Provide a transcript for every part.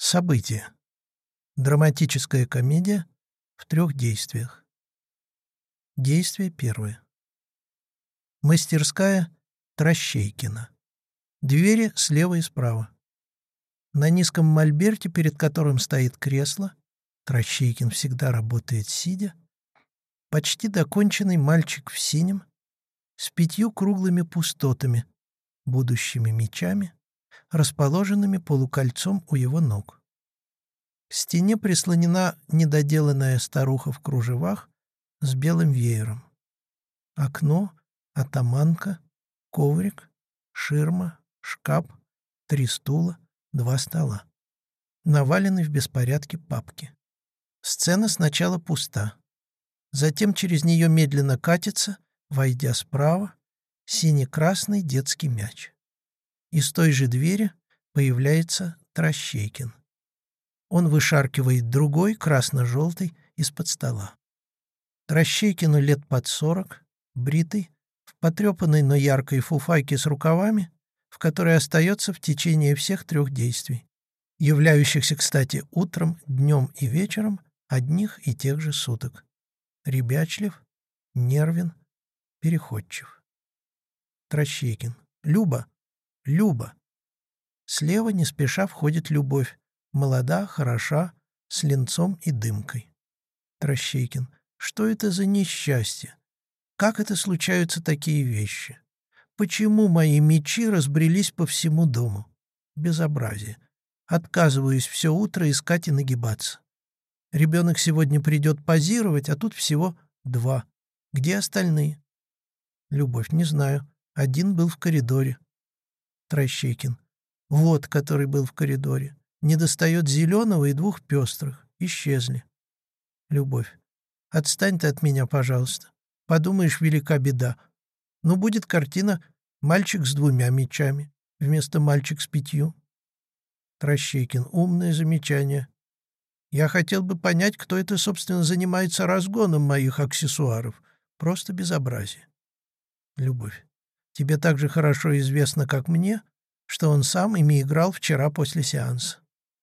События. Драматическая комедия в 3 действиях. Действие первое. Мастерская Трощейкина. Двери слева и справа. На низком мольберте, перед которым стоит кресло, Трощейкин всегда работает сидя, почти доконченный мальчик в синем, с 5 круглыми пустотами, будущими мечами, расположенными полукольцом у его ног. К стене прислонена недоделанная старуха в кружевах с белым веером. Окно, атаманка, коврик, ширма, шкаф, 3 стула, 2 стола. Навалены в беспорядке папки. Сцена сначала пуста. Затем через нее медленно катится, войдя справа, сине-красный детский мяч. Из той же двери появляется Трощейкин. Он вышаркивает другой, красно-желтый, из-под стола. Трощейкину лет под 40, бритый, в потрепанной, но яркой фуфайке с рукавами, в которой остается в течение всех 3 действий, являющихся, кстати, утром, днем и вечером одних и тех же суток. Ребячлив, нервен, переходчив. Трощейкин. «Люба! Люба!» Слева не спеша входит Любовь. Молода, хороша, с ленцом и дымкой. Трощейкин. Что это за несчастье? Как это случаются такие вещи? Почему мои мечи разбрелись по всему дому? Безобразие. Отказываюсь все утро искать и нагибаться. Ребенок сегодня придет позировать, а тут всего 2. Где остальные? Любовь. Не знаю. Один был в коридоре. Трощейкин. Вот, который был в коридоре. Недостает зеленого и 2 пестрых. Исчезли. Любовь. Отстань ты от меня, пожалуйста. Подумаешь, велика беда. Ну, будет картина «Мальчик с 2 мечами» вместо «Мальчик с 5». Трощейкин. Умное замечание. Я хотел бы понять, кто это, собственно, занимается разгоном моих аксессуаров. Просто безобразие. Любовь. Тебе так же хорошо известно, как мне, что он сам ими играл вчера после сеанса.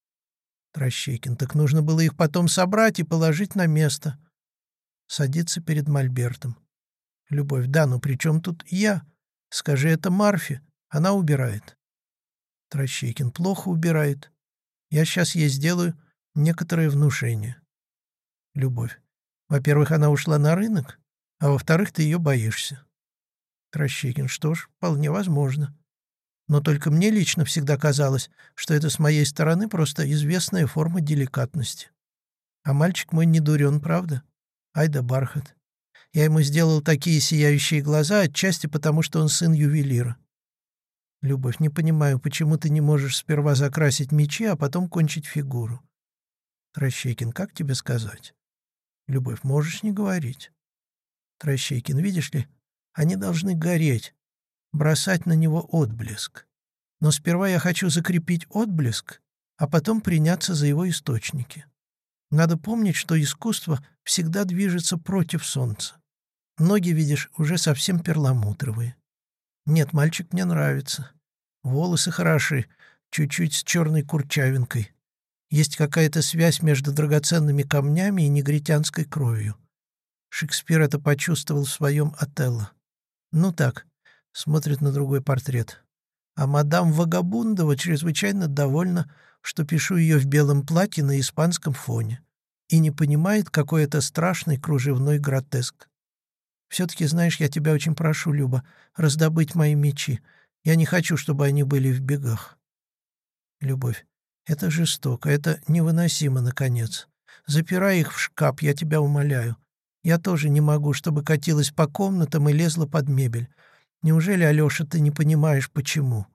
Трощейкин. Так нужно было их потом собрать и положить на место. Садится перед мольбертом. Любовь. Да, ну при чем тут я? Скажи это Марфе. Она убирает. Трощейкин. Плохо убирает. Я сейчас ей сделаю некоторое внушение. Любовь. Во-первых, она ушла на рынок, а во-вторых, ты ее боишься. Трощейкин. Что ж, вполне возможно. Но только мне лично всегда казалось, что это с моей стороны просто известная форма деликатности. А мальчик мой не дурен, правда? Ай да бархат. Я ему сделал такие сияющие глаза, отчасти потому, что он сын ювелира. Любовь. Не понимаю, почему ты не можешь сперва закрасить мечи, а потом кончить фигуру. Трощейкин. Как тебе сказать? Любовь. Можешь не говорить. Трощейкин. Видишь ли, они должны гореть, бросать на него отблеск. Но сперва я хочу закрепить отблеск, а потом приняться за его источники. Надо помнить, что искусство всегда движется против солнца. Ноги, видишь, уже совсем перламутровые. Нет, мальчик мне нравится. Волосы хороши, чуть-чуть с черной курчавинкой. Есть какая-то связь между драгоценными камнями и негритянской кровью. Шекспир это почувствовал в своем «Отелло». Ну так, смотрит на другой портрет. А мадам Вагабундова чрезвычайно довольна, что пишу ее в белом платье на испанском фоне, и не понимает, какой это страшный кружевной гротеск. Все-таки, знаешь, я тебя очень прошу, Люба, раздобыть мои мечи. Я не хочу, чтобы они были в бегах. Любовь. Это жестоко, это невыносимо, наконец. Запирай их в шкаф, я тебя умоляю. Я тоже не могу, чтобы катилась по комнатам и лезла под мебель. Неужели, Алеша, ты не понимаешь, почему?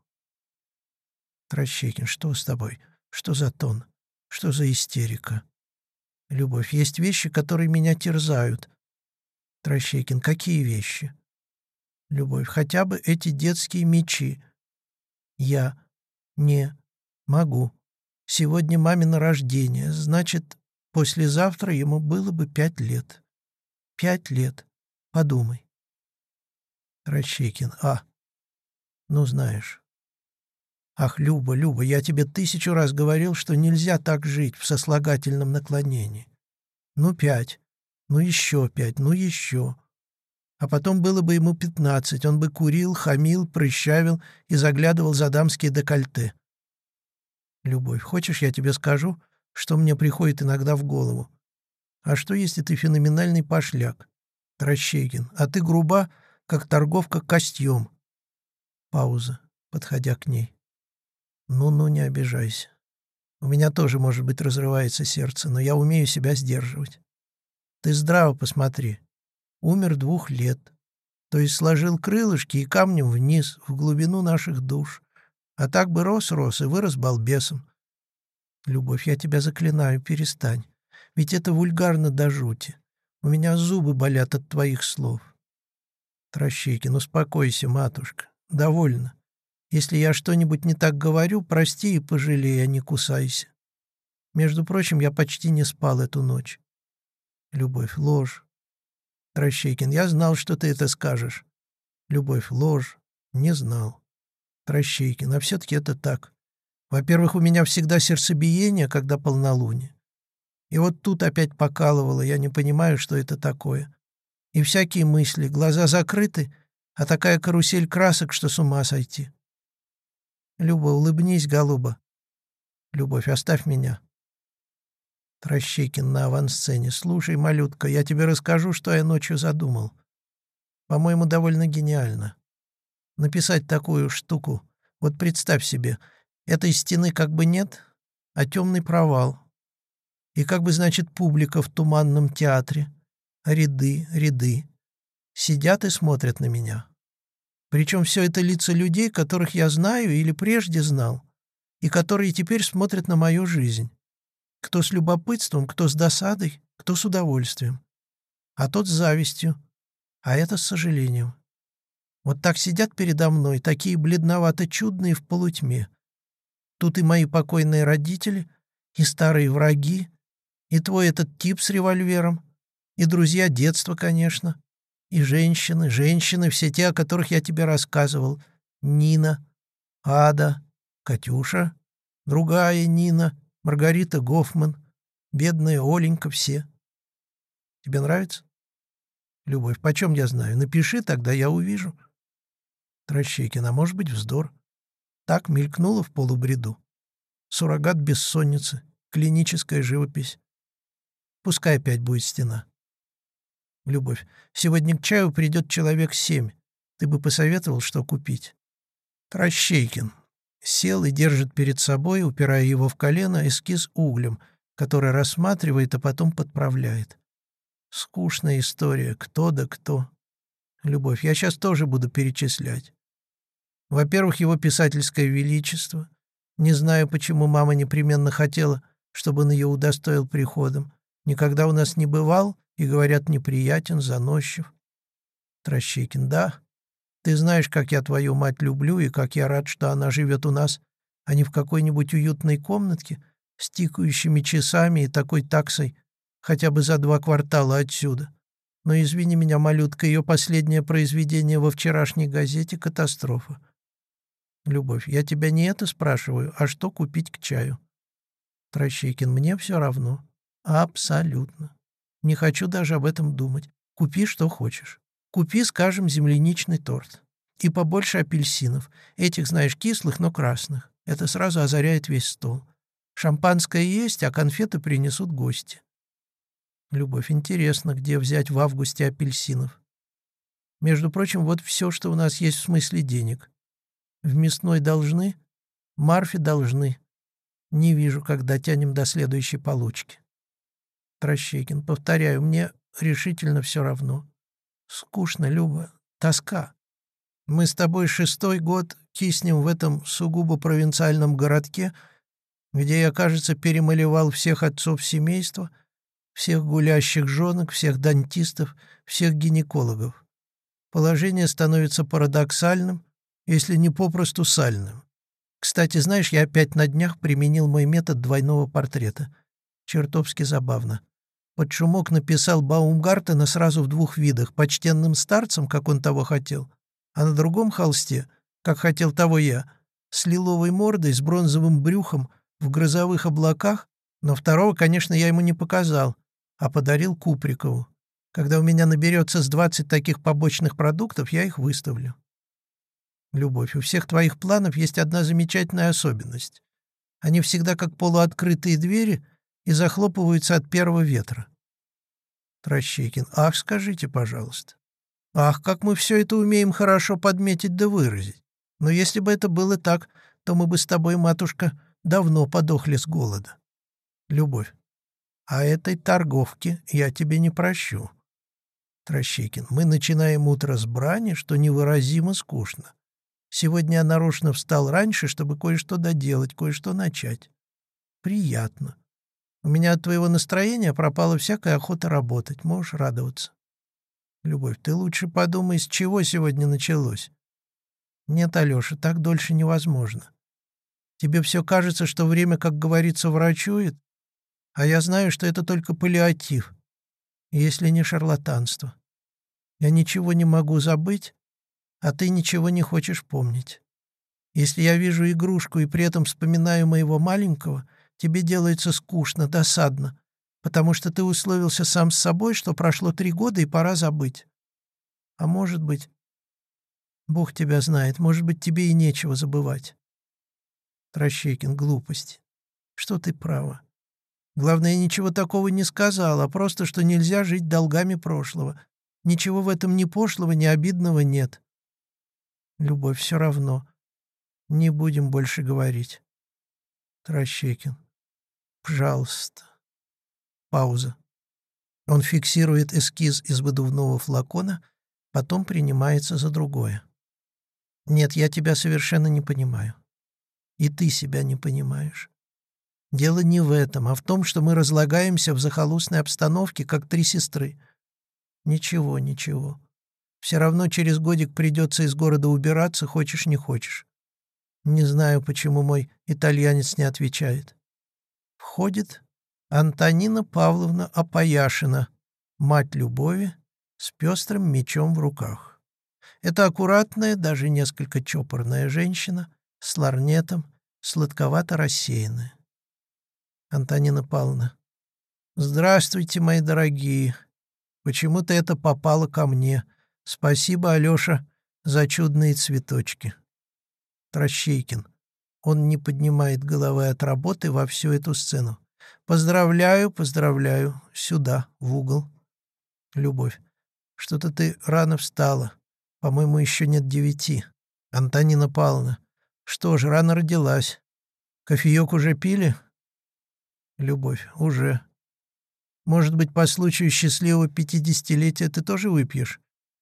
Трощейкин. Что с тобой? Что за тон? Что за истерика? Любовь. Есть вещи, которые меня терзают. Трощейкин. Какие вещи? Любовь. Хотя бы эти детские мечи. Я не могу. Сегодня мамино рождение. Значит, послезавтра ему было бы 5 лет. 5 лет. Подумай. Трощейкин. Ну знаешь. Ах, Люба, Люба, я тебе 1000 раз говорил, что нельзя так жить в сослагательном наклонении. Ну, 5, ну, еще 5, ну, еще. А потом было бы ему 15, он бы курил, хамил, прыщавил и заглядывал за дамские декольте. Любовь, хочешь, я тебе скажу, что мне приходит иногда в голову? А что, если ты феноменальный пошляк? Трощейкин, а ты груба, как торговка костьем. Пауза, подходя к ней. Ну-ну, не обижайся. У меня тоже, может быть, разрывается сердце, но я умею себя сдерживать. Ты здраво посмотри. Умер 2 лет. То есть сложил крылышки и камнем вниз, в глубину наших душ. А так бы рос-рос и вырос балбесом. Любовь, я тебя заклинаю, перестань. Ведь это вульгарно до жути. У меня зубы болят от твоих слов. Трощейкин, успокойся, матушка. Довольно. Если я что-нибудь не так говорю, прости и пожалей, а не кусайся. Между прочим, я почти не спал эту ночь. Любовь, ложь. Трощейкин, я знал, что ты это скажешь. Любовь, ложь. Не знал. Трощейкин, а все-таки это так. Во-первых, у меня всегда сердцебиение, когда полнолуние. И вот тут опять покалывало, я не понимаю, что это такое. И всякие мысли, глаза закрыты, а такая карусель красок, что с ума сойти. Люба, улыбнись, голуба. Любовь, оставь меня. Трощейкин на авансцене. Слушай, малютка, я тебе расскажу, что я ночью задумал. По-моему, довольно гениально. Написать такую штуку. Вот представь себе, этой стены как бы нет, а темный провал. И как бы, значит, публика в туманном театре. Ряды, ряды. Сидят и смотрят на меня. Причем все это лица людей, которых я знаю или прежде знал, и которые теперь смотрят на мою жизнь. Кто с любопытством, кто с досадой, кто с удовольствием. А тот с завистью, а это с сожалением. Вот так сидят передо мной, такие бледновато-чудные в полутьме. Тут и мои покойные родители, и старые враги, и твой этот тип с револьвером, и друзья детства, конечно, и женщины, женщины, все те, о которых я тебе рассказывал. Нина, Ада, Катюша, другая Нина, Маргарита Гофман, бедная Оленька, все. Тебе нравится? Любовь, почем я знаю? Напиши, тогда я увижу. Трощейкин, а может быть, вздор. Так мелькнуло в полубреду. Суррогат бессонницы, клиническая живопись. Пускай опять будет стена. Любовь, сегодня к чаю придет человек 7. Ты бы посоветовал, что купить? Трощейкин. Сел и держит перед собой, упирая его в колено, эскиз углем, который рассматривает, а потом подправляет. Скучная история, кто да кто. Любовь, я сейчас тоже буду перечислять. Во-первых, его писательское величество. Не знаю, почему мама непременно хотела, чтобы он ее удостоил приходом. Никогда у нас не бывал, и, говорят, неприятен, заносчив. Трощейкин, да. Ты знаешь, как я твою мать люблю, и как я рад, что она живет у нас, а не в какой-нибудь уютной комнатке с тикающими часами и такой таксой хотя бы за 2 квартала отсюда. Но извини меня, малютка, ее последнее произведение во вчерашней газете — катастрофа. Любовь, я тебя не это спрашиваю, а что купить к чаю? Трощейкин, мне все равно. Абсолютно. Не хочу даже об этом думать. Купи, что хочешь. Купи, скажем, земляничный торт. И побольше апельсинов. Этих, знаешь, кислых, но красных. Это сразу озаряет весь стол. Шампанское есть, а конфеты принесут гости. Любовь, интересно, где взять в августе апельсинов. Между прочим, вот все, что у нас есть в смысле денег. В мясной должны, Марфе должны. Не вижу, как дотянем до следующей получки. Трощейкин, повторяю, мне решительно все равно. Скучно, Люба, тоска. Мы с тобой 6-й год киснем в этом сугубо провинциальном городке, где я, кажется, перемалевал всех отцов семейства, всех гулящих женок, всех дантистов, всех гинекологов. Положение становится парадоксальным, если не попросту сальным. Кстати, знаешь, я опять на днях применил мой метод двойного портрета. Чертовски забавно. Под шумок написал Баумгартена сразу в 2 видах: почтенным старцем, как он того хотел, а на другом холсте, как хотел того я, с лиловой мордой, с бронзовым брюхом, в грозовых облаках, но второго, конечно, я ему не показал, а подарил Куприкову. Когда у меня наберется с 20 таких побочных продуктов, я их выставлю. Любовь, у всех твоих планов есть одна замечательная особенность. Они всегда как полуоткрытые двери и захлопываются от первого ветра. Трощекин. Ах, скажите, пожалуйста. Ах, как мы все это умеем хорошо подметить да выразить. Но если бы это было так, то мы бы с тобой, матушка, давно подохли с голода. Любовь. А этой торговки я тебе не прощу. Трощекин. Мы начинаем утро с брани, что невыразимо скучно. Сегодня я нарочно встал раньше, чтобы кое-что доделать, кое-что начать. Приятно. У меня от твоего настроения пропала всякая охота работать. Можешь радоваться. Любовь, ты лучше подумай, с чего сегодня началось. Нет, Алеша, так дольше невозможно. Тебе все кажется, что время, как говорится, врачует, а я знаю, что это только паллиатив, если не шарлатанство. Я ничего не могу забыть, а ты ничего не хочешь помнить. Если я вижу игрушку и при этом вспоминаю моего маленького, тебе делается скучно, досадно, потому что ты условился сам с собой, что прошло 3 года и пора забыть. А может быть, Бог тебя знает, может быть, тебе и нечего забывать. Трощекин, глупости. Что ты права. Главное, я ничего такого не сказал, а просто, что нельзя жить долгами прошлого. Ничего в этом ни пошлого, ни обидного нет. Любовь, все равно. Не будем больше говорить. Трощекин. Пожалуйста. Пауза. Он фиксирует эскиз из выдувного флакона, потом принимается за другое. Нет, я тебя совершенно не понимаю. И ты себя не понимаешь. Дело не в этом, а в том, что мы разлагаемся в захолустной обстановке, как 3 сестры. Ничего, ничего. Все равно через годик придется из города убираться, хочешь не хочешь. Не знаю, почему мой итальянец не отвечает. Входит Антонина Павловна Опояшина, мать Любови, с пестрым мечом в руках. Это аккуратная, даже несколько чопорная женщина, с лорнетом, сладковато рассеянная. Антонина Павловна. Здравствуйте, мои дорогие. Почему-то это попало ко мне. Спасибо, Алеша, за чудные цветочки. Трощейкин. Он не поднимает головы от работы во всю эту сцену. Поздравляю, поздравляю. Сюда, в угол. Любовь. Что-то ты рано встала. По-моему, еще нет 9. Антонина Павловна. Что ж, рано родилась. Кофеек уже пили? Любовь. Уже. Может быть, по случаю счастливого 50-летия ты тоже выпьешь?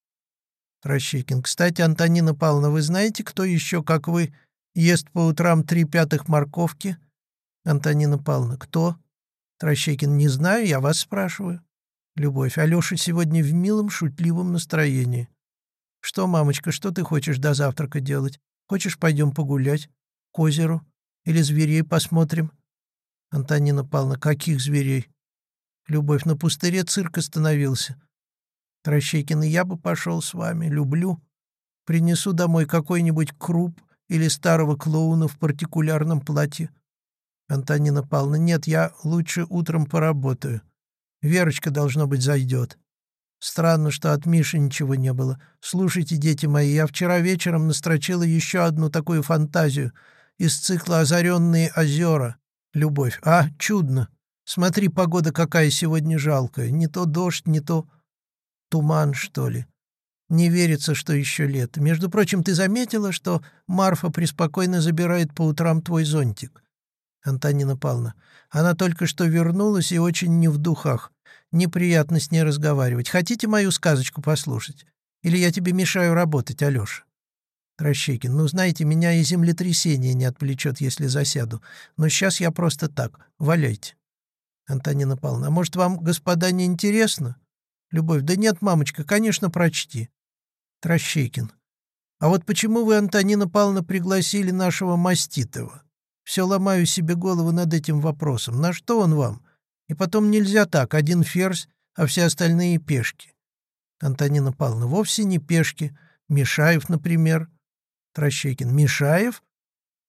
Трощекин. Кстати, Антонина Павловна, вы знаете, кто еще, как вы, ест по утрам 3/5 морковки? Антонина Павловна. Кто? Трощекин. Не знаю, я вас спрашиваю. Любовь. Алеша сегодня в милом, шутливом настроении. Что, мамочка, что ты хочешь до завтрака делать? Хочешь, пойдем погулять? К озеру? Или зверей посмотрим? Антонина Павловна. Каких зверей? Любовь. На пустыре цирк остановился. Трощекин. Я бы пошел с вами. Люблю. Принесу домой какой-нибудь круп или старого клоуна в партикулярном платье. Антонина Павловна. Нет, я лучше утром поработаю. Верочка, должно быть, зайдет. Странно, что от Миши ничего не было. Слушайте, дети мои, я вчера вечером настрочила еще одну такую фантазию из цикла «Озаренные озера». Любовь. А, чудно. Смотри, погода какая сегодня жалкая. Не то дождь, не то туман, что ли. Не верится, что еще лето. Между прочим, ты заметила, что Марфа преспокойно забирает по утрам твой зонтик? Антонина Павловна. Она только что вернулась и очень не в духах. Неприятно с ней разговаривать. Хотите мою сказочку послушать? Или я тебе мешаю работать, Алеша? Трощекин. Ну, знаете, меня и землетрясение не отвлечет, если засяду. Но сейчас я просто так. Валяйте. Антонина Павловна. А может, вам, господа, не интересно? Любовь. Да нет, мамочка, конечно, прочти. Трощекин. А вот почему вы, Антонина Павловна, пригласили нашего Маститова? Все ломаю себе голову над этим вопросом. На что он вам? И потом нельзя так, один ферзь, а все остальные пешки. Антонина Павловна. Вовсе не пешки. Мишаев, например. Трощекин. Мишаев?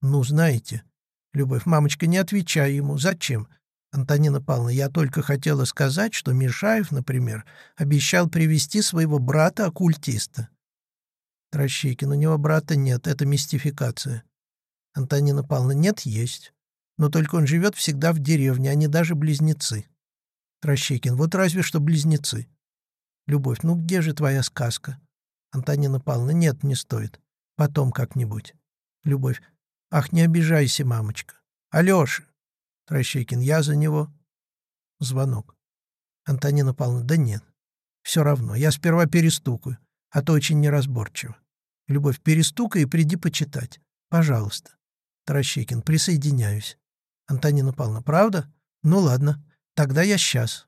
Ну, знаете. Любовь, мамочка, не отвечай ему. Зачем? Антонина Павловна, я только хотела сказать, что Мишаев, например, обещал привести своего брата-оккультиста. Трощейкин, у него брата нет, это мистификация. Антонина Павловна, нет, есть. Но только он живет всегда в деревне, они даже близнецы. Трощейкин, вот разве что близнецы. Любовь, ну где же твоя сказка? Антонина Павловна, нет, не стоит. Потом как-нибудь. Любовь, ах, не обижайся, мамочка. Алеша. Трощейкин, я за него. Звонок. Антонина Павловна, да нет. Все равно, я сперва перестукаю, а то очень неразборчиво. Любовь, перестукай и приди почитать. Пожалуйста. Трощейкин, присоединяюсь. Антонина Павловна, правда? Ну ладно, тогда я сейчас.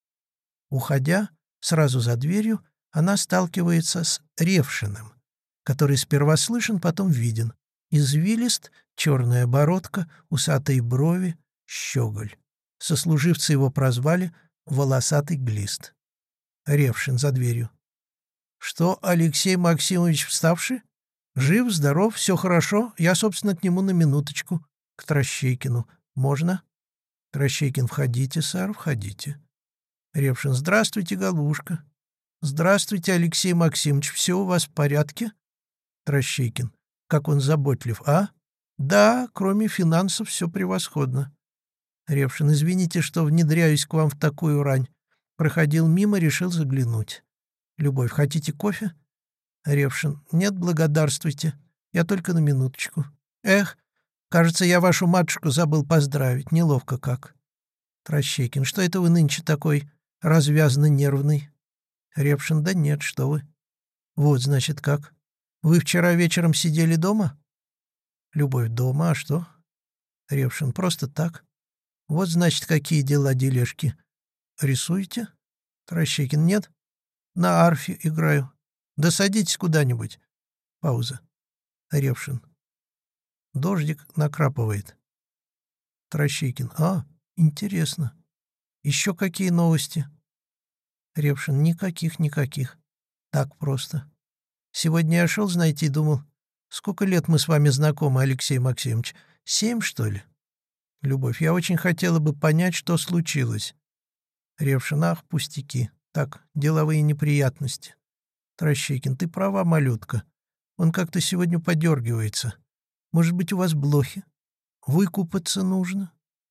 Уходя, сразу за дверью, она сталкивается с Ревшиным, который сперва слышен, потом виден. Извилист, черная бородка, усатые брови, щеголь. Сослуживцы его прозвали «волосатый глист». Ревшин за дверью. «Что, Алексей Максимович вставший? Жив, здоров, все хорошо? Я, собственно, к нему на минуточку. К Трощейкину. Можно?» Трощейкин, входите, сэр, входите. Ревшин, здравствуйте, голубушка. Здравствуйте, Алексей Максимович, все у вас в порядке? Трощейкин, как он заботлив, а? Да, кроме финансов, все превосходно. Ревшин, извините, что внедряюсь к вам в такую рань. Проходил мимо, решил заглянуть. Любовь, хотите кофе? Ревшин, нет, благодарствуйте. Я только на минуточку. Эх, кажется, я вашу матушку забыл поздравить, неловко как. Трощейкин, что это вы нынче такой развязно-нервный? Ревшин, да нет, что вы. Вот, значит, как. Вы вчера вечером сидели дома? Любовь, дома, а что? Ревшин, просто так. Вот, значит, какие дела-дележки. Рисуете? Трощейкин, нет. На арфе играю. Да садитесь куда-нибудь. Пауза. Ревшин. Дождик накрапывает. Трощейкин. А, интересно. Еще какие новости? Ревшин. Никаких. Так просто. Сегодня я шел, знаете, и думал, сколько лет мы с вами знакомы, Алексей Максимович? 7, что ли? Любовь. Я очень хотела бы понять, что случилось. Ревшин. Ах, пустяки. Так, деловые неприятности. Трощейкин. Ты права, малютка. Он как-то сегодня подергивается. Может быть, у вас блохи? Выкупаться нужно?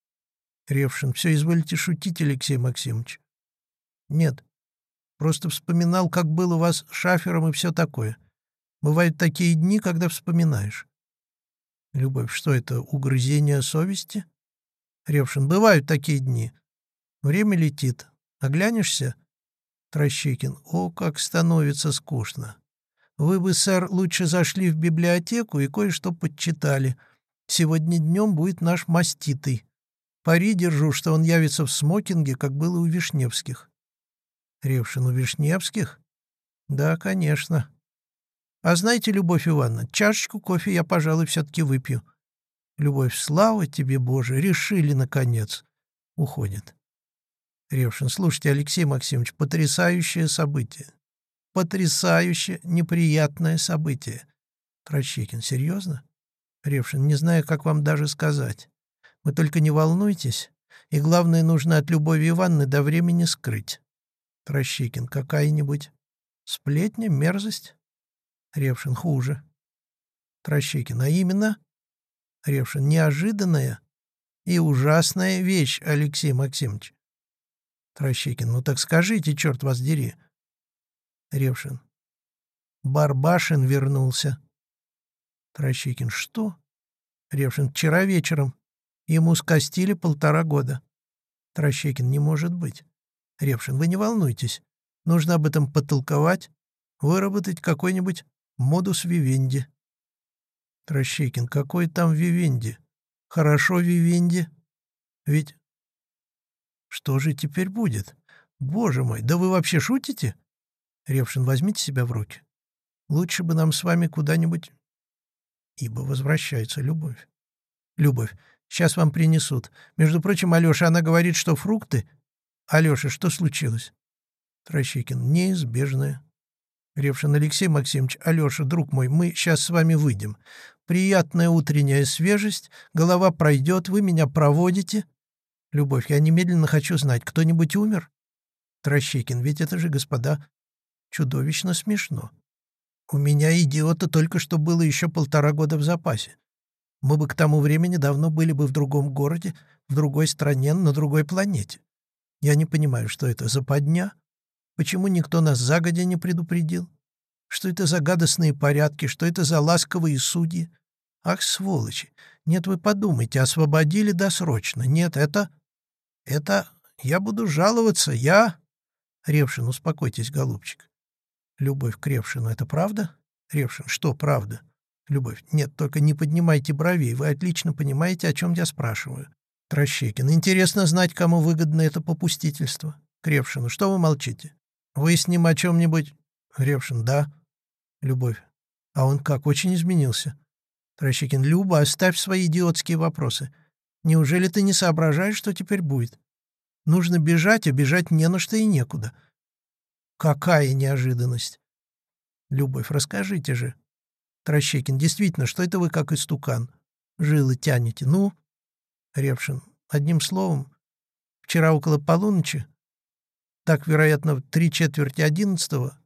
Ревшин. Все изволите шутить, Алексей Максимович? Нет. Просто вспоминал, как был у вас шафером и все такое. Бывают такие дни, когда вспоминаешь. Любовь. Что это, угрызение совести? Ревшин. Бывают такие дни. Время летит. Оглянешься? Трощейкин. О, как становится скучно. Вы бы, сэр, лучше зашли в библиотеку и кое-что подчитали. Сегодня днем будет наш маститый. Пари держу, что он явится в смокинге, как было у Вишневских. Ревшин. У Вишневских? Да, конечно. А знаете, Любовь Ивановна, чашечку кофе я, пожалуй, все-таки выпью. Любовь, слава тебе, Боже, решили, наконец. Уходит. Ревшин. Слушайте, Алексей Максимович, потрясающее событие. Потрясающе неприятное событие. Трощейкин. Серьезно? Ревшин. Не знаю, как вам даже сказать. Вы только не волнуйтесь, и главное, нужно от Любови Ивановны до времени скрыть. Трощейкин. Какая-нибудь сплетня, мерзость? Ревшин. Хуже. Трощейкин. А именно? Ревшин. Неожиданная и ужасная вещь, Алексей Максимович. Трощейкин. Ну так скажите, черт вас дери. Ревшин. Барбашин вернулся. Трощейкин. Что? Ревшин. Вчера вечером. Ему скостили 1,5 года. Трощейкин. Не может быть. Ревшин. Вы не волнуйтесь. Нужно об этом потолковать, выработать какой-нибудь модус вивенди. Трощейкин. Какой там вивенди? Хорошо вивенди. Ведь... Что же теперь будет? Боже мой, да вы вообще шутите? Ревшин. Возьмите себя в руки. Лучше бы нам с вами куда-нибудь... Ибо возвращается Любовь. Любовь. Сейчас вам принесут. Между прочим, Алеша, она говорит, что фрукты... Алеша, что случилось? Трощейкин. Неизбежное. Ревшин: Алексей Максимович, Алеша, друг мой, мы сейчас с вами выйдем. Приятная утренняя свежесть, голова пройдет, вы меня проводите. Любовь: я немедленно хочу знать, кто-нибудь умер? Трощекин: ведь это же, господа, чудовищно смешно. У меня, идиота, только что было еще 1,5 года в запасе. Мы бы к тому времени давно были бы в другом городе, в другой стране, на другой планете. Я не понимаю, что это за подня? Почему никто нас загодя не предупредил? Что это за гадостные порядки? Что это за ласковые судьи? Ах, сволочи! Нет, вы подумайте, освободили досрочно. Нет, это... Я буду жаловаться, я... Ревшин: успокойтесь, голубчик. Любовь к Ревшину: это правда? Ревшин: что правда? Любовь: нет, только не поднимайте бровей, вы отлично понимаете, о чем я спрашиваю. Трощекин: интересно знать, кому выгодно это попустительство. К Ревшину: что вы молчите? Вы с ним о чем-нибудь... Ревшин: да. Любовь: а он как, очень изменился? Трощекин: Люба, оставь свои идиотские вопросы. Неужели ты не соображаешь, что теперь будет? Нужно бежать, а бежать не на что и некуда. Какая неожиданность! Любовь: расскажите же. Трощекин: действительно, что это вы как истукан? Жилы тянете. Ну? Ревшин: одним словом, вчера около полуночи, так, вероятно, в 3/4 11,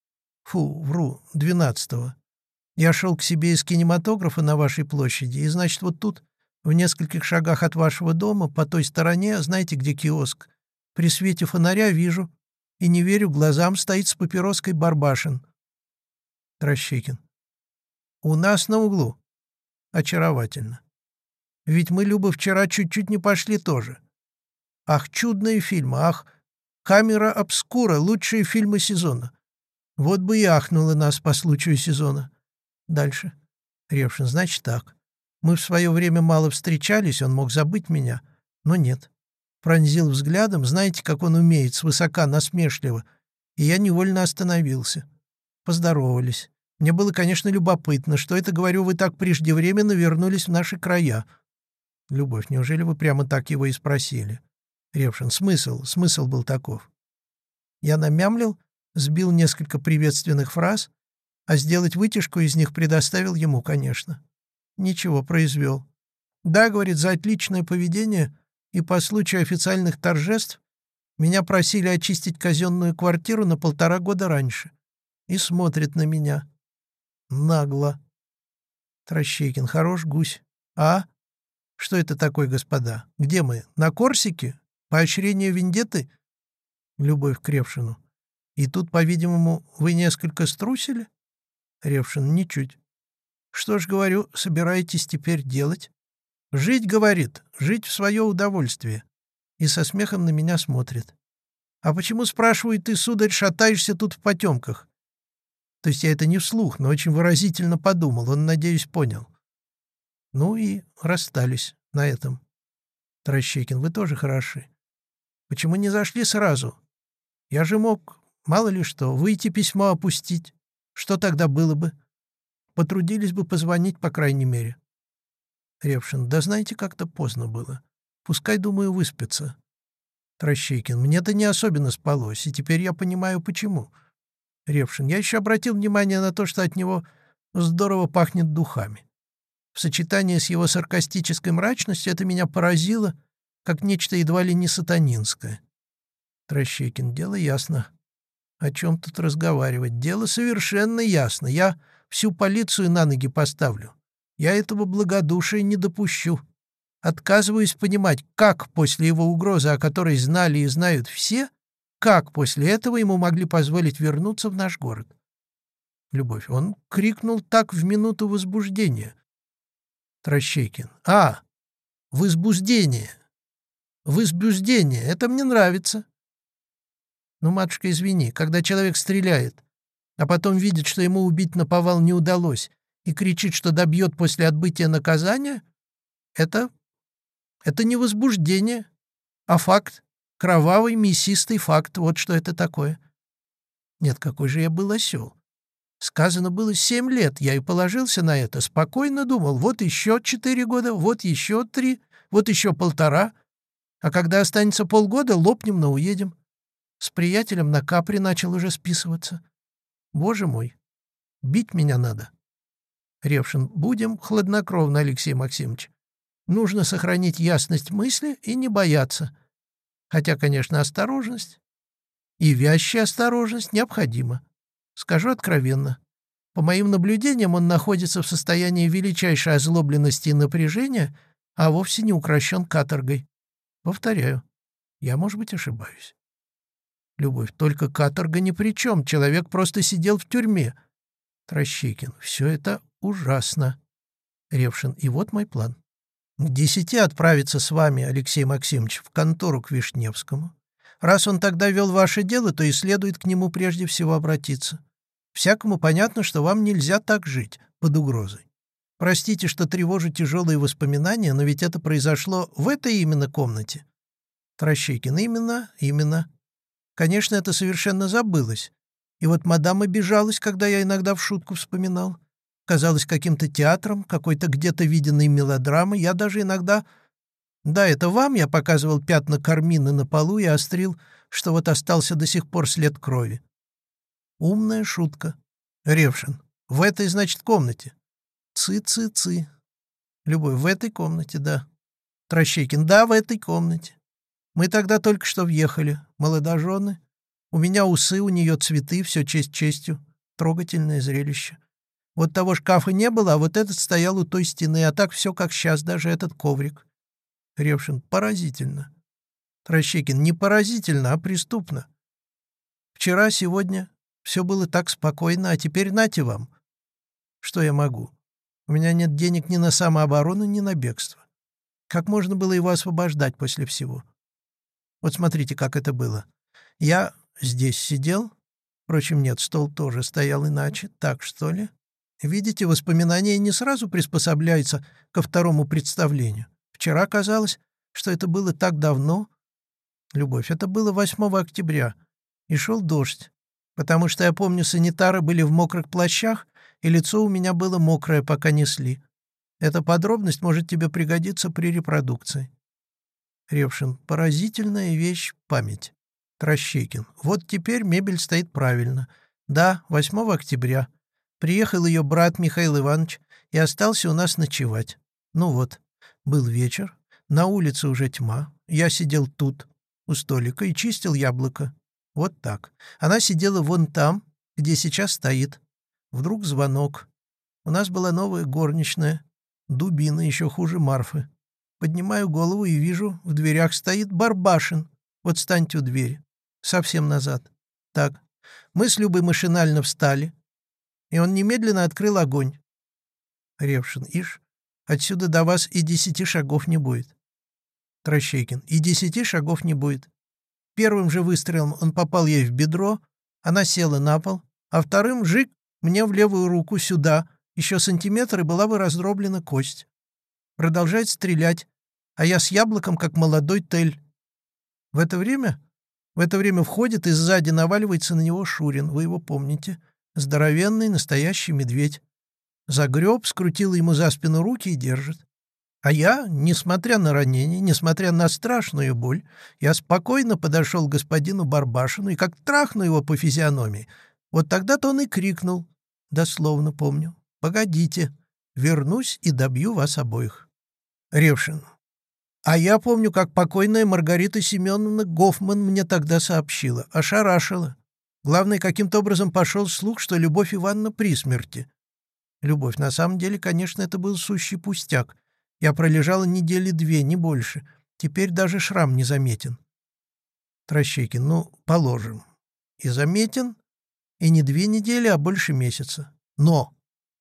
вру, 12, я шел к себе из кинематографа на вашей площади, и, значит, вот тут, в нескольких шагах от вашего дома, по той стороне, знаете, где киоск, при свете фонаря вижу, и не верю глазам, стоит с папироской Барбашин. Трощекин: у нас на углу. Очаровательно. Ведь мы, Люба, вчера чуть-чуть не пошли тоже. Ах, чудные фильмы, ах, камера обскура, лучшие фильмы сезона. Вот бы и ахнуло нас по случаю сезона. Дальше. Ревшин: значит так. Мы в свое время мало встречались, он мог забыть меня, но нет. Пронзил взглядом, знаете, как он умеет, свысока, насмешливо, и я невольно остановился. Поздоровались. Мне было, конечно, любопытно, что это, говорю, вы так преждевременно вернулись в наши края. Любовь: неужели вы прямо так его и спросили? Ревшин: смысл был таков. Я намямлил, сбил несколько приветственных фраз, а сделать вытяжку из них предоставил ему, конечно. Ничего, произвел. Да, говорит, за отличное поведение и по случаю официальных торжеств меня просили очистить казенную квартиру на 1,5 года раньше. И смотрит на меня. Нагло. Трощекин: хорош гусь. А? Что это такое, господа? Где мы? На Корсике? Поощрение вендетты? Любовь к Ревшину: и тут, по-видимому, вы несколько струсили? Ревшин: ничуть. Что ж, говорю, собираетесь теперь делать? Жить, говорит, жить в свое удовольствие. И со смехом на меня смотрит. А почему, спрашиваю, ты, сударь, шатаешься тут в потемках? То есть я это не вслух, но очень выразительно подумал. Он, надеюсь, понял. Ну и расстались на этом. Трощекин: вы тоже хороши. Почему не зашли сразу? Я же мог, мало ли что, выйти письмо опустить. Что тогда было бы? Потрудились бы позвонить, по крайней мере. Ревшин: да знаете, как-то поздно было. Пускай, думаю, выспятся. Трощекин: мне-то не особенно спалось, и теперь я понимаю, почему. Ревшин: я еще обратил внимание на то, что от него здорово пахнет духами. В сочетании с его саркастической мрачностью это меня поразило, как нечто едва ли не сатанинское. Трощекин: дело ясно. О чем тут разговаривать? Дело совершенно ясно. Я всю полицию на ноги поставлю. Я этого благодушия не допущу. Отказываюсь понимать, как после его угрозы, о которой знали и знают все, как после этого ему могли позволить вернуться в наш город. Любовь: он крикнул так в минуту возбуждения. Трощекин: возбуждение. Возбуждение. Это мне нравится. Ну, матушка, извини, когда человек стреляет, а потом видит, что ему убить наповал не удалось, и кричит, что добьет после отбытия наказания, это не возбуждение, а факт, кровавый, мясистый факт, вот что это такое. Нет, какой же я был осел. Сказано было 7 лет, я и положился на это, спокойно думал, вот еще 4 года, вот еще 3, вот еще 1,5, а когда останется полгода, лопнем, но уедем. С приятелем на Капри начал уже списываться. Боже мой, бить меня надо. Ревшин. Будем хладнокровно, Алексей Максимович. Нужно сохранить ясность мысли и не бояться. Хотя, конечно, осторожность и вязчая осторожность необходима. Скажу откровенно. По моим наблюдениям, он находится в состоянии величайшей озлобленности и напряжения, а вовсе не укращен каторгой. Повторяю, я, может быть, ошибаюсь. Любовь. Только каторга ни при чем. Человек просто сидел в тюрьме. Трощекин. Все это ужасно. Ревшин. И вот мой план. К 10 отправиться с вами, Алексей Максимович, в контору к Вишневскому. Раз он тогда вел ваше дело, то и следует к нему прежде всего обратиться. Всякому понятно, что вам нельзя так жить, под угрозой. Простите, что тревожу тяжелые воспоминания, но ведь это произошло в этой именно комнате. Трощекин. Именно. Конечно, это совершенно забылось. И вот мадам обижалась, когда я иногда в шутку вспоминал. Казалось каким-то театром, какой-то где-то виденной мелодрамой. Я даже иногда... Да, это вам я показывал пятна кармина на полу и острил, что вот остался до сих пор след крови. Умная шутка. Ревшин. В этой, значит, комнате. Ци-ци-ци. Любовь. В этой комнате, да. Трощекин. Да, в этой комнате. Мы тогда только что въехали. Молодожены. У меня усы, у нее цветы, все честь честью. Трогательное зрелище. Вот того шкафа не было, а вот этот стоял у той стены, а так все как сейчас, даже этот коврик. Ревшин. Поразительно. Трощекин. Не поразительно, а преступно. Вчера, сегодня все было так спокойно, а теперь нате вам. Что я могу? У меня нет денег ни на самооборону, ни на бегство. Как можно было его освобождать после всего? Вот смотрите, как это было. Я здесь сидел. Впрочем, нет, стол тоже стоял иначе. Так, что ли? Видите, воспоминания не сразу приспособляются ко второму представлению. Вчера казалось, что это было так давно. Любовь, это было 8 октября. И шел дождь. Потому что, я помню, санитары были в мокрых плащах, и лицо у меня было мокрое, пока несли. Эта подробность может тебе пригодиться при репродукции. Ревшин. Поразительная вещь — память. Трощекин. Вот теперь мебель стоит правильно. Да, 8 октября. Приехал ее брат Михаил Иванович и остался у нас ночевать. Ну вот, был вечер, на улице уже тьма. Я сидел тут, у столика, и чистил яблоко. Вот так. Она сидела вон там, где сейчас стоит. Вдруг звонок. У нас была новая горничная. Дубина, еще хуже Марфы. Поднимаю голову и вижу, в дверях стоит Барбашин. Вот станьте у двери. Совсем назад. Так. Мы с Любой машинально встали, и он немедленно открыл огонь. Ревшин. Ишь, отсюда до вас и 10 шагов не будет. Трощекин. И 10 шагов не будет. Первым же выстрелом он попал ей в бедро, она села на пол, а вторым — жик мне в левую руку сюда, еще сантиметр, и была бы раздроблена кость. Продолжает стрелять, а я с яблоком, как молодой тель. В это время входит и сзади наваливается на него Шурин, вы его помните, здоровенный настоящий медведь. Загреб, скрутил ему за спину руки и держит. А я, несмотря на ранение, несмотря на страшную боль, я спокойно подошел к господину Барбашину и как трахну его по физиономии. Вот тогда-то он и крикнул, дословно помню: «Погодите, вернусь и добью вас обоих». Ревшин. А я помню, как покойная Маргарита Семеновна Гофман мне тогда сообщила, ошарашила. Главное, каким-то образом пошел слух, что Любовь Ивановна при смерти. Любовь, на самом деле, конечно, это был сущий пустяк. Я пролежала 2 недели, не больше. Теперь даже шрам не заметен. Трощекин. Ну, положим. И заметен, и не 2 недели, а больше месяца. Но!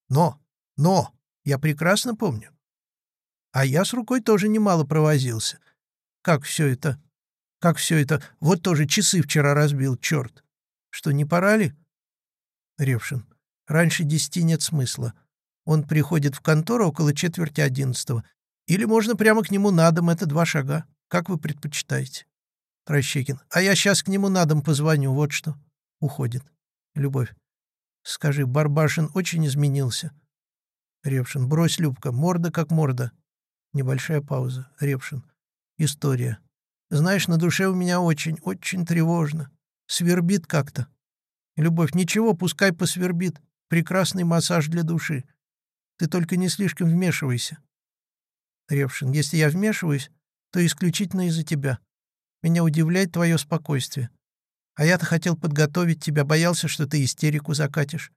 Я прекрасно помню. А я с рукой тоже немало провозился. Как все это? Вот тоже часы вчера разбил, черт. Что, не пора ли? Ревшин. Раньше 10 нет смысла. Он приходит в контору около 10:45. Или можно прямо к нему на дом, это 2 шага. Как вы предпочитаете? Трощекин. А я сейчас к нему на дом позвоню, вот что. Уходит. Любовь. Скажи, Барбашин очень изменился? Ревшин. Брось, Любка, морда как морда. Небольшая пауза. Ревшин. История. Знаешь, на душе у меня очень, очень тревожно. Свербит как-то. Любовь, ничего, пускай посвербит. Прекрасный массаж для души. Ты только не слишком вмешивайся. Ревшин, если я вмешиваюсь, то исключительно из-за тебя. Меня удивляет твое спокойствие. А я-то хотел подготовить тебя, боялся, что ты истерику закатишь.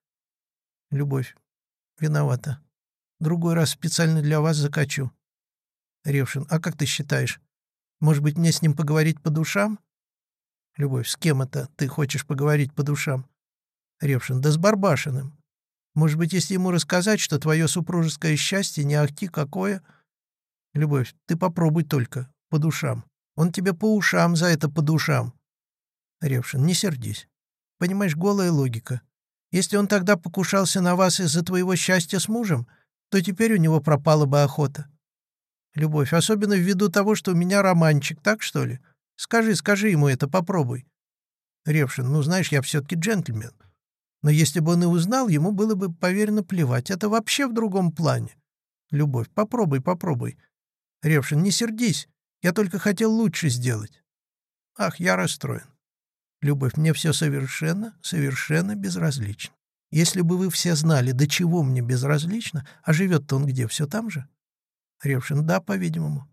Любовь, виновата. Другой раз специально для вас закачу. Ревшин, а как ты считаешь, может быть, мне с ним поговорить по душам? Любовь, с кем это ты хочешь поговорить по душам? Ревшин, да с Барбашиным. Может быть, если ему рассказать, что твое супружеское счастье не ахти какое... Любовь, ты попробуй только, по душам. Он тебе по ушам за это по душам. Ревшин, не сердись. Понимаешь, голая логика. Если он тогда покушался на вас из-за твоего счастья с мужем, то теперь у него пропала бы охота. Любовь, особенно ввиду того, что у меня романчик, так что ли? Скажи ему это, попробуй. Ревшин, ну знаешь, я все-таки джентльмен. Но если бы он и узнал, ему было бы, поверь, наплевать. Это вообще в другом плане. Любовь, попробуй. Ревшин, не сердись. Я только хотел лучше сделать. Ах, я расстроен. Любовь, мне все совершенно безразлично. Если бы вы все знали, до чего мне безразлично, а живет-то он где, все там же? Ревшин, да, по-видимому.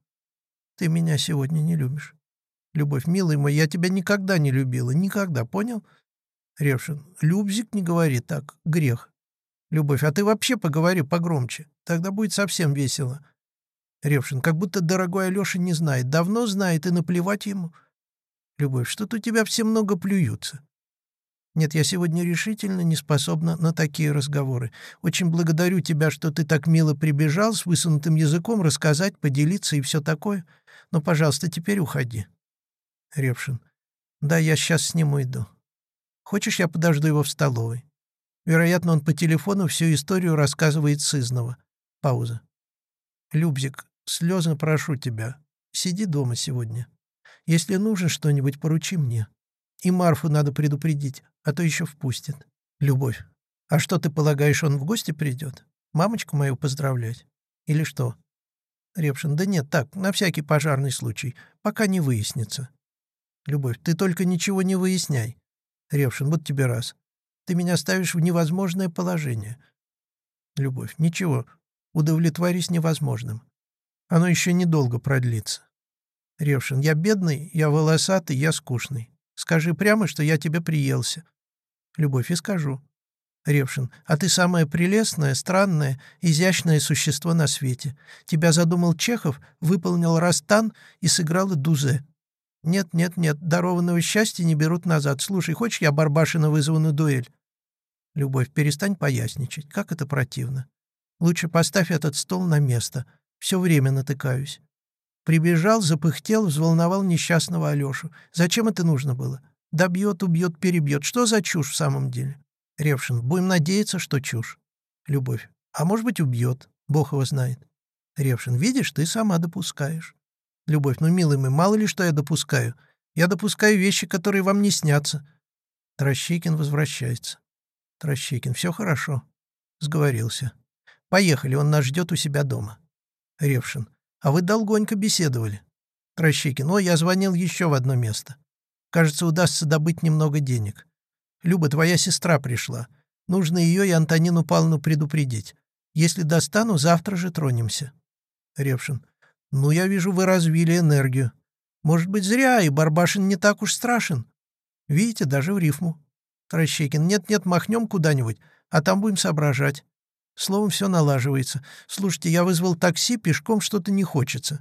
Ты меня сегодня не любишь. Любовь, милый мой, я тебя никогда не любила, никогда, понял? Ревшин, Любзик, не говори так, грех. Любовь, а ты вообще поговори погромче, тогда будет совсем весело. Ревшин, как будто дорогой Алеша не знает, давно знает и наплевать ему. Любовь, что-то у тебя все много плюются. Нет, я сегодня решительно не способна на такие разговоры. Очень благодарю тебя, что ты так мило прибежал с высунутым языком рассказать, поделиться и все такое. Но, пожалуйста, теперь уходи. Ревшин, да, я сейчас с ним уйду. Хочешь, я подожду его в столовой? Вероятно, он по телефону всю историю рассказывает сызнова. Пауза. Любзик, слезно прошу тебя, сиди дома сегодня. Если нужно что-нибудь, поручи мне. И Марфу надо предупредить, а то еще впустит. Любовь. А что, ты полагаешь, он в гости придет? Мамочку мою поздравлять? Или что? Ревшин. Да нет, так, на всякий пожарный случай, пока не выяснится. Любовь. Ты только ничего не выясняй. Ревшин. Вот тебе раз. Ты меня ставишь в невозможное положение. Любовь. Ничего, удовлетворись невозможным. Оно еще недолго продлится. Ревшин. Я бедный, я волосатый, я скучный. Скажи прямо, что я тебе приелся. Любовь, и скажу. Ревшин. А ты самое прелестное, странное, изящное существо на свете. Тебя задумал Чехов, выполнил Растан и сыграл Дузе. Нет, дарованного счастья не берут назад. Слушай, хочешь, я Барбашина вызову на дуэль? Любовь, перестань поясничать. Как это противно. Лучше поставь этот стол на место. Все время натыкаюсь. Прибежал, запыхтел, взволновал несчастного Алешу. Зачем это нужно было? Добьет, убьет, перебьет. Что за чушь в самом деле? Ревшин. Будем надеяться, что чушь. Любовь. А может быть, убьет. Бог его знает. Ревшин. Видишь, ты сама допускаешь. Любовь. Ну, милый мой, мало ли что я допускаю. Я допускаю вещи, которые вам не снятся. Трощекин возвращается. Трощекин. Все хорошо. Сговорился. Поехали, он нас ждет у себя дома. Ревшин. А вы долгонько беседовали. Трощекин. О, я звонил еще в одно место. Кажется, удастся добыть немного денег. Люба, твоя сестра пришла. Нужно ее и Антонину Павловну предупредить. Если достану, завтра же тронемся. Ревшин. Ну, я вижу, вы развили энергию. Может быть, зря, и Барбашин не так уж страшен. Видите, даже в рифму. Трощекин. Нет, махнем куда-нибудь, а там будем соображать. Словом, все налаживается. Слушайте, я вызвал такси, пешком что-то не хочется.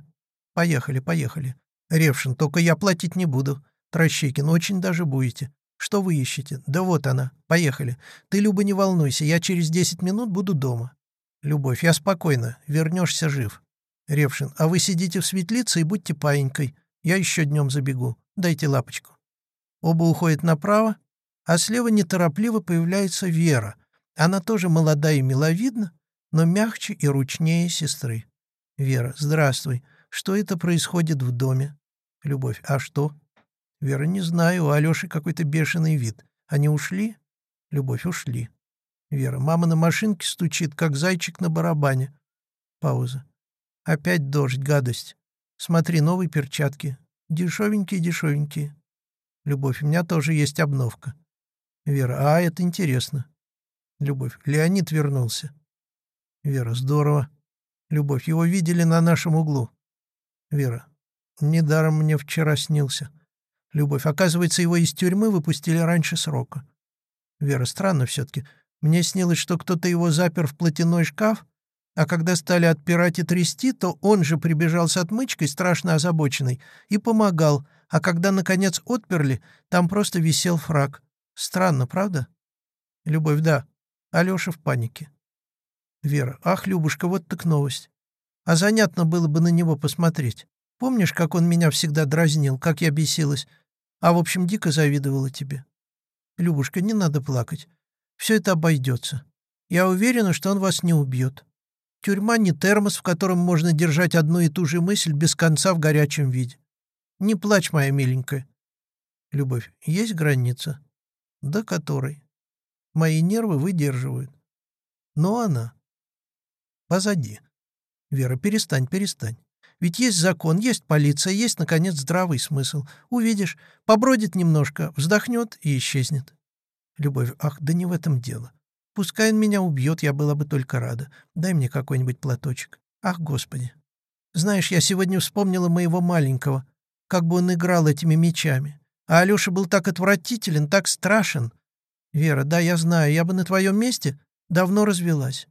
Поехали. Ревшин. Только я платить не буду. Трощекин. Очень даже будете. Что вы ищете? Да вот она. Поехали. Ты, Люба, не волнуйся, я через 10 минут буду дома. Любовь. Я спокойно. Вернешься жив. Ревшин. А вы сидите в светлице и будьте паинькой. Я еще днем забегу. Дайте лапочку. Оба уходят направо, а слева неторопливо появляется Вера. Она тоже молода и миловидна, но мягче и ручнее сестры. Вера. Здравствуй. Что это происходит в доме? Любовь. А что? Вера. Не знаю, у Алёши какой-то бешеный вид. Они ушли? Любовь. Ушли. Вера. Мама на машинке стучит, как зайчик на барабане. Пауза. Опять дождь, гадость. Смотри, новые перчатки. Дешевенькие. Любовь. У меня тоже есть обновка. Вера. А, это интересно. Любовь. Леонид вернулся. Вера. Здорово. Любовь. Его видели на нашем углу. Вера. Недаром мне вчера снился. Любовь. Оказывается, его из тюрьмы выпустили раньше срока. Вера. Странно все-таки. Мне снилось, что кто-то его запер в платяной шкаф, а когда стали отпирать и трясти, то он же прибежал с отмычкой, страшно озабоченный, и помогал, а когда, наконец, отперли, там просто висел фрак. Странно, правда? Любовь. Да. Алеша в панике. Вера. Ах, Любушка, вот так новость. А занятно было бы на него посмотреть. Помнишь, как он меня всегда дразнил, как я бесилась? А, в общем, дико завидовала тебе. Любушка, не надо плакать. Все это обойдется. Я уверена, что он вас не убьет. Тюрьма не термос, в котором можно держать одну и ту же мысль без конца в горячем виде. Не плачь, моя миленькая. Любовь. Есть граница? До которой? Мои нервы выдерживают. Но она позади. Вера, перестань, перестань. Ведь есть закон, есть полиция, есть, наконец, здравый смысл. Увидишь, побродит немножко, вздохнет и исчезнет. Любовь. Ах, да не в этом дело. Пускай он меня убьет, я была бы только рада. Дай мне какой-нибудь платочек. Ах, Господи. Знаешь, я сегодня вспомнила моего маленького, как бы он играл этими мечами. А Алеша был так отвратителен, так страшен. Вера, да, я знаю, я бы на твоем месте давно развелась.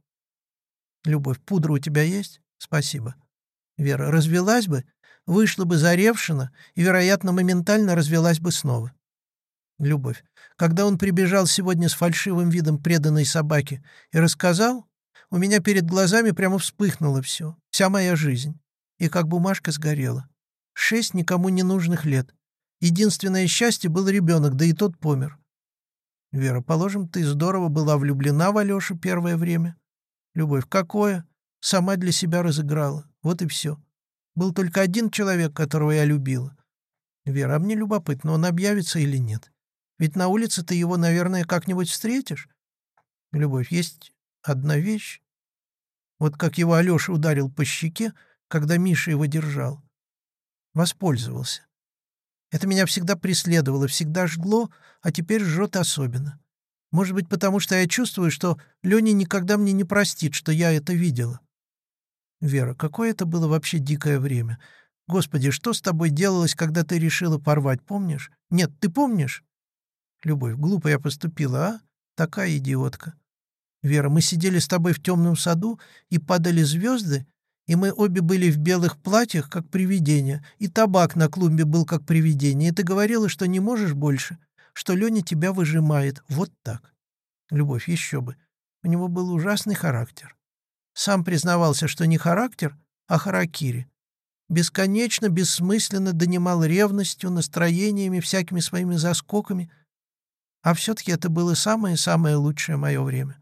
Любовь. Пудра у тебя есть? Спасибо. Вера. Развелась бы, вышла бы заревшина и, вероятно, моментально развелась бы снова. Любовь. Когда он прибежал сегодня с фальшивым видом преданной собаки и рассказал, у меня перед глазами прямо вспыхнуло все, вся моя жизнь. И как бумажка сгорела. 6 никому не нужных лет. Единственное счастье был ребенок, да и тот помер. Вера. Положим, ты здорово была влюблена в Алешу первое время. Любовь. Какое? Сама для себя разыграла. Вот и все. Был только один человек, которого я любила. Вера. А мне любопытно, он объявится или нет. Ведь на улице ты его, наверное, как-нибудь встретишь. Любовь. Есть одна вещь. Вот как его Алеша ударил по щеке, когда Миша его держал. Воспользовался. Это меня всегда преследовало, всегда жгло, а теперь жжет особенно. Может быть, потому что я чувствую, что Леня никогда мне не простит, что я это видела. Вера, какое это было вообще дикое время. Господи, что с тобой делалось, когда ты решила порвать, помнишь? Нет, ты помнишь? Любовь, глупо я поступила, а? Такая идиотка. Вера, мы сидели с тобой в темном саду, и падали звезды, и мы обе были в белых платьях, как привидения, и табак на клумбе был как привидение, и ты говорила, что не можешь больше, что Леня тебя выжимает. Вот так. Любовь, еще бы. У него был ужасный характер. Сам признавался, что не характер, а харакири. Бесконечно, бессмысленно донимал ревностью, настроениями, всякими своими заскоками. А все-таки это было самое-самое лучшее мое время.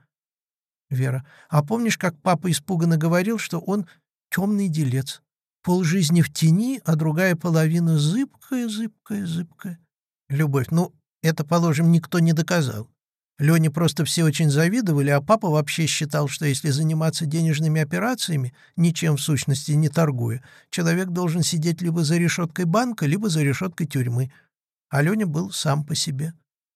Вера, а помнишь, как папа испуганно говорил, что он темный делец? Полжизни в тени, а другая половина зыбкая, зыбкая, зыбкая. Любовь, ну, это, положим, никто не доказал. Лене просто все очень завидовали, а папа вообще считал, что если заниматься денежными операциями, ничем в сущности не торгуя, человек должен сидеть либо за решеткой банка, либо за решеткой тюрьмы. А Леня был сам по себе.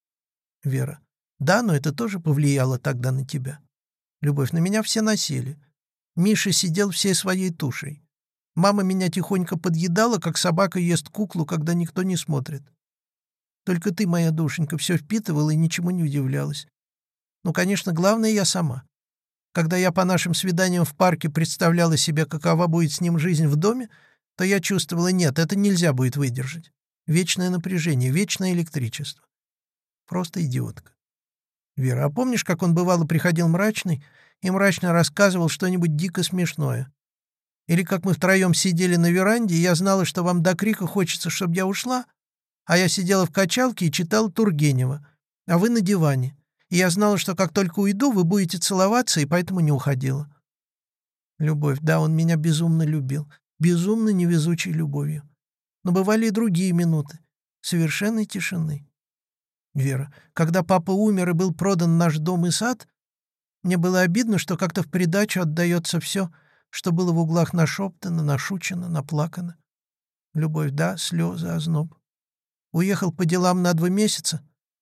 Вера. Да, но это тоже повлияло тогда на тебя. Любовь. На меня все насели. Миша сидел всей своей тушей. Мама меня тихонько подъедала, как собака ест куклу, когда никто не смотрит. Только ты, моя душенька, все впитывала и ничему не удивлялась. Ну, конечно, главное я сама. Когда я по нашим свиданиям в парке представляла себе, какова будет с ним жизнь в доме, то я чувствовала, нет, это нельзя будет выдержать. Вечное напряжение, вечное электричество. Просто идиотка. Вера, а помнишь, как он бывало приходил мрачный и мрачно рассказывал что-нибудь дико смешное? Или как мы втроем сидели на веранде, и я знала, что вам до крика хочется, чтобы я ушла, а я сидела в качалке и читала Тургенева, а вы на диване, и я знала, что как только уйду, вы будете целоваться, и поэтому не уходила. Любовь, да, он меня безумно любил, безумно невезучей любовью. Но бывали и другие минуты, совершенной тишины. Вера, когда папа умер и был продан наш дом и сад, мне было обидно, что как-то в придачу отдается все, что было в углах нашептано, нашучено, наплакано. Любовь, да, слезы, озноб. Уехал по делам на 2 месяца,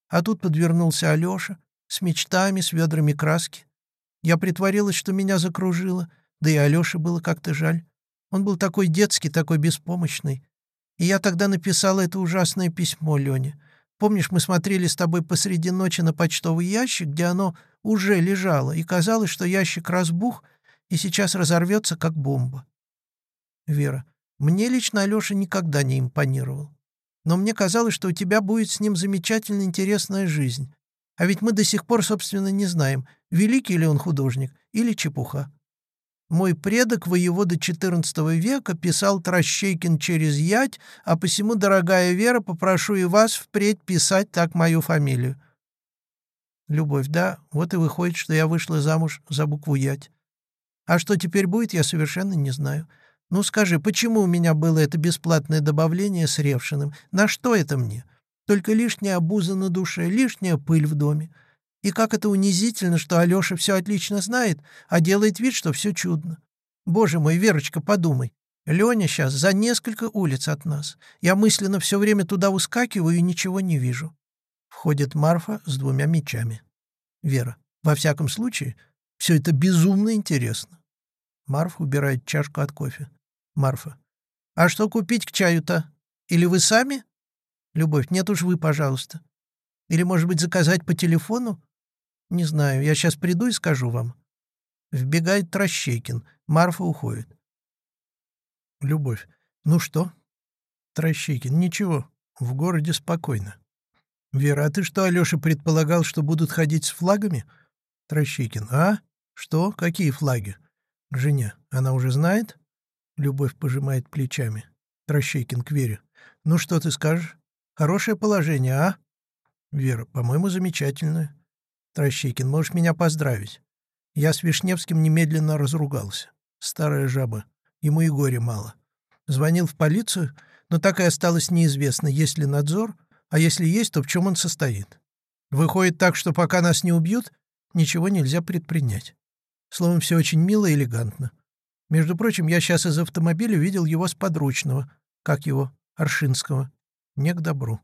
А тут подвернулся Алеша с мечтами, с ведрами краски. Я притворилась, что меня закружило, да и Алёше было как-то жаль. Он был такой детский, такой беспомощный. И я тогда написала это ужасное письмо Лене. Помнишь, мы смотрели с тобой посреди ночи на почтовый ящик, где оно уже лежало, и казалось, что ящик разбух и сейчас разорвется, как бомба. Вера, мне лично Алёша никогда не импонировал. Но мне казалось, что у тебя будет с ним замечательно интересная жизнь. А ведь мы до сих пор, собственно, не знаем, великий ли он художник или чепуха. Мой предок, воевода XIV века, писал Трощейкин через ять, а посему, дорогая Вера, попрошу и вас впредь писать так мою фамилию. Любовь, да, вот и выходит, что я вышла замуж за букву ять. А что теперь будет, я совершенно не знаю. Ну скажи, почему у меня было это бесплатное добавление с Ревшиным? На что это мне? Только лишняя обуза на душе, лишняя пыль в доме. И как это унизительно, что Алеша все отлично знает, а делает вид, что все чудно. Боже мой, Верочка, подумай. Леня сейчас за несколько улиц от нас. Я мысленно все время туда ускакиваю и ничего не вижу. Входит Марфа с 2 мечами. Вера. Во всяком случае, все это безумно интересно. Марфа убирает чашку от кофе. Марфа. А что купить к чаю-то? Или вы сами? Любовь. Нет уж вы, пожалуйста. Или, может быть, заказать по телефону? Не знаю, я сейчас приду и скажу вам. Вбегает Трощейкин. Марфа уходит. Любовь. Ну что? Трощейкин. Ничего. В городе спокойно. Вера, а ты что, Алеша, предполагал, что будут ходить с флагами? Трощейкин. А? Что? Какие флаги? К жене. Она уже знает? Любовь пожимает плечами. Трощейкин к Вере. Ну что ты скажешь? Хорошее положение, а? Вера. По-моему, замечательное. Трощейкин. Можешь меня поздравить. Я с Вишневским немедленно разругался. Старая жаба. Ему и горя мало. Звонил в полицию, но так и осталось неизвестно, есть ли надзор, а если есть, то в чем он состоит. Выходит так, что пока нас не убьют, ничего нельзя предпринять. Словом, все очень мило и элегантно. Между прочим, я сейчас из автомобиля видел его с подручного. Как его? Аршинского. Не к добру.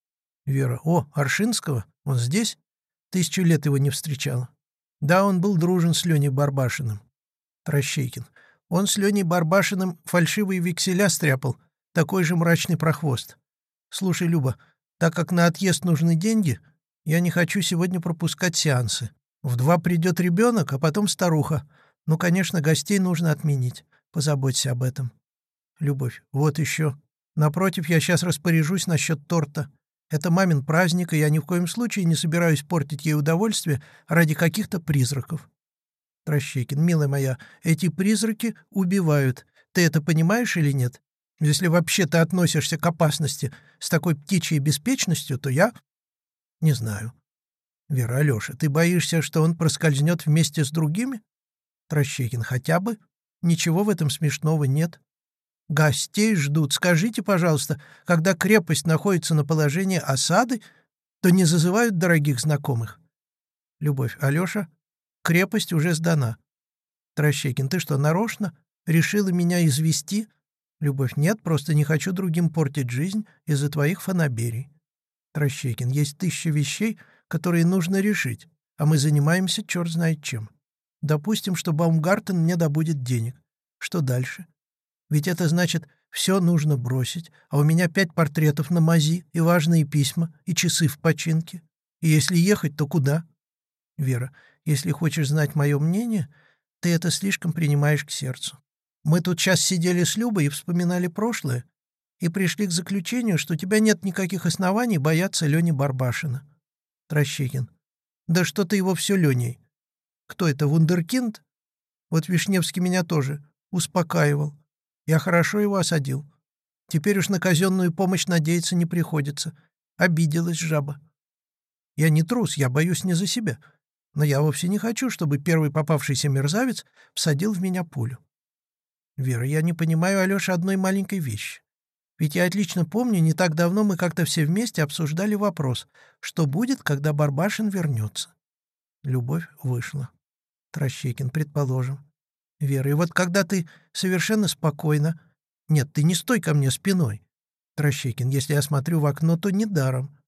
Вера. О, Аршинского? Он здесь? 1000 лет его не встречала. Да, он был дружен с Леней Барбашиным. Трощейкин. Он с Леней Барбашиным фальшивые векселя стряпал. Такой же мрачный прохвост. Слушай, Люба, так как на отъезд нужны деньги, я не хочу сегодня пропускать сеансы. В 2 придет ребенок, а потом старуха. Ну, конечно, гостей нужно отменить. Позаботься об этом. Любовь. Вот еще. Напротив, я сейчас распоряжусь насчет торта. Это мамин праздник, и я ни в коем случае не собираюсь портить ей удовольствие ради каких-то призраков. Трощейкин. Милая моя, эти призраки убивают. Ты это понимаешь или нет? Если вообще ты относишься к опасности с такой птичьей беспечностью, то я... не знаю. Вера. Алеша, ты боишься, что он проскользнет вместе с другими? Трощейкин. Хотя бы. Ничего в этом смешного нет. Гостей ждут. Скажите, пожалуйста, когда крепость находится на положении осады, то не зазывают дорогих знакомых? Любовь. Алеша, крепость уже сдана. Трощейкин. Ты что, нарочно? Решила меня извести? Любовь. Нет, просто не хочу другим портить жизнь из-за твоих фанаберий. Трощейкин. Есть 1000 вещей, которые нужно решить, а мы занимаемся черт знает чем. Допустим, что Баумгартен мне добудет денег. Что дальше? Ведь это значит, все нужно бросить, а у меня 5 портретов на мази, и важные письма, и часы в починке. И если ехать, то куда? Вера, если хочешь знать мое мнение, ты это слишком принимаешь к сердцу. Мы тут сейчас сидели с Любой и вспоминали прошлое, и пришли к заключению, что у тебя нет никаких оснований бояться Лени Барбашина. Трощекин. Да что ты его все Леней? Кто это, вундеркинд? Вот Вишневский меня тоже успокаивал. Я хорошо его осадил. Теперь уж на казенную помощь надеяться не приходится. Обиделась жаба. Я не трус, я боюсь не за себя. Но я вовсе не хочу, чтобы первый попавшийся мерзавец всадил в меня пулю. Вера, я не понимаю, Алеша, одной маленькой вещи. Ведь я отлично помню, не так давно мы как-то все вместе обсуждали вопрос, что будет, когда Барбашин вернется. Любовь вышла. Трощекин, предположим. Вера, и вот когда ты совершенно спокойно... Нет, ты не стой ко мне спиной. Трощекин, если я смотрю в окно, то недаром.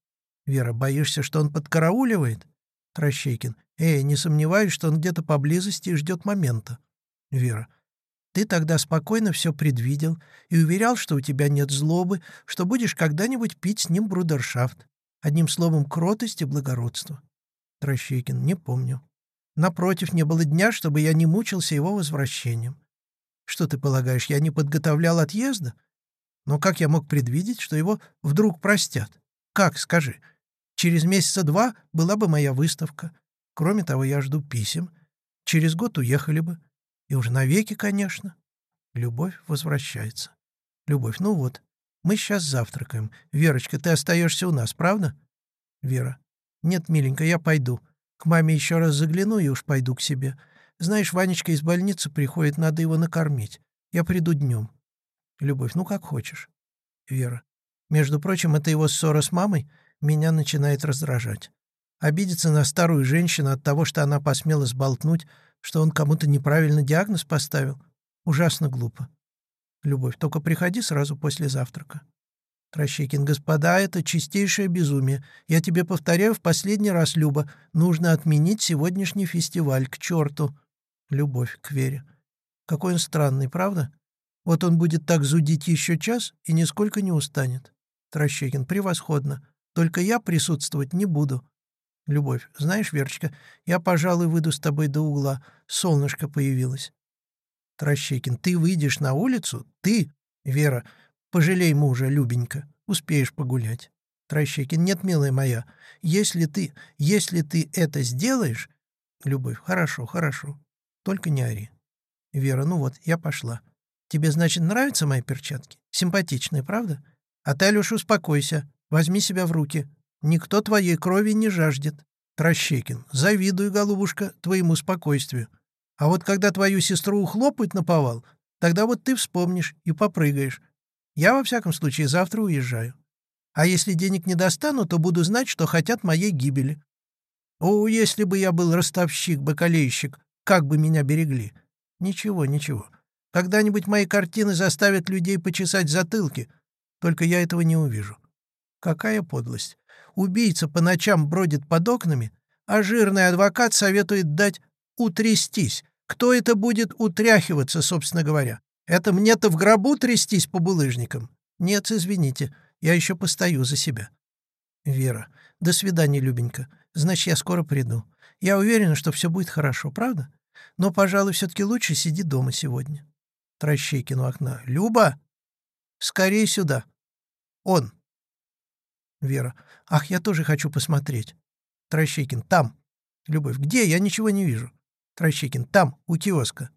Вера, боишься, что он подкарауливает? Трощейкин. Не сомневаюсь, что он где-то поблизости и ждет момента. Вера. Ты тогда спокойно все предвидел и уверял, что у тебя нет злобы, что будешь когда-нибудь пить с ним брудершафт. Одним словом, кротость и благородство. Трощейкин. Не помню. Напротив, не было дня, чтобы я не мучился его возвращением. Что ты полагаешь, я не подготовлял отъезда? Но как я мог предвидеть, что его вдруг простят? Как, скажи? Через месяца 2 была бы моя выставка. Кроме того, я жду писем. Через год уехали бы. И уже навеки, конечно. Любовь возвращается. Любовь. Ну вот, мы сейчас завтракаем. Верочка, ты остаешься у нас, правда? Вера. Нет, миленькая, я пойду. К маме еще раз загляну и уж пойду к себе. Знаешь, Ванечка из больницы приходит, надо его накормить. Я приду днем. Любовь. Ну, как хочешь. Вера. Между прочим, это его ссора с мамой меня начинает раздражать. Обидеться на старую женщину от того, что она посмела сболтнуть, что он кому-то неправильно диагноз поставил. Ужасно глупо. Любовь. Только приходи сразу после завтрака. Трощекин. Господа, это чистейшее безумие. Я тебе повторяю в последний раз, Люба, нужно отменить сегодняшний фестиваль, к черту. Любовь к Вере. Какой он странный, правда? Вот он будет так зудить еще час и нисколько не устанет. Трощекин. Превосходно. Только я присутствовать не буду. Любовь. Знаешь, Верочка, я, пожалуй, выйду с тобой до угла. Солнышко появилось. Трощекин. Ты выйдешь на улицу? Ты? Вера. Пожалей мужа, Любенька. Успеешь погулять. Трощекин. Нет, милая моя, если ты это сделаешь... Любовь. Хорошо, хорошо. Только не ори. Вера. Ну вот, я пошла. Тебе, значит, нравятся мои перчатки? Симпатичные, правда? А ты, Алеша, успокойся. Возьми себя в руки. Никто твоей крови не жаждет. Трощекин. Завидую, голубушка, твоему спокойствию. А вот когда твою сестру ухлопают наповал, тогда вот ты вспомнишь и попрыгаешь. Я, во всяком случае, завтра уезжаю. А если денег не достану, то буду знать, что хотят моей гибели. О, если бы я был ростовщик, бакалейщик, как бы меня берегли. Ничего, ничего. Когда-нибудь мои картины заставят людей почесать затылки, только я этого не увижу. Какая подлость. Убийца по ночам бродит под окнами, а жирный адвокат советует дать утрястись. Кто это будет утряхиваться, собственно говоря? Это мне-то в гробу трястись по булыжникам? Нет, извините, я еще постою за себя. Вера. До свидания, Любенька. Значит, я скоро приду. Я уверена, что все будет хорошо, правда? Но, пожалуй, все-таки лучше сиди дома сегодня. Трощейкин у окна. Люба! Скорей сюда. Он. Вера. Ах, я тоже хочу посмотреть. Трощекин. Там. Любовь. Где? Я ничего не вижу. Трощекин. Там, у киоска.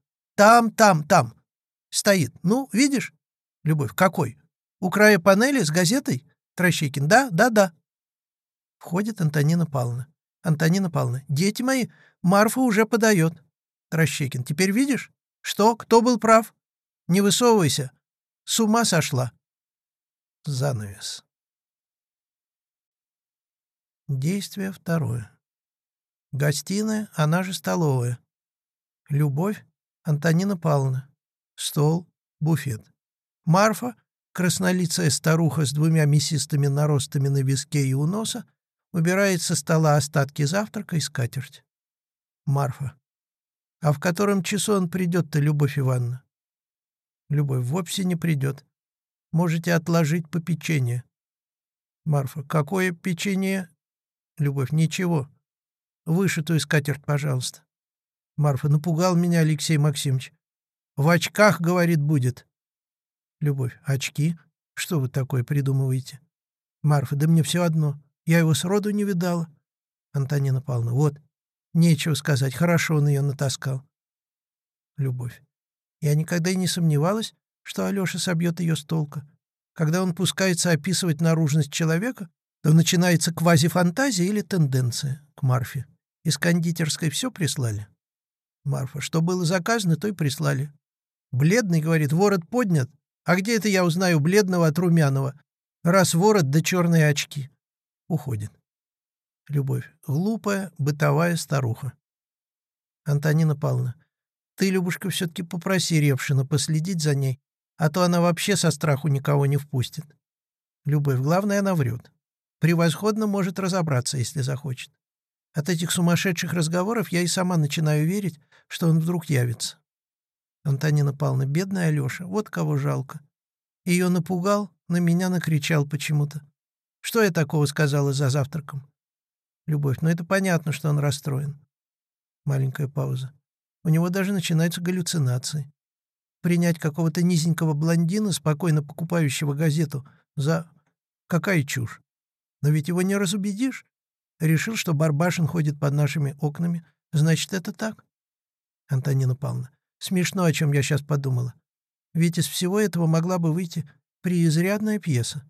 Там. Стоит. Ну, видишь? Любовь. Какой? У края панели с газетой? Трощекин. Да. Входит Антонина Павловна. Антонина Павловна. Дети мои, Марфа уже подает. Трощекин. Теперь видишь? Что? Кто был прав? Не высовывайся. С ума сошла. Занавес. Действие второе. Гостиная, она же столовая. Любовь, Антонина Павловна. Стол, буфет. Марфа, краснолицая старуха с 2 мясистыми наростами на виске и у носа, убирает со стола остатки завтрака и скатерть. Марфа. А в котором часу он придет-то, Любовь Ивановна? Любовь. Вовсе не придет. Можете отложить попечение. Марфа. Какое печенье? Любовь. Ничего. Вышитую скатерть, пожалуйста. Марфа. Напугал меня Алексей Максимович. В очках, говорит, будет. Любовь. Очки? Что вы такое придумываете? Марфа. Да мне все одно. Я его сроду не видала. Антонина Павловна. Вот. Нечего сказать. Хорошо он ее натаскал. Любовь. Я никогда и не сомневалась, что Алеша собьет ее с толка. Когда он пускается описывать наружность человека, то начинается квазифантазия или тенденция к Марфе. Из кондитерской все прислали? Марфа. Что было заказано, то и прислали. Бледный, говорит, ворот поднят. А где это я узнаю бледного от румяного? Раз ворот да черные очки. Уходит. Любовь. Глупая, бытовая старуха. Антонина Павловна. Ты, Любушка, все-таки попроси Ревшина последить за ней, а то она вообще со страху никого не впустит. Любовь. Главное, она врет. Превосходно может разобраться, если захочет. От этих сумасшедших разговоров я и сама начинаю верить, что он вдруг явится. Антонина Павловна, бедная Алёша, вот кого жалко. Ее напугал, на меня накричал почему-то. Что я такого сказала за завтраком? Любовь, ну это понятно, что он расстроен. Маленькая пауза. У него даже начинаются галлюцинации. Принять какого-то низенького блондина, спокойно покупающего газету, за... Какая чушь. Но ведь его не разубедишь. Решил, что Барбашин ходит под нашими окнами. Значит, это так? Антонина Павловна. Смешно, о чем я сейчас подумала. Ведь из всего этого могла бы выйти преизрядная пьеса.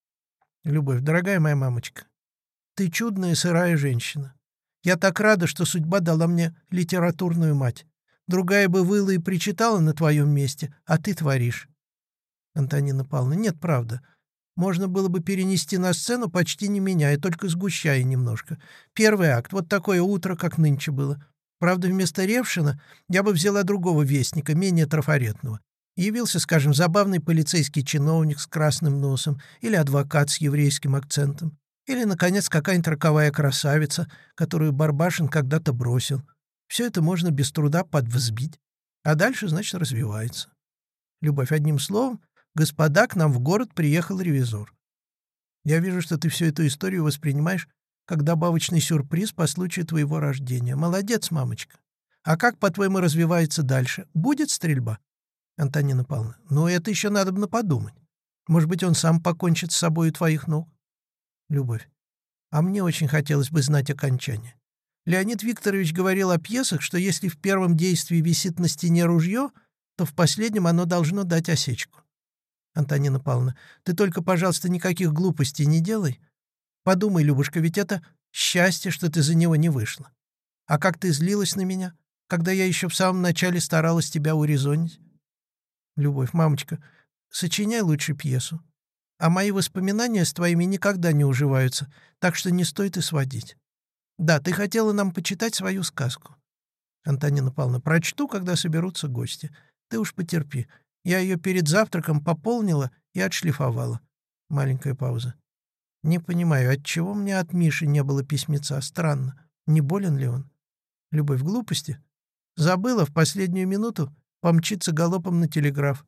Любовь, дорогая моя мамочка, ты чудная сырая женщина. Я так рада, что судьба дала мне литературную мать. Другая бы выла и причитала на твоем месте, а ты творишь. Антонина Павловна, нет, правда. Можно было бы перенести на сцену, почти не меняя, только сгущая немножко. Первый акт, вот такое утро, как нынче было. Правда, вместо Ревшина я бы взяла другого вестника, менее трафаретного. Явился, скажем, забавный полицейский чиновник с красным носом или адвокат с еврейским акцентом. Или, наконец, какая-нибудь роковая красавица, которую Барбашин когда-то бросил. Все это можно без труда подвзбить. А дальше, значит, развивается. Любовь, одним словом, господа, к нам в город приехал ревизор. Я вижу, что ты всю эту историю воспринимаешь как добавочный сюрприз по случаю твоего рождения. Молодец, мамочка. А как, по-твоему, развивается дальше? Будет стрельба? Антонина Павловна, ну это еще надобно подумать. Может быть, он сам покончит с собой у твоих ног? Любовь. А мне очень хотелось бы знать окончание. Леонид Викторович говорил о пьесах, что если в первом действии висит на стене ружье, то в последнем оно должно дать осечку. Антонина Павловна, ты только, пожалуйста, никаких глупостей не делай. Подумай, Любушка, ведь это счастье, что ты за него не вышла. А как ты злилась на меня, когда я еще в самом начале старалась тебя урезонить? Любовь, мамочка, сочиняй лучше пьесу. А мои воспоминания с твоими никогда не уживаются, так что не стоит и сводить. Да, ты хотела нам почитать свою сказку. Антонина Павловна, прочту, когда соберутся гости. Ты уж потерпи. Я ее перед завтраком пополнила и отшлифовала. Маленькая пауза. Не понимаю, отчего мне от Миши не было письмеца? Странно. Не болен ли он? Любовь, глупости. Забыла в последнюю минуту помчиться галопом на телеграф.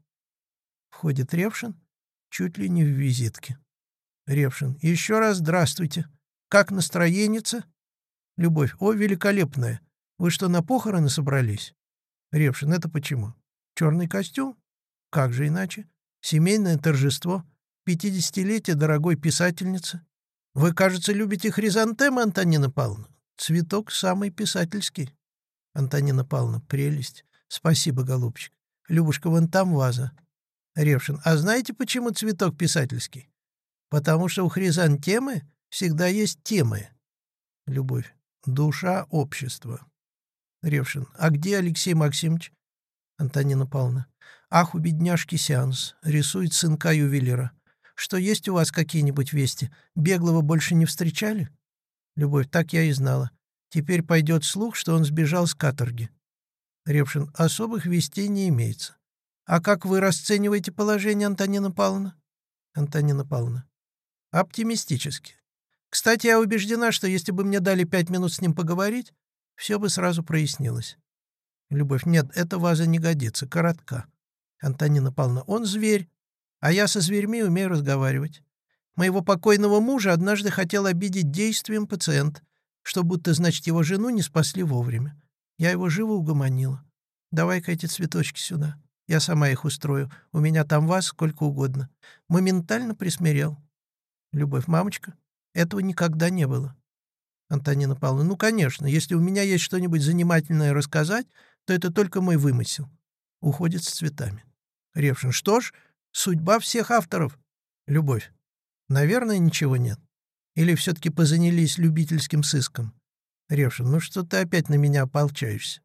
Входит Ревшин, чуть ли не в визитке. Ревшин. Еще раз здравствуйте. Как настроеница? Любовь. О, великолепная. Вы что, на похороны собрались? Ревшин. Это почему? Черный костюм? Как же иначе? Семейное торжество. 50-летие дорогой писательницы. Вы, кажется, любите хризантемы, Антонина Павловна. Цветок самый писательский. Антонина Павловна. Прелесть. Спасибо, голубчик. Любушка, вон там ваза. Ревшин. А знаете, почему цветок писательский? Потому что у хризантемы всегда есть темы. Любовь. Душа общества. Ревшин. А где Алексей Максимович? Антонина Павловна. Ах, у бедняжки сеанс. Рисует сынка ювелира. Что, есть у вас какие-нибудь вести? Беглого больше не встречали? Любовь. Так я и знала. Теперь пойдет слух, что он сбежал с каторги. Ревшин. Особых вестей не имеется. А как вы расцениваете положение, Антонина Павловна? Антонина Павловна. Оптимистически. Кстати, я убеждена, что если бы мне дали 5 минут с ним поговорить, все бы сразу прояснилось. Любовь. Нет, эта ваза не годится, коротка. Антонина Павловна. Он зверь, а я со зверьми умею разговаривать. Моего покойного мужа однажды хотел обидеть действием пациент, что будто, значит, его жену не спасли вовремя. Я его живо угомонила. Давай-ка эти цветочки сюда. Я сама их устрою. У меня там ваз сколько угодно. Моментально присмирел. Любовь. Мамочка, этого никогда не было. Антонина Павловна. Ну, конечно, если у меня есть что-нибудь занимательное рассказать, то это только мой вымысел. Уходит с цветами. Ревшин. Что ж, судьба всех авторов. Любовь. Наверное, ничего нет. Или все-таки позанялись любительским сыском? Ревшин. Ну что ты опять на меня ополчаешься?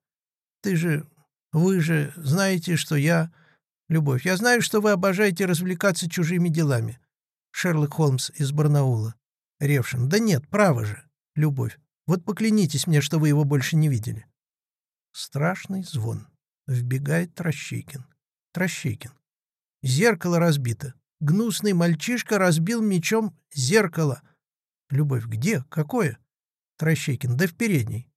Вы же знаете, что я... Любовь. Я знаю, что вы обожаете развлекаться чужими делами. Шерлок Холмс из Барнаула. Ревшин. Да нет, право же. Любовь. Вот поклянитесь мне, что вы его больше не видели. Страшный звон. Вбегает Трощейкин. Трощейкин. Зеркало разбито. Гнусный мальчишка разбил мечом зеркало. Любовь. Где? Какое? Трощекин. Да в передней.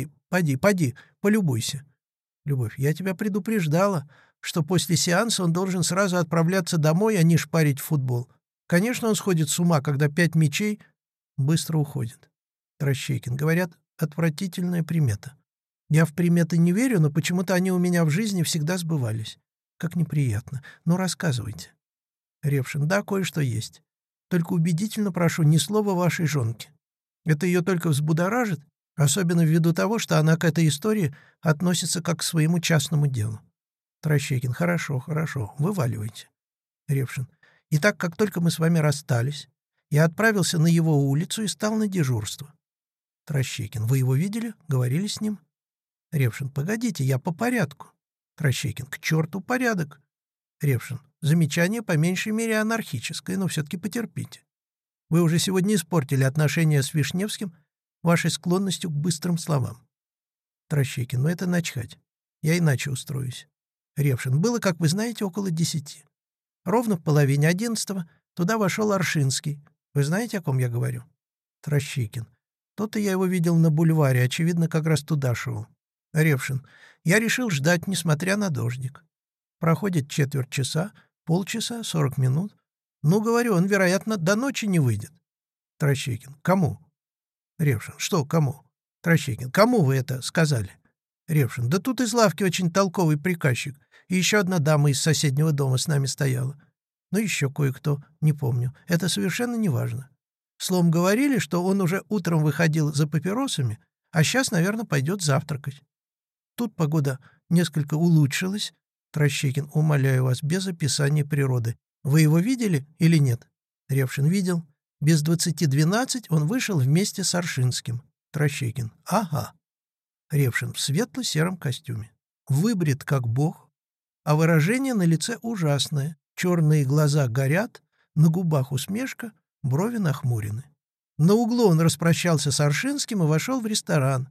Поди, полюбуйся. Любовь. Я тебя предупреждала, что после сеанса он должен сразу отправляться домой, а не шпарить в футбол. Конечно, он сходит с ума, когда 5 мячей быстро уходит. Трощекин. Говорят, отвратительная примета. Я в приметы не верю, но почему-то они у меня в жизни всегда сбывались. Как неприятно. Ну, рассказывайте. Ревшин. Да, кое-что есть. Только убедительно прошу, ни слова вашей жонке. Это ее только взбудоражит, особенно ввиду того, что она к этой истории относится как к своему частному делу. Трощекин. Хорошо, хорошо, вываливайте. Ревшин. Итак, как только мы с вами расстались, я отправился на его улицу и стал на дежурство. Трощекин. Вы его видели? Говорили с ним? Ревшин. Погодите, я по порядку. Трощекин. К черту порядок. Ревшин. Замечание по меньшей мере анархическое, но все-таки потерпите. Вы уже сегодня испортили отношения с Вишневским вашей склонностью к быстрым словам. Трощекин. Это начхать. Я иначе устроюсь. Ревшин. Было, как вы знаете, около 10. Ровно в половине 11 туда вошел Аршинский. Вы знаете, о ком я говорю? Трощекин. То-то я его видел на бульваре, очевидно, как раз туда шел. Ревшин. Я решил ждать, несмотря на дождик. Проходит четверть часа, полчаса, 40 минут. Ну, говорю, он, вероятно, до ночи не выйдет. Трощекин. Кому? Ревшин. Что кому? Трощекин. Кому вы это сказали? Ревшин. Да тут из лавки очень толковый приказчик. И еще одна дама из соседнего дома с нами стояла. Ну, еще кое-кто, не помню. Это совершенно не важно. Словом, говорили, что он уже утром выходил за папиросами, а сейчас, наверное, пойдет завтракать. Тут погода несколько улучшилась. Трощекин. Умоляю вас, без описания природы. Вы его видели или нет? Ревшин. Видел. Без 20:12 он вышел вместе с Аршинским. Трощекин. Ага. Ревшин. В светло-сером костюме. Выбрит как бог, а выражение на лице ужасное. Черные глаза горят, на губах усмешка, брови нахмурены. На углу он распрощался с Аршинским и вошел в ресторан.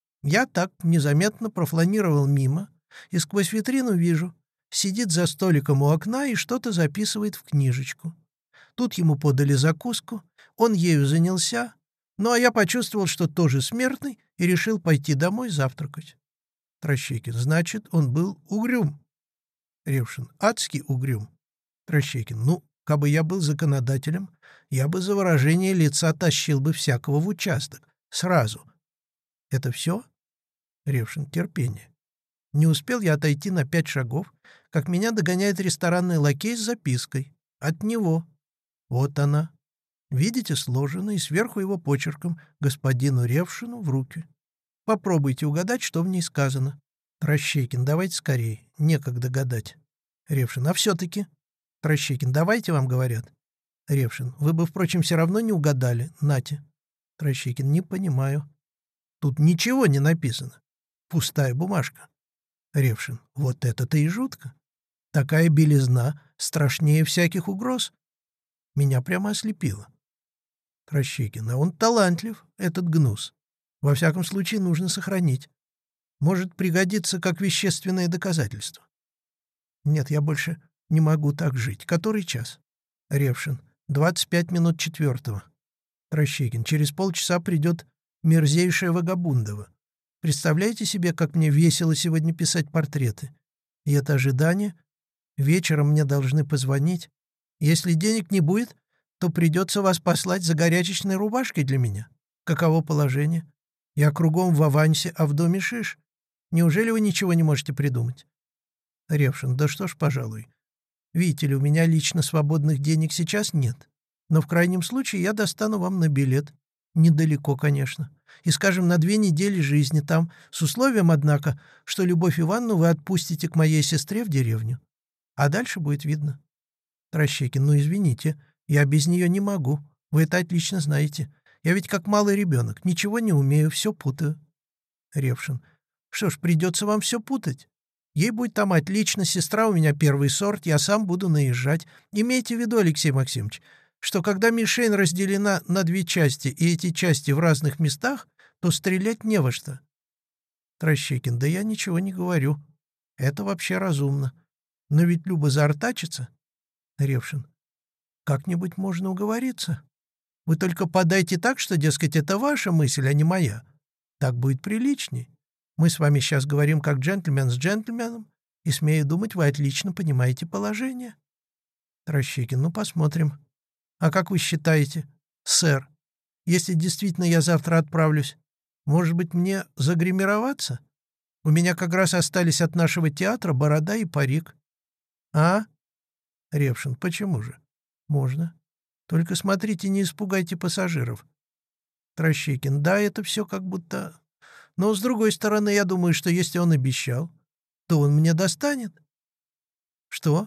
Я так незаметно профланировал мимо, и сквозь витрину вижу, сидит за столиком у окна и что-то записывает в книжечку. Тут ему подали закуску, он ею занялся, ну а я почувствовал, что тоже смертный, и решил пойти домой завтракать. Трощекин. Значит, он был угрюм. Ревшин. Адский угрюм. Трощекин. Ну, кабы я был законодателем, я бы за выражение лица тащил бы всякого в участок. Сразу. Это все? Ревшин. Терпение. Не успел я отойти на 5 шагов, как меня догоняет ресторанный лакей с запиской. От него. Вот она. Видите, сложено, и сверху его почерком господину Ревшину в руки. Попробуйте угадать, что в ней сказано. Трощекин. Давайте скорее. Некогда гадать. Ревшин. А все-таки? Трощекин. Давайте, вам говорят. Ревшин. Вы бы, впрочем, все равно не угадали. Нате. Трощекин. Не понимаю. Тут ничего не написано. Пустая бумажка. Ревшин. Вот это-то и жутко. Такая белизна страшнее всяких угроз. Меня прямо ослепило. Трощекин. А он талантлив, этот гнус. Во всяком случае, нужно сохранить. Может пригодиться как вещественное доказательство. Нет, я больше не могу так жить. Который час? Ревшин. 25 минут 4. Трощекин. Через полчаса придет мерзейшая Вагабундова. Представляете себе, как мне весело сегодня писать портреты? И это ожидание. Вечером мне должны позвонить. Если денег не будет, то придется вас послать за горячечной рубашкой для меня. Каково положение? Я кругом в авансе, а в доме шиш. Неужели вы ничего не можете придумать? Ревшин. Да что ж, пожалуй. Видите ли, у меня лично свободных денег сейчас нет. Но в крайнем случае я достану вам на билет. Недалеко, конечно. И, скажем, на 2 недели жизни там, с условием, однако, что Любовь Ивановну вы отпустите к моей сестре в деревню. А дальше будет видно. Трощекин. Ну, извините, я без нее не могу. Вы это отлично знаете. Я ведь как малый ребенок, ничего не умею, все путаю. Ревшин. Что ж, придется вам все путать. Ей будет там отлично, сестра у меня первый сорт, я сам буду наезжать. Имейте в виду, Алексей Максимович, что когда мишень разделена на 2 части, и эти части в разных местах, то стрелять не во что. Трощекин. Да я ничего не говорю. Это вообще разумно. Но ведь Люба заортачится. Ревшин. Как-нибудь можно уговориться. Вы только подайте так, что, дескать, это ваша мысль, а не моя. Так будет приличней. Мы с вами сейчас говорим как джентльмен с джентльменом, и, смею думать, вы отлично понимаете положение. Трощекин. Ну, посмотрим. А как вы считаете, сэр, если действительно я завтра отправлюсь, может быть, мне загримироваться? У меня как раз остались от нашего театра борода и парик. А? Ревшин. Почему же? Можно. Только смотрите, не испугайте пассажиров. Трощекин. Да, это все как будто... Но, с другой стороны, я думаю, что если он обещал, то он мне достанет. Что?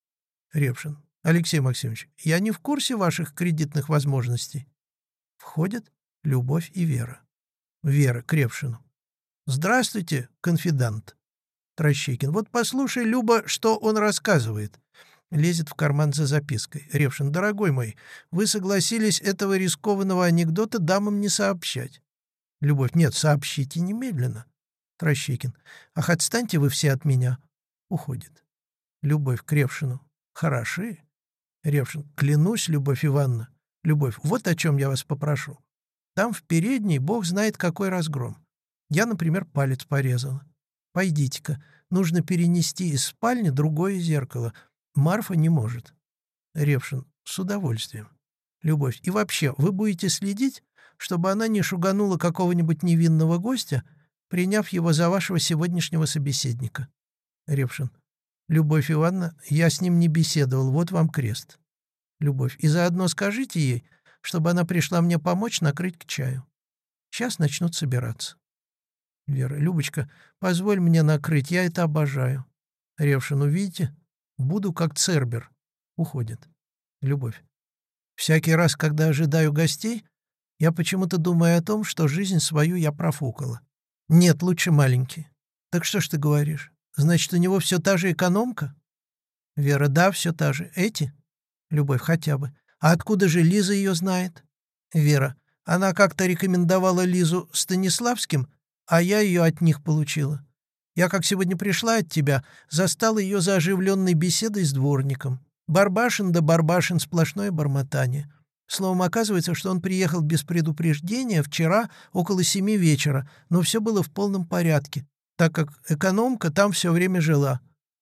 Ревшин. Алексей Максимович, я не в курсе ваших кредитных возможностей. Входят Любовь и Вера. Вера к Ревшину. Здравствуйте, конфидант. Трощекин. Вот послушай, Люба, что он рассказывает. Лезет в карман за запиской. Ревшин. Дорогой мой, вы согласились этого рискованного анекдота дамам не сообщать. Любовь. Нет, сообщите немедленно. Трощекин. Ах, отстаньте вы все от меня. Уходит. Любовь к Ревшину. Хороши. Ревшин. Клянусь, Любовь Ивановна. Любовь. Вот о чем я вас попрошу. Там в передней бог знает какой разгром. Я, например, палец порезала. Пойдите-ка, нужно перенести из спальни другое зеркало. Марфа не может. Ревшин. С удовольствием. Любовь. И вообще, вы будете следить, чтобы она не шуганула какого-нибудь невинного гостя, приняв его за вашего сегодняшнего собеседника. Ревшин. Любовь Ивановна, я с ним не беседовал, вот вам крест. Любовь. И заодно скажите ей, чтобы она пришла мне помочь накрыть к чаю. Сейчас начнут собираться. Вера. Любочка, позволь мне накрыть, я это обожаю. Ревшин. Увидите, буду как Цербер. Уходит. Любовь. Всякий раз, когда ожидаю гостей, я почему-то думаю о том, что жизнь свою я профукала. Нет, лучше маленький. Так что ж ты говоришь? Значит, у него все та же экономка? Вера. Да, все та же. Эти? Любовь. Хотя бы. А откуда же Лиза ее знает? Вера. Она как-то рекомендовала Лизу Станиславским, а я ее от них получила. Я, как сегодня пришла от тебя, застала ее за оживленной беседой с дворником. Барбашин да Барбашин, сплошное бормотание. Словом, оказывается, что он приехал без предупреждения вчера около 7 вечера, но все было в полном порядке, так как экономка там все время жила.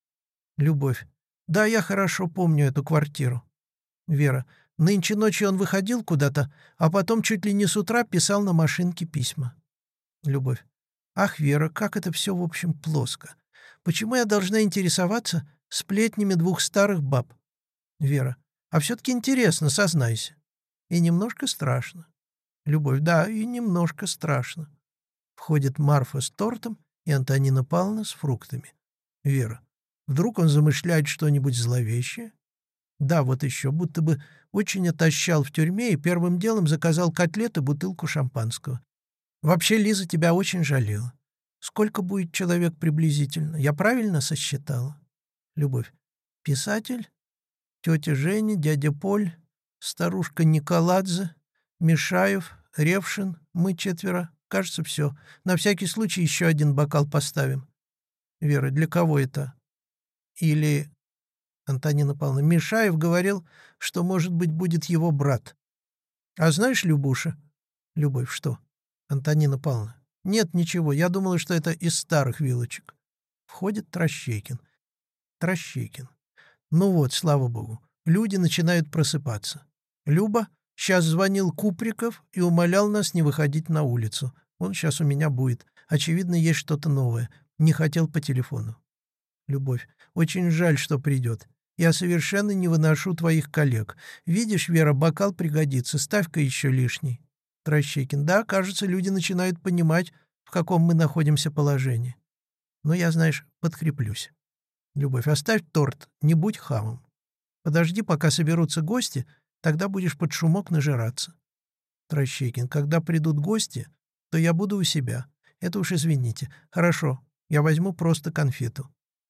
Любовь. Да, я хорошо помню эту квартиру. Вера. Нынче ночью он выходил куда-то, а потом чуть ли не с утра писал на машинке письма. Любовь. Ах, Вера, как это все, в общем, плоско. Почему я должна интересоваться сплетнями двух старых баб? Вера. А все-таки интересно, сознайся. И немножко страшно. Любовь. Да, и немножко страшно. Входит Марфа с тортом и Антонина Павловна с фруктами. Вера. Вдруг он замышляет что-нибудь зловещее? Да, вот еще, будто бы очень отощал в тюрьме и первым делом заказал котлеты и бутылку шампанского. Вообще, Лиза тебя очень жалела. Сколько будет человек приблизительно? Я правильно сосчитала? Любовь. Писатель, тетя Женя, дядя Поль, старушка Николадзе, Мишаев, Ревшин, мы 4. Кажется, все. На всякий случай еще один бокал поставим. Вера. Для кого это? Или... Антонина Павловна. Мишаев говорил, что, может быть, будет его брат. А знаешь, Любуша? Любовь. Что? Антонина Павловна. Нет, ничего, я думала, что это из старых вилочек. Входит Трощекин. Трощекин. Ну вот, слава богу, люди начинают просыпаться. Люба, сейчас звонил Куприков и умолял нас не выходить на улицу. Он сейчас у меня будет. Очевидно, есть что-то новое. Не хотел по телефону. Любовь. Очень жаль, что придет. Я совершенно не выношу твоих коллег. Видишь, Вера, бокал пригодится. Ставь-ка еще лишний. Трощекин. Да, кажется, люди начинают понимать, в каком мы находимся положении. Но я, знаешь, подкреплюсь. Любовь. Оставь торт, не будь хамом. Подожди, пока соберутся гости, тогда будешь под шумок нажираться. Трощекин. Когда придут гости, то я буду у себя. Это уж извините. Хорошо, я возьму просто конфету.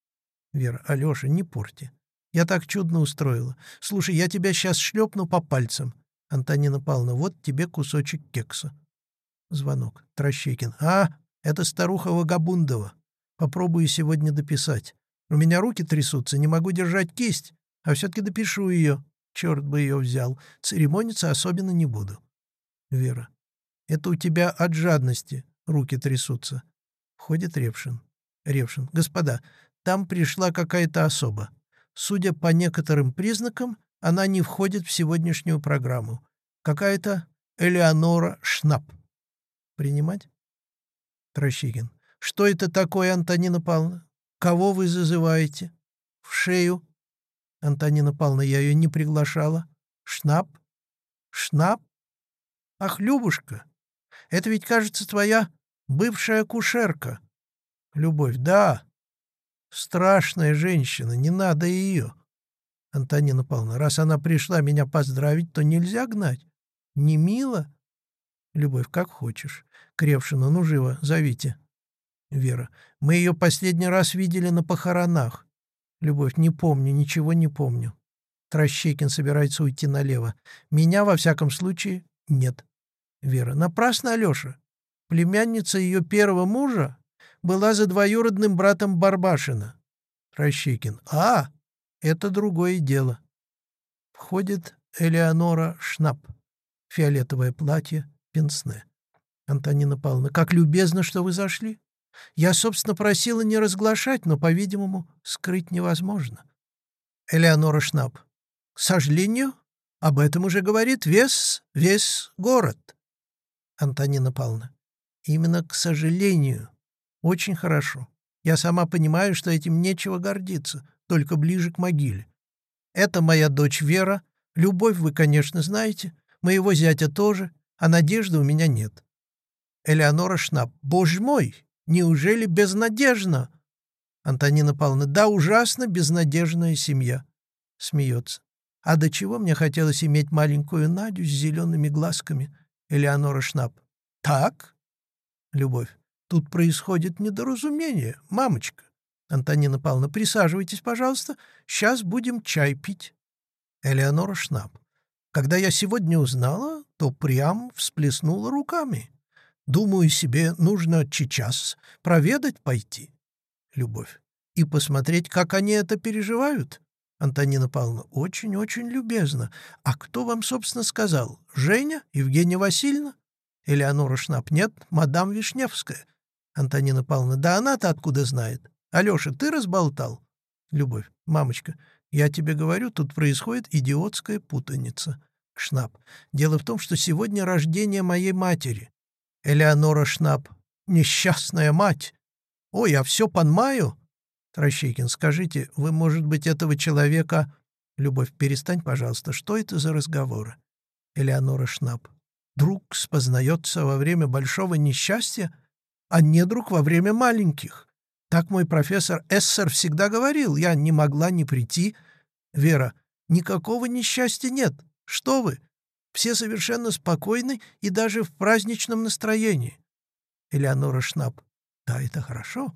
Вера. Алеша, не порти. Я так чудно устроила. Слушай, я тебя сейчас шлепну по пальцам. Антонина Павловна, вот тебе кусочек кекса. Звонок. Трощекин. А, это старуха Вагабундова. Попробую сегодня дописать. У меня руки трясутся, не могу держать кисть, а все-таки допишу ее. Черт бы ее взял. Церемониться особенно не буду. Вера. Это у тебя от жадности руки трясутся. Входит Ревшин. Ревшин. Господа, там пришла какая-то особа. Судя по некоторым признакам, она не входит в сегодняшнюю программу. Какая-то Элеонора Шнап. Принимать? Трощигин. Что это такое, Антонина Павловна? Кого вы зазываете? В шею. Антонина Павловна, я ее не приглашала. Шнап? Шнап? Ах, Любушка, это ведь, кажется, твоя бывшая акушерка. Любовь, да. Страшная женщина, не надо ее. Антонина Павловна, раз она пришла меня поздравить, то нельзя гнать. Не мило? Любовь, как хочешь. Кревшину, ну живо, зовите. Вера, мы ее последний раз видели на похоронах. Любовь, не помню, ничего не помню. Трощекин собирается уйти налево. Меня, во всяком случае, нет. Вера, напрасно, Алеша. Племянница ее первого мужа была за двоюродным братом Барбашина. Трощекин, это другое дело. Входит Элеонора Шнап. Фиолетовое платье, пенсне. Антонина Павловна, как любезно, что вы зашли. Я, собственно, просила не разглашать, но, по-видимому, скрыть невозможно. Элеонора Шнап. К сожалению, об этом уже говорит весь город. Антонина Павловна. Именно к сожалению. Очень хорошо. Я сама понимаю, что этим нечего гордиться, только ближе к могиле. Это моя дочь Вера. Любовь вы, конечно, знаете. Моего зятя тоже, а надежды у меня нет. Элеонора Шнап. Боже мой, неужели безнадежно? Антонина Павловна. Да, ужасно безнадежная семья. Смеется. А до чего мне хотелось иметь маленькую Надю с зелеными глазками? Элеонора Шнап. Так? Любовь. Тут происходит недоразумение, мамочка. Антонина Павловна. Присаживайтесь, пожалуйста. Сейчас будем чай пить. Элеонора Шнап. Когда я сегодня узнала, то прям всплеснула руками. Думаю себе, нужно сейчас проведать пойти. Любовь. И посмотреть, как они это переживают. Антонина Павловна. Очень-очень любезно. А кто вам, собственно, сказал? Женя? Евгения Васильевна? Элеонора Шнап. Нет, мадам Вишневская. Антонина Павловна. Да она-то откуда знает? Алеша, ты разболтал? Любовь. Мамочка, я тебе говорю, тут происходит идиотская путаница. Шнап. Дело в том, что сегодня рождение моей матери. Элеонора Шнап. Несчастная мать. Ой, я все понимаю. Трощекин. Скажите, вы, может быть, этого человека... Любовь. Перестань, пожалуйста. Что это за разговоры? Элеонора Шнап. Друг спознается во время большого несчастья, а не друг во время маленьких. Так мой профессор Эссер всегда говорил. Я не могла не прийти. Вера. Никакого несчастья нет. Что вы? Все совершенно спокойны и даже в праздничном настроении. Элеонора Шнап. Да, это хорошо.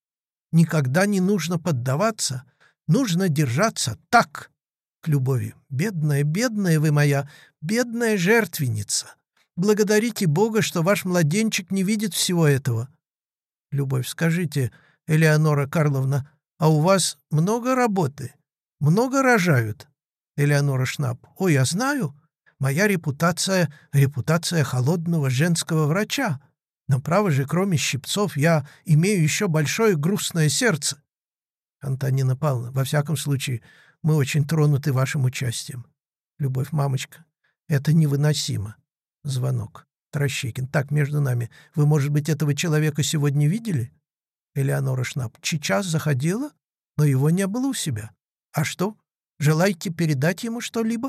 Никогда не нужно поддаваться. Нужно держаться так. К любови. Бедная, бедная вы моя, бедная жертвенница. Благодарите Бога, что ваш младенчик не видит всего этого. Любовь. Скажите, Элеонора Карловна, а у вас много работы? Много рожают? Элеонора Шнап. Ой, я знаю. Моя репутация — репутация холодного женского врача. Но, право же, кроме щипцов, я имею еще большое грустное сердце. Антонина Павловна. Во всяком случае, мы очень тронуты вашим участием. Любовь. Мамочка, это невыносимо. Звонок. Трощекин. Так, между нами. Вы, может быть, этого человека сегодня видели? Элеонора Шнап. Сейчас заходила, но его не было у себя. А что? Желаете передать ему что-либо?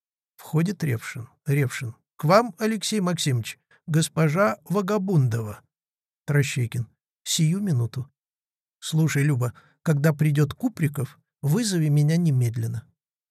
Входит Ревшин. Ревшин. К вам, Алексей Максимович, госпожа Вагабундова. Трощекин. Сию минуту. Слушай, Люба, когда придет Куприков, вызови меня немедленно.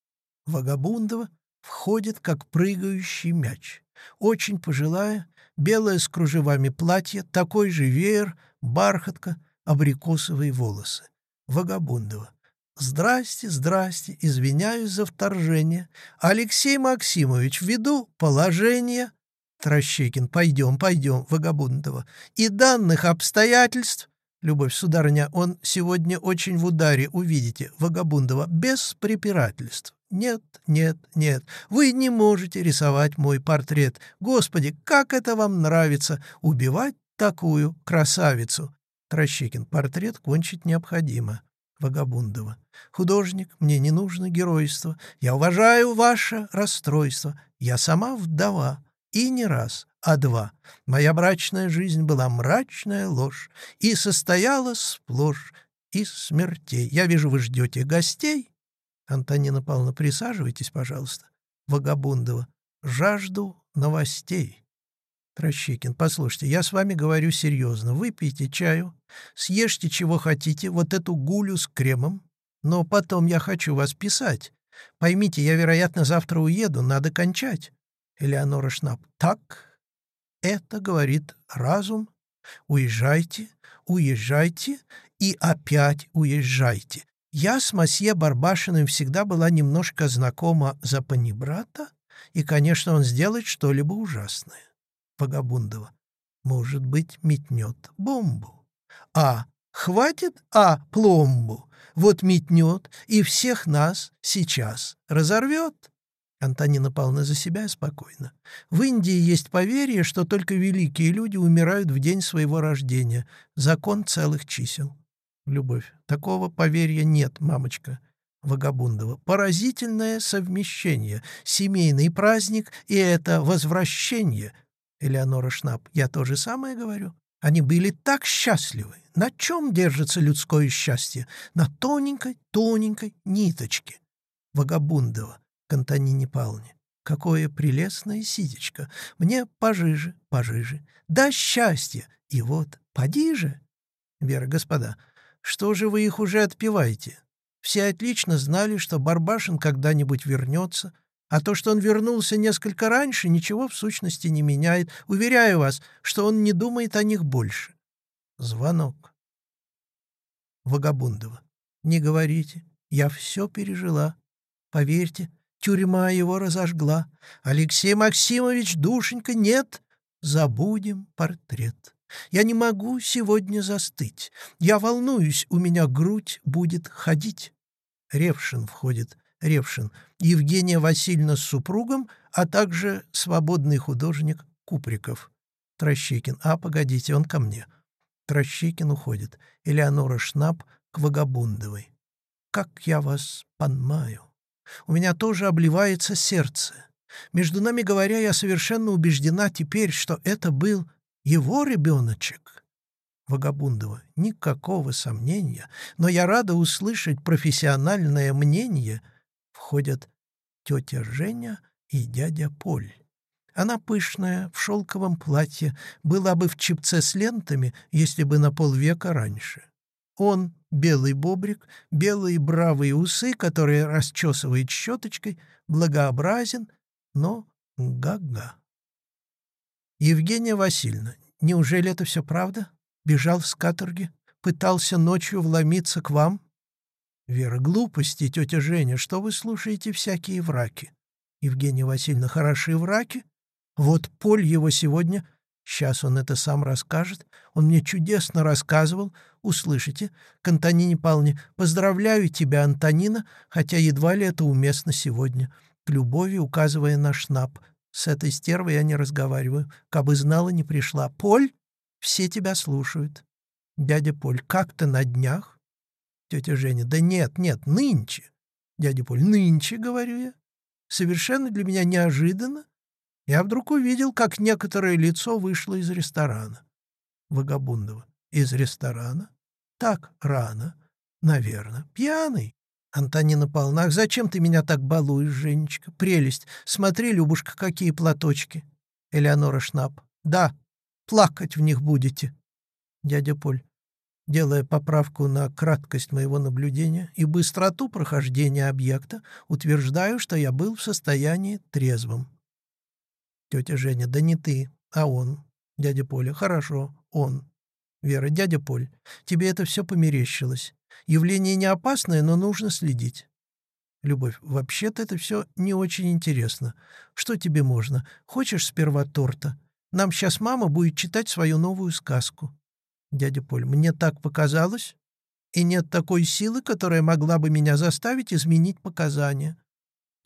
Вагабундова входит, как прыгающий мяч. Очень пожилая, белое с кружевами платье, такой же веер, бархатка, абрикосовые волосы. Вагабундова. «Здрасте, здрасте, извиняюсь за вторжение. Алексей Максимович, ввиду положения...» Трощекин. «Пойдем, пойдем, Вагабундова. И данных обстоятельств...» Любовь. Сударыня, он сегодня очень в ударе, увидите. Вагабундова. Без препирательств. Нет, нет, нет, вы не можете рисовать мой портрет. Господи, как это вам нравится, убивать такую красавицу!» Трощекин. Портрет кончить необходимо. Вагабундова. Художник, мне не нужно геройство. Я уважаю ваше расстройство. Я сама вдова. И не раз, а два. Моя брачная жизнь была мрачная ложь и состояла сплошь из смертей. Я вижу, вы ждете гостей. Антонина Павловна, присаживайтесь, пожалуйста. Вагабундова. Жажду новостей. Трощекин. Послушайте, я с вами говорю серьезно. Выпейте чаю, съешьте чего хотите, вот эту гулю с кремом. Но потом я хочу вас писать. Поймите, я, вероятно, завтра уеду, надо кончать. Элеонора Шнапп. Так, это говорит разум. Уезжайте, уезжайте и опять уезжайте. Я с мосье Барбашиным всегда была немножко знакома за панибрата, и, конечно, он сделает что-либо ужасное. Вагабундова. Может быть, метнет бомбу. Хватит пломбу. Вот метнет и всех нас сейчас разорвет. Антонина Павловна за себя спокойно. В Индии есть поверье, что только великие люди умирают в день своего рождения. Закон целых чисел. Любовь. Такого поверья нет, мамочка. Вагабундова. Поразительное совмещение. Семейный праздник и это возвращение. Элеонора Шнапп. Я то же самое говорю. Они были так счастливы. На чем держится людское счастье? На тоненькой ниточке. Вагабундова. К Антонине Павловне. Какое прелестное сидечко. Мне пожиже. Да счастье. И вот, поди же. Вера. Господа, что же вы их уже отпеваете? Все отлично знали, что Барбашин когда-нибудь вернется, а то, что он вернулся несколько раньше, ничего в сущности не меняет. Уверяю вас, что он не думает о них больше. Звонок. Вагабундова. Не говорите, я все пережила. Поверьте, тюрьма его разожгла. Алексей Максимович, душенька, нет, забудем портрет. Я не могу сегодня застыть. Я волнуюсь, у меня грудь будет ходить. Ревшин входит. Ревшин. Евгения Васильевна с супругом, а также свободный художник Куприков. Трощекин. Погодите, он ко мне. Трощекин уходит. Элеонора Шнапп к Вагабундовой. Как я вас понимаю. У меня тоже обливается сердце. Между нами говоря, я совершенно убеждена теперь, что это был его ребеночек. Вагабундова. Никакого сомнения, но я рада услышать профессиональное мнение. Входят тетя Женя и дядя Поль. Она пышная, в шелковом платье, была бы в чепце с лентами, если бы на полвека раньше. Он — белый бобрик, белые бравые усы, которые расчесывает щеточкой, благообразен, но га-га. Евгения Васильевна. Неужели это все правда? Бежал с каторги? Пытался ночью вломиться к вам? Вера. Глупости, тетя Женя, что вы слушаете всякие враки? Евгения Васильевна. Хороши враки? Вот Поль его сегодня... Сейчас он это сам расскажет. Он мне чудесно рассказывал. Услышите. К Антонине Павловне. Поздравляю тебя, Антонина, хотя едва ли это уместно сегодня. К Любови, указывая на Шнапп. С этой стервой я не разговариваю. Кабы знала, не пришла. Поль, все тебя слушают. Дядя Поль. Как ты на днях? Тетя Женя. Да нет, нынче. Дядя Поль. Нынче, говорю я. Совершенно для меня неожиданно. Я вдруг увидел, как некоторое лицо вышло из ресторана. Вагабундова. Из ресторана? Так рано. Наверное. Пьяный. Антонина Павловна. Ах, зачем ты меня так балуешь, Женечка? Прелесть. Смотри, Любушка, какие платочки. Элеонора Шнапп. Да, плакать в них будете. Дядя Поль. Делая поправку на краткость моего наблюдения и быстроту прохождения объекта, утверждаю, что я был в состоянии трезвом. Тетя Женя. Да не ты, а он. Дядя Поля. Хорошо, он. Вера. Дядя Поль, тебе это все померещилось. Явление не опасное, но нужно следить. Любовь. Вообще-то это все не очень интересно. Что тебе можно? Хочешь сперва торта? Нам сейчас мама будет читать свою новую сказку. Дядя Поль. Мне так показалось, и нет такой силы, которая могла бы меня заставить изменить показания.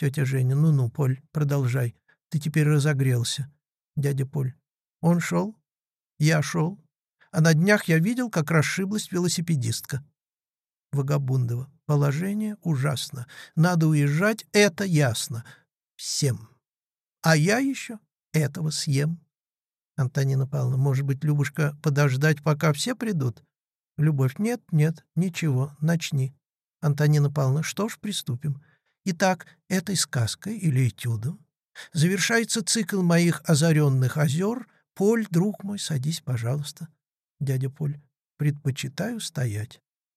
Тетя Женя: ну-ну, Поль, продолжай. Ты теперь разогрелся. Дядя Поль: он шел, я шел, а на днях я видел, как расшиблась велосипедистка. Вагабундова: положение ужасно. Надо уезжать, это ясно. Всем. А я еще этого съем. Антонина Павловна: может быть, Любушка, подождать, пока все придут? Любовь: нет, нет, ничего, начни. Антонина Павловна: что ж, приступим. Итак, этой сказкой или этюдом завершается цикл моих озаренных озер. Поль, друг мой, садись, пожалуйста. Дядя Поль: предпочитаю стоять.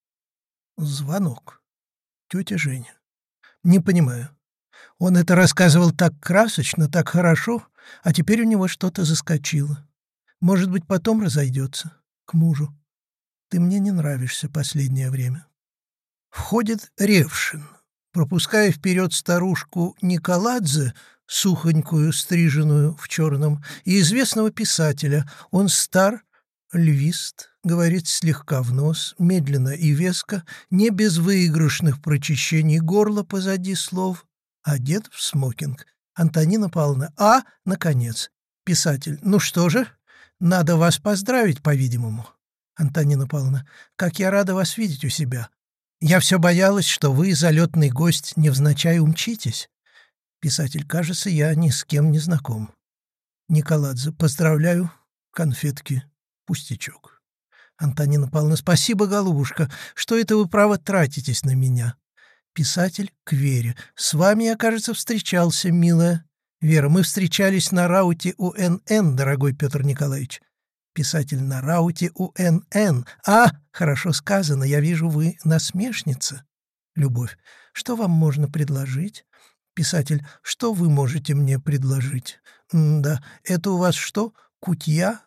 Звонок. Тетя Женя: не понимаю. Он это рассказывал так красочно, так хорошо, а теперь у него что-то заскочило. Может быть, потом разойдется. К мужу: ты мне не нравишься последнее время. Входит Ревшин, пропуская вперед старушку Николадзе, сухонькую, стриженную в черном, и известного писателя. Он стар, львист, говорит слегка в нос, медленно и веско, не без выигрышных прочищений горла позади слов, одет в смокинг. Антонина Павловна: наконец. Писатель: ну что же, надо вас поздравить, по-видимому. Антонина Павловна: как я рада вас видеть у себя. Я все боялась, что вы, залетный гость, невзначай умчитесь. Писатель: кажется, я ни с кем не знаком. Николадзе: поздравляю, конфетки, пустячок. Антонина Павловна: спасибо, голубушка, что это вы, право, тратитесь на меня. Писатель к Вере: с вами я, кажется, встречался, милая. Вера: мы встречались на рауте УНН, дорогой Петр Николаевич. Писатель: на рауте УНН. Хорошо сказано, я вижу, вы насмешница. Любовь: что вам можно предложить? Писатель: что вы можете мне предложить? Да, это у вас что, кутья?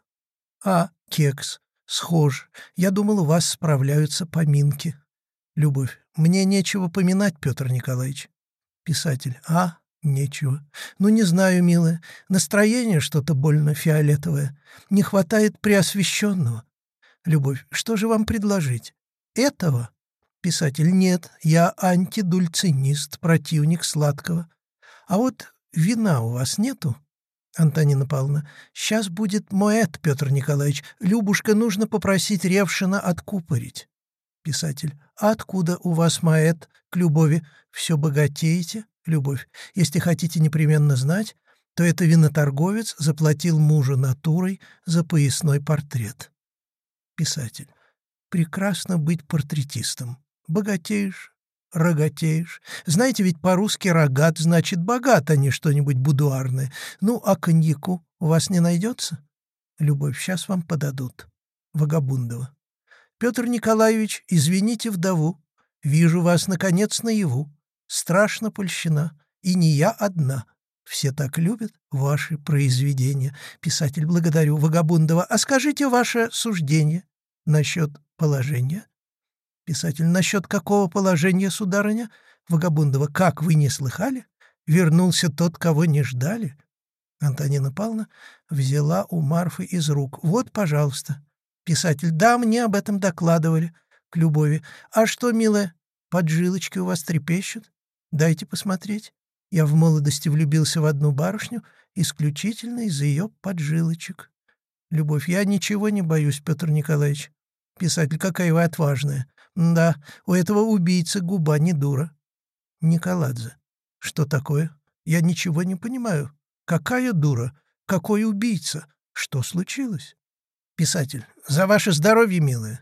Кекс. Схож. Я думал, у вас справляются поминки. Любовь: мне нечего поминать, Петр Николаевич. Писатель: нечего. Ну, не знаю, милая, настроение что-то больно фиолетовое. Не хватает преосвященного. Любовь: что же вам предложить? Этого? Писатель: нет, я антидульцинист, противник сладкого. А вот вина у вас нету? Антонина Павловна: сейчас будет моэт, Петр Николаевич. Любушка, нужно попросить Ревшина откупорить. Писатель: откуда у вас моэт к любови? Все богатеете? Любовь: если хотите непременно знать, то это виноторговец заплатил мужу натурой за поясной портрет. Писатель: прекрасно быть портретистом. Богатеешь, рогатеешь. Знаете, ведь по-русски рогат значит богат, а не что-нибудь будуарное. Ну, а коньяку у вас не найдется? Любовь: сейчас вам подадут. Вагабундова: Петр Николаевич, извините вдову. Вижу вас, наконец, наяву. Страшно польщена, и не я одна. Все так любят ваши произведения. Писатель: благодарю. Вагабундова: а скажите ваше суждение насчет положения. Писатель: насчет какого положения, сударыня? Вагабундова: как, вы не слыхали? Вернулся тот, кого не ждали. Антонина Павловна взяла у Марфы из рук. Вот, пожалуйста. Писатель: да, мне об этом докладывали. К Любови: а что, милая, поджилочки у вас трепещут? Дайте посмотреть. Я в молодости влюбился в одну барышню исключительно из-за ее поджилочек. Любовь: я ничего не боюсь, Петр Николаевич. Писатель: какая вы отважная. Да, у этого убийцы губа не дура. Николадзе: что такое? Я ничего не понимаю. Какая дура? Какой убийца? Что случилось? Писатель: за ваше здоровье, милая.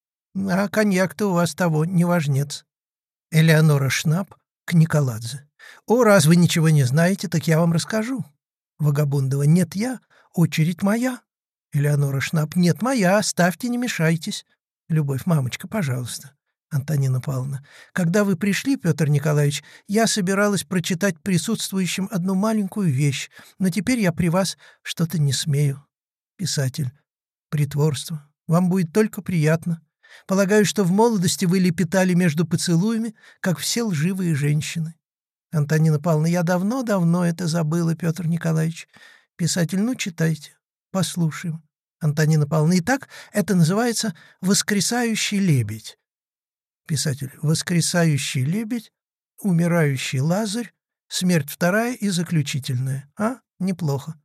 А коньяк-то у вас того не важнец. Элеонора Шнапп к Николадзе: о, раз вы ничего не знаете, так я вам расскажу. Вагабундова: нет, я, очередь моя. Элеонора Шнапп: нет, моя, ставьте, не мешайтесь. Любовь: мамочка, пожалуйста. Антонина Павловна: когда вы пришли, Петр Николаевич, я собиралась прочитать присутствующим одну маленькую вещь, но теперь я при вас что-то не смею. Писатель: притворство. Вам будет только приятно. Полагаю, что в молодости вы лепетали между поцелуями, как все лживые женщины. Антонина Павловна: я давно-давно это забыла, Петр Николаевич. Писатель: ну, читайте, послушаем. Антонина Павловна: итак, это называется «Воскресающий лебедь». Писатель: воскресающий лебедь, умирающий Лазарь, Смерть вторая и заключительная. А? Неплохо.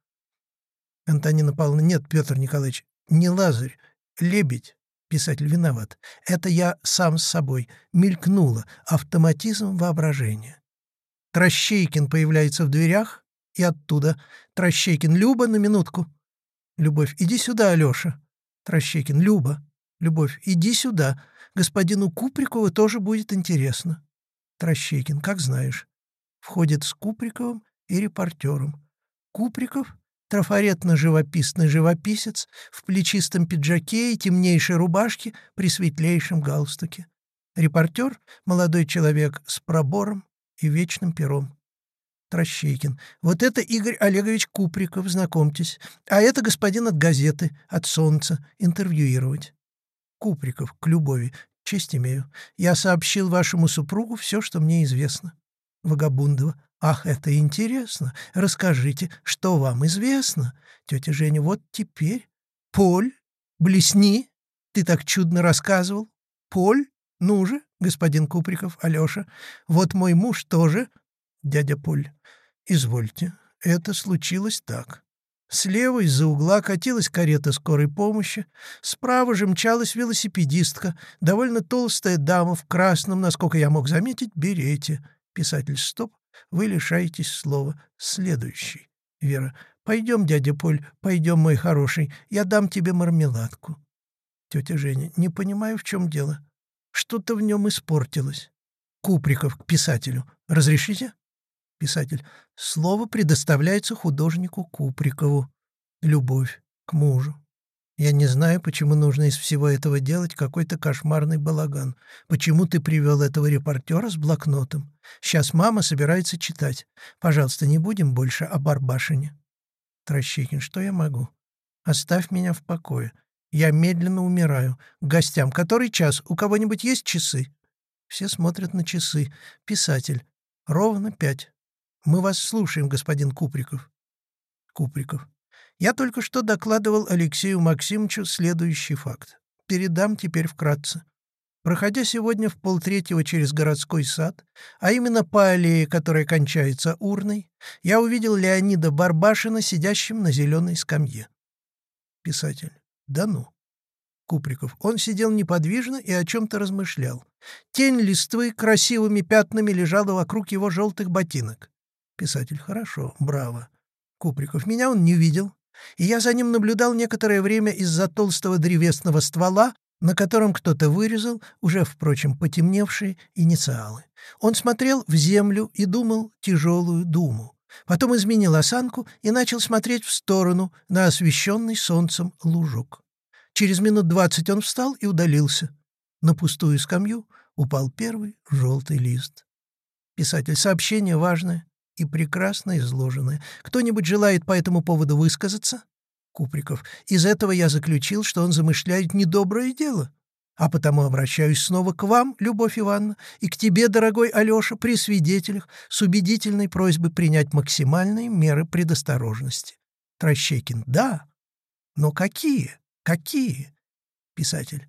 Антонина Павловна. Нет, Петр Николаевич, не Лазарь. Лебедь. Писатель виноват. Это я сам с собой. Мелькнуло. Автоматизм воображения. Трощейкин появляется в дверях, и оттуда. Трощейкин. Люба, на минутку. Любовь. Иди сюда, Алеша. Трощейкин. Люба. Любовь. Иди сюда. Господину Куприкову тоже будет интересно. Трощейкин. Как знаешь. Входит с Куприковым и репортером. Куприков — трафаретно-живописный живописец в плечистом пиджаке и темнейшей рубашке при светлейшем галстуке. Репортер — молодой человек с пробором и вечным пером. Трощейкин. Вот это Игорь Олегович Куприков, знакомьтесь. А это господин от газеты, от «Солнца», интервьюировать. Куприков к Любови. Честь имею. Я сообщил вашему супругу все, что мне известно. Вагабундова. Ах, это интересно. Расскажите, что вам известно? Тетя Женя. Вот теперь. Поль, блесни. Ты так чудно рассказывал. Поль, ну же, господин Куприков, Алеша. Вот мой муж тоже. Дядя Поль. Извольте. Это случилось так. Слева из-за угла катилась карета скорой помощи, справа же мчалась велосипедистка, довольно толстая дама в красном, насколько я мог заметить, берете. Писатель. Стоп, вы лишаетесь слова. Следующий. Вера. Пойдем, дядя Поль, пойдем, мой хороший, я дам тебе мармеладку. Тетя Женя. Не понимаю, в чем дело. Что-то в нем испортилось. Куприков к писателю. Разрешите? Писатель. Слово предоставляется художнику Куприкову. Любовь к мужу. Я не знаю, почему нужно из всего этого делать какой-то кошмарный балаган. Почему ты привел этого репортера с блокнотом? Сейчас мама собирается читать. Пожалуйста, не будем больше о Барбашине. Трощейкин. Что я могу? Оставь меня в покое. Я медленно умираю. К гостям. Который час? У кого-нибудь есть часы? Все смотрят на часы. Писатель. Ровно 5. Мы вас слушаем, господин Куприков. Куприков. Я только что докладывал Алексею Максимовичу следующий факт. Передам теперь вкратце. Проходя сегодня в 2:30 через городской сад, а именно по аллее, которая кончается урной, я увидел Леонида Барбашина, сидящим на зеленой скамье. Писатель. Да ну. Куприков. Он сидел неподвижно и о чем-то размышлял. Тень листвы красивыми пятнами лежала вокруг его желтых ботинок. Писатель. Хорошо, браво. Куприков. Меня он не видел, и я за ним наблюдал некоторое время из-за толстого древесного ствола, на котором кто-то вырезал, уже, впрочем, потемневшие инициалы. Он смотрел в землю и думал тяжелую думу. Потом изменил осанку и начал смотреть в сторону на освещенный солнцем лужок. Через минут 20 он встал и удалился. На пустую скамью упал первый желтый лист. Писатель. Сообщение важное и прекрасно изложенное. Кто-нибудь желает по этому поводу высказаться? Куприков. Из этого я заключил, что он замышляет недоброе дело. А потому обращаюсь снова к вам, Любовь Ивановна, и к тебе, дорогой Алеша, при свидетелях, с убедительной просьбой принять максимальные меры предосторожности. Трощейкин. Да. Но какие? Какие? Писатель.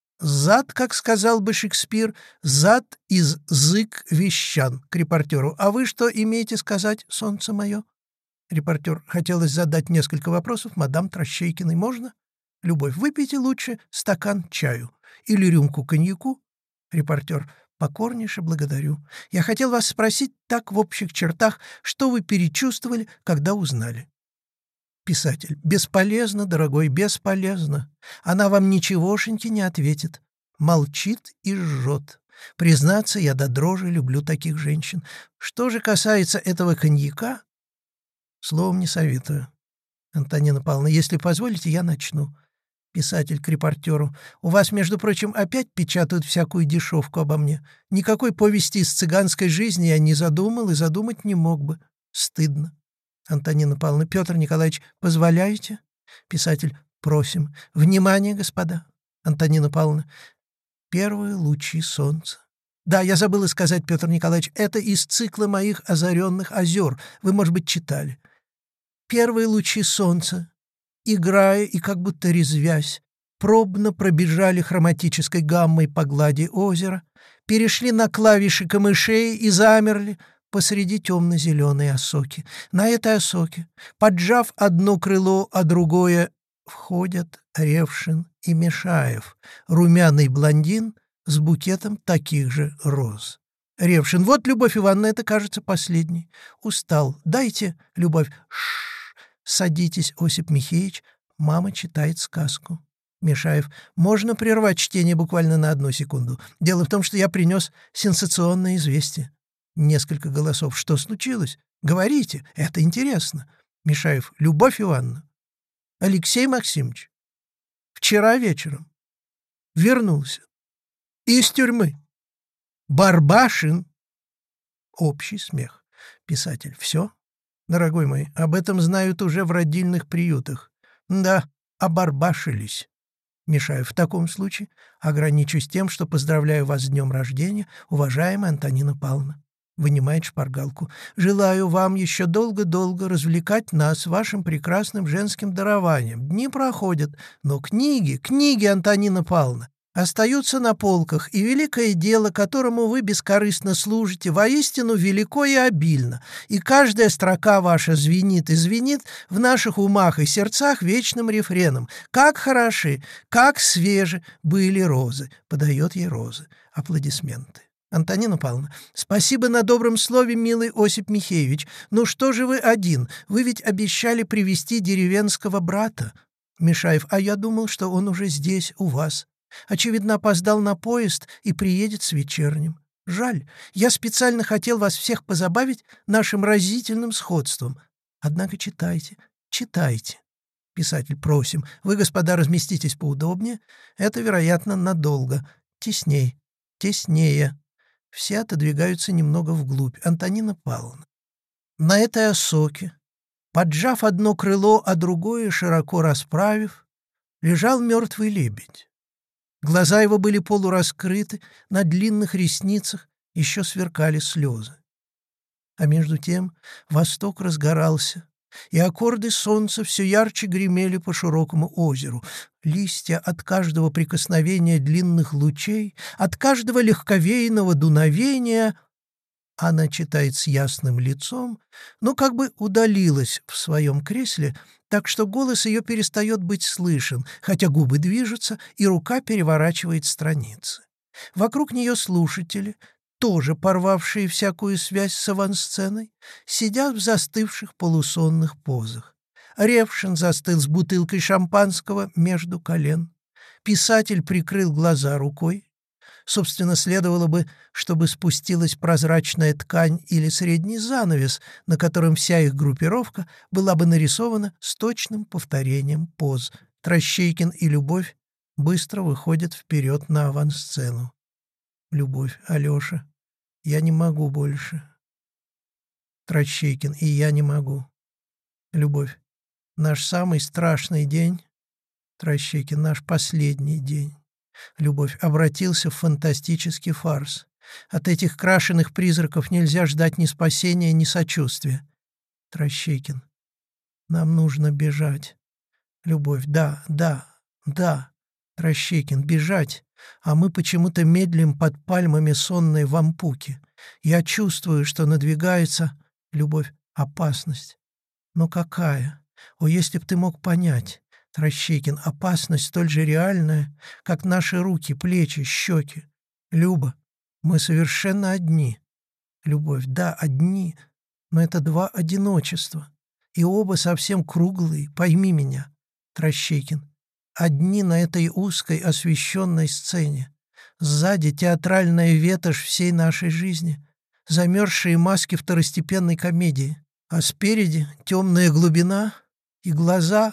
Зад, как сказал бы Шекспир, зад из зык вещан к репортеру. А вы что имеете сказать, солнце мое? Репортер. Хотелось задать несколько вопросов мадам Трощейкиной. Можно? Любовь. Выпейте лучше стакан чаю. Или рюмку коньяку. Репортер. Покорнейше благодарю. Я хотел вас спросить так в общих чертах, что вы перечувствовали, когда узнали. Писатель. Бесполезно, дорогой, бесполезно. Она вам ничегошеньки не ответит. Молчит и жжет. Признаться, я до дрожи люблю таких женщин. Что же касается этого коньяка, словом не советую. Антонина Павловна, если позволите, я начну. Писатель к репортеру. У вас, между прочим, опять печатают всякую дешевку обо мне. Никакой повести из цыганской жизни я не задумал и задумать не мог бы. Стыдно. Антонина Павловна. Петр Николаевич, позволяете? Писатель. Просим. Внимание, господа. Антонина Павловна. Первые лучи солнца. Да, я забыла сказать, Петр Николаевич, это из цикла моих «Озаренных озер». Вы, может быть, читали. Первые лучи солнца, играя и как будто резвясь, пробно пробежали хроматической гаммой по глади озера, перешли на клавиши камышей и замерли, посреди темно-зеленой осоки. На этой осоке, поджав одно крыло, а другое, входят Ревшин и Мешаев, румяный блондин с букетом таких же роз. Ревшин: вот, Любовь Ивановна, это, кажется, последний. Устал. Дайте, Любовь. Шш. Садитесь, Осип Михеич. Мама читает сказку. Мешаев: можно прервать чтение буквально на 1 секунду? Дело в том, что я принес сенсационное известие. Несколько голосов. Что случилось? Говорите, это интересно. Мешаев: Любовь Ивановна, Алексей Максимович вчера вечером вернулся из тюрьмы. Барбашин. Общий смех. Писатель: все? Дорогой мой, об этом знают уже в родильных приютах. Да, обарбашились. Мешаев: в таком случае ограничусь тем, что поздравляю вас с днем рождения, уважаемая Антонина Павловна. Вынимает шпаргалку. Желаю вам еще долго-долго развлекать нас вашим прекрасным женским дарованием. Дни проходят, но книги, Антонина Павловна, остаются на полках, и великое дело, которому вы бескорыстно служите, воистину велико и обильно, и каждая строка ваша звенит и звенит в наших умах и сердцах вечным рефреном. Как хороши, как свежи были розы. Подает ей розы. Аплодисменты. Антонина Павловна: спасибо на добром слове, милый Осип Михеевич. Ну что же вы один? Вы ведь обещали привезти деревенского брата. Мешаев: а я думал, что он уже здесь, у вас. Очевидно, опоздал на поезд и приедет с вечерним. Жаль, я специально хотел вас всех позабавить нашим разительным сходством. Однако читайте, читайте. Писатель: просим, вы, господа, разместитесь поудобнее. Это, вероятно, надолго. Тесней, теснее. Все отодвигаются немного вглубь. Антонина Павловна: на этой осоке, поджав одно крыло, а другое широко расправив, лежал мертвый лебедь. Глаза его были полураскрыты, на длинных ресницах еще сверкали слезы. А между тем восток разгорался, и аккорды солнца все ярче гремели по широкому озеру. Листья от каждого прикосновения длинных лучей, от каждого легковейного дуновения... Она читает с ясным лицом, но как бы удалилась в своем кресле, так что голос ее перестает быть слышен, хотя губы движутся и рука переворачивает страницы. Вокруг нее слушатели, тоже порвавшие всякую связь с авансценой, сидят в застывших полусонных позах. Ревшин застыл с бутылкой шампанского между колен. Писатель прикрыл глаза рукой. Собственно, следовало бы, чтобы спустилась прозрачная ткань или средний занавес, на котором вся их группировка была бы нарисована с точным повторением поз. Трощейкин и Любовь быстро выходят вперед на авансцену. Любовь: Алеша, я не могу больше. Трощейкин: и я не могу. Любовь: наш самый страшный день. Трощейкин: наш последний день. Любовь: обратился в фантастический фарс. От этих крашеных призраков нельзя ждать ни спасения, ни сочувствия. Трощейкин: нам нужно бежать. Любовь: да, да, да. Трощейкин: бежать, а мы почему-то медлим под пальмами сонной вампуки. Я чувствую, что надвигается... Любовь: опасность. Но какая? О, если б ты мог понять. Трощейкин: опасность столь же реальная, как наши руки, плечи, щеки. Люба: мы совершенно одни. Любовь: да, одни, но это 2 одиночества, и оба совсем круглые, пойми меня. Трощейкин: одни на этой узкой освещенной сцене. Сзади театральная ветошь всей нашей жизни, замерзшие маски второстепенной комедии, а спереди темная глубина и глаза,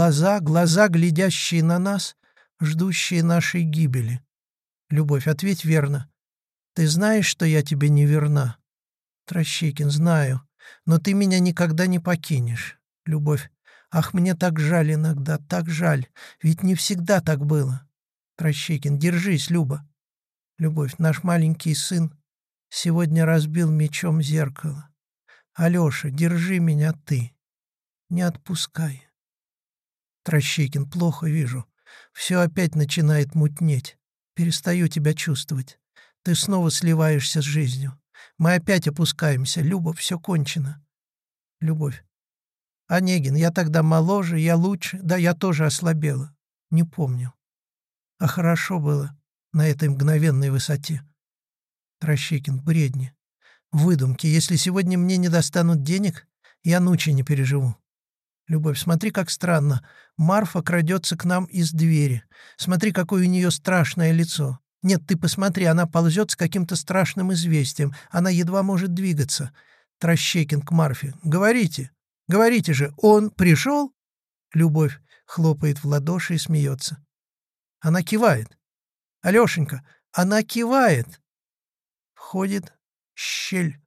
глядящие на нас, ждущие нашей гибели. Любовь: ответь верно. Ты знаешь, что я тебе не верна? Трощейкин: знаю, но ты меня никогда не покинешь. Любовь: ах, мне так жаль иногда, так жаль, ведь не всегда так было. Трощейкин: держись, Люба. Любовь: наш маленький сын сегодня разбил мечом зеркало. Алеша, держи меня ты, не отпускай. Трощейкин: плохо вижу. Все опять начинает мутнеть. Перестаю тебя чувствовать. Ты снова сливаешься с жизнью. Мы опять опускаемся. Люба, все кончено. Любовь. Онегин, я тогда моложе, я лучше, да, я тоже ослабела. Не помню. А хорошо было на этой мгновенной высоте. Трощекин, бредни. Выдумки. Если сегодня мне не достанут денег, я ночи не переживу. Любовь, смотри, как странно. Марфа крадется к нам из двери. Смотри, какое у нее страшное лицо. Нет, ты посмотри, она ползет с каким-то страшным известием. Она едва может двигаться. Трощекин к Марфе. Говорите, говорите же, он пришел? Любовь хлопает в ладоши и смеется. Она кивает. Алешенька, она кивает. Входит Щель.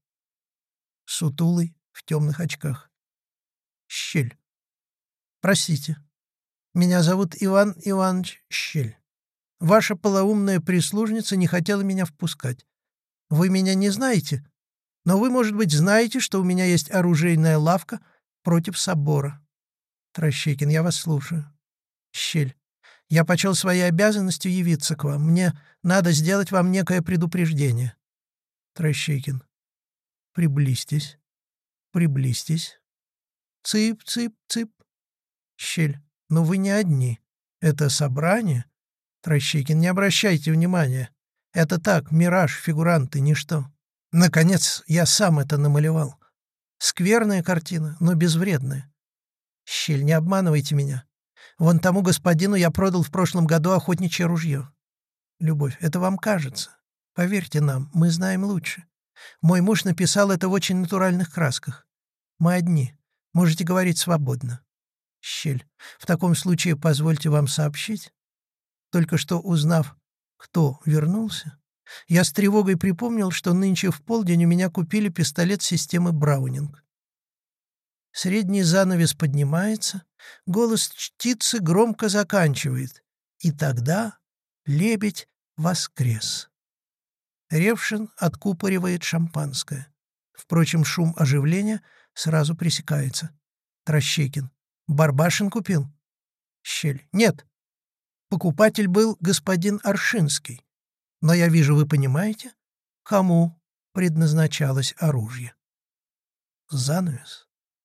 Сутулый в темных очках. Щель. Простите, меня зовут Иван Иванович Щель. Ваша полоумная прислужница не хотела меня впускать. Вы меня не знаете, но вы, может быть, знаете, что у меня есть оружейная лавка против собора. Трощекин, я вас слушаю. Щель. Я почел своей обязанностью явиться к вам. Мне надо сделать вам некое предупреждение. Трощекин. Приблизьтесь. Приблизьтесь. Цып, цып, цып. Щель. Но вы не одни. Это собрание. Трощекин, не обращайте внимания. Это так, мираж, фигуранты, ничто. Наконец, я сам это намалевал. Скверная картина, но безвредная. Щель, не обманывайте меня. Вон тому господину я продал в прошлом году охотничье ружье. Любовь, это вам кажется. Поверьте нам, мы знаем лучше. Мой муж написал это в очень натуральных красках. Мы одни. Можете говорить свободно. Щель. В таком случае позвольте вам сообщить. Только что узнав, кто вернулся, я с тревогой припомнил, что нынче в полдень у меня купили пистолет системы Браунинг. Средний занавес поднимается, голос чтицы громко заканчивает. И тогда лебедь воскрес. Ревшин откупоривает шампанское. Впрочем, шум оживления сразу пресекается. Трощекин. Барбашин купил? Щель. Нет. Покупатель был господин Аршинский. Но я вижу, вы понимаете, кому предназначалось оружие. Занавес.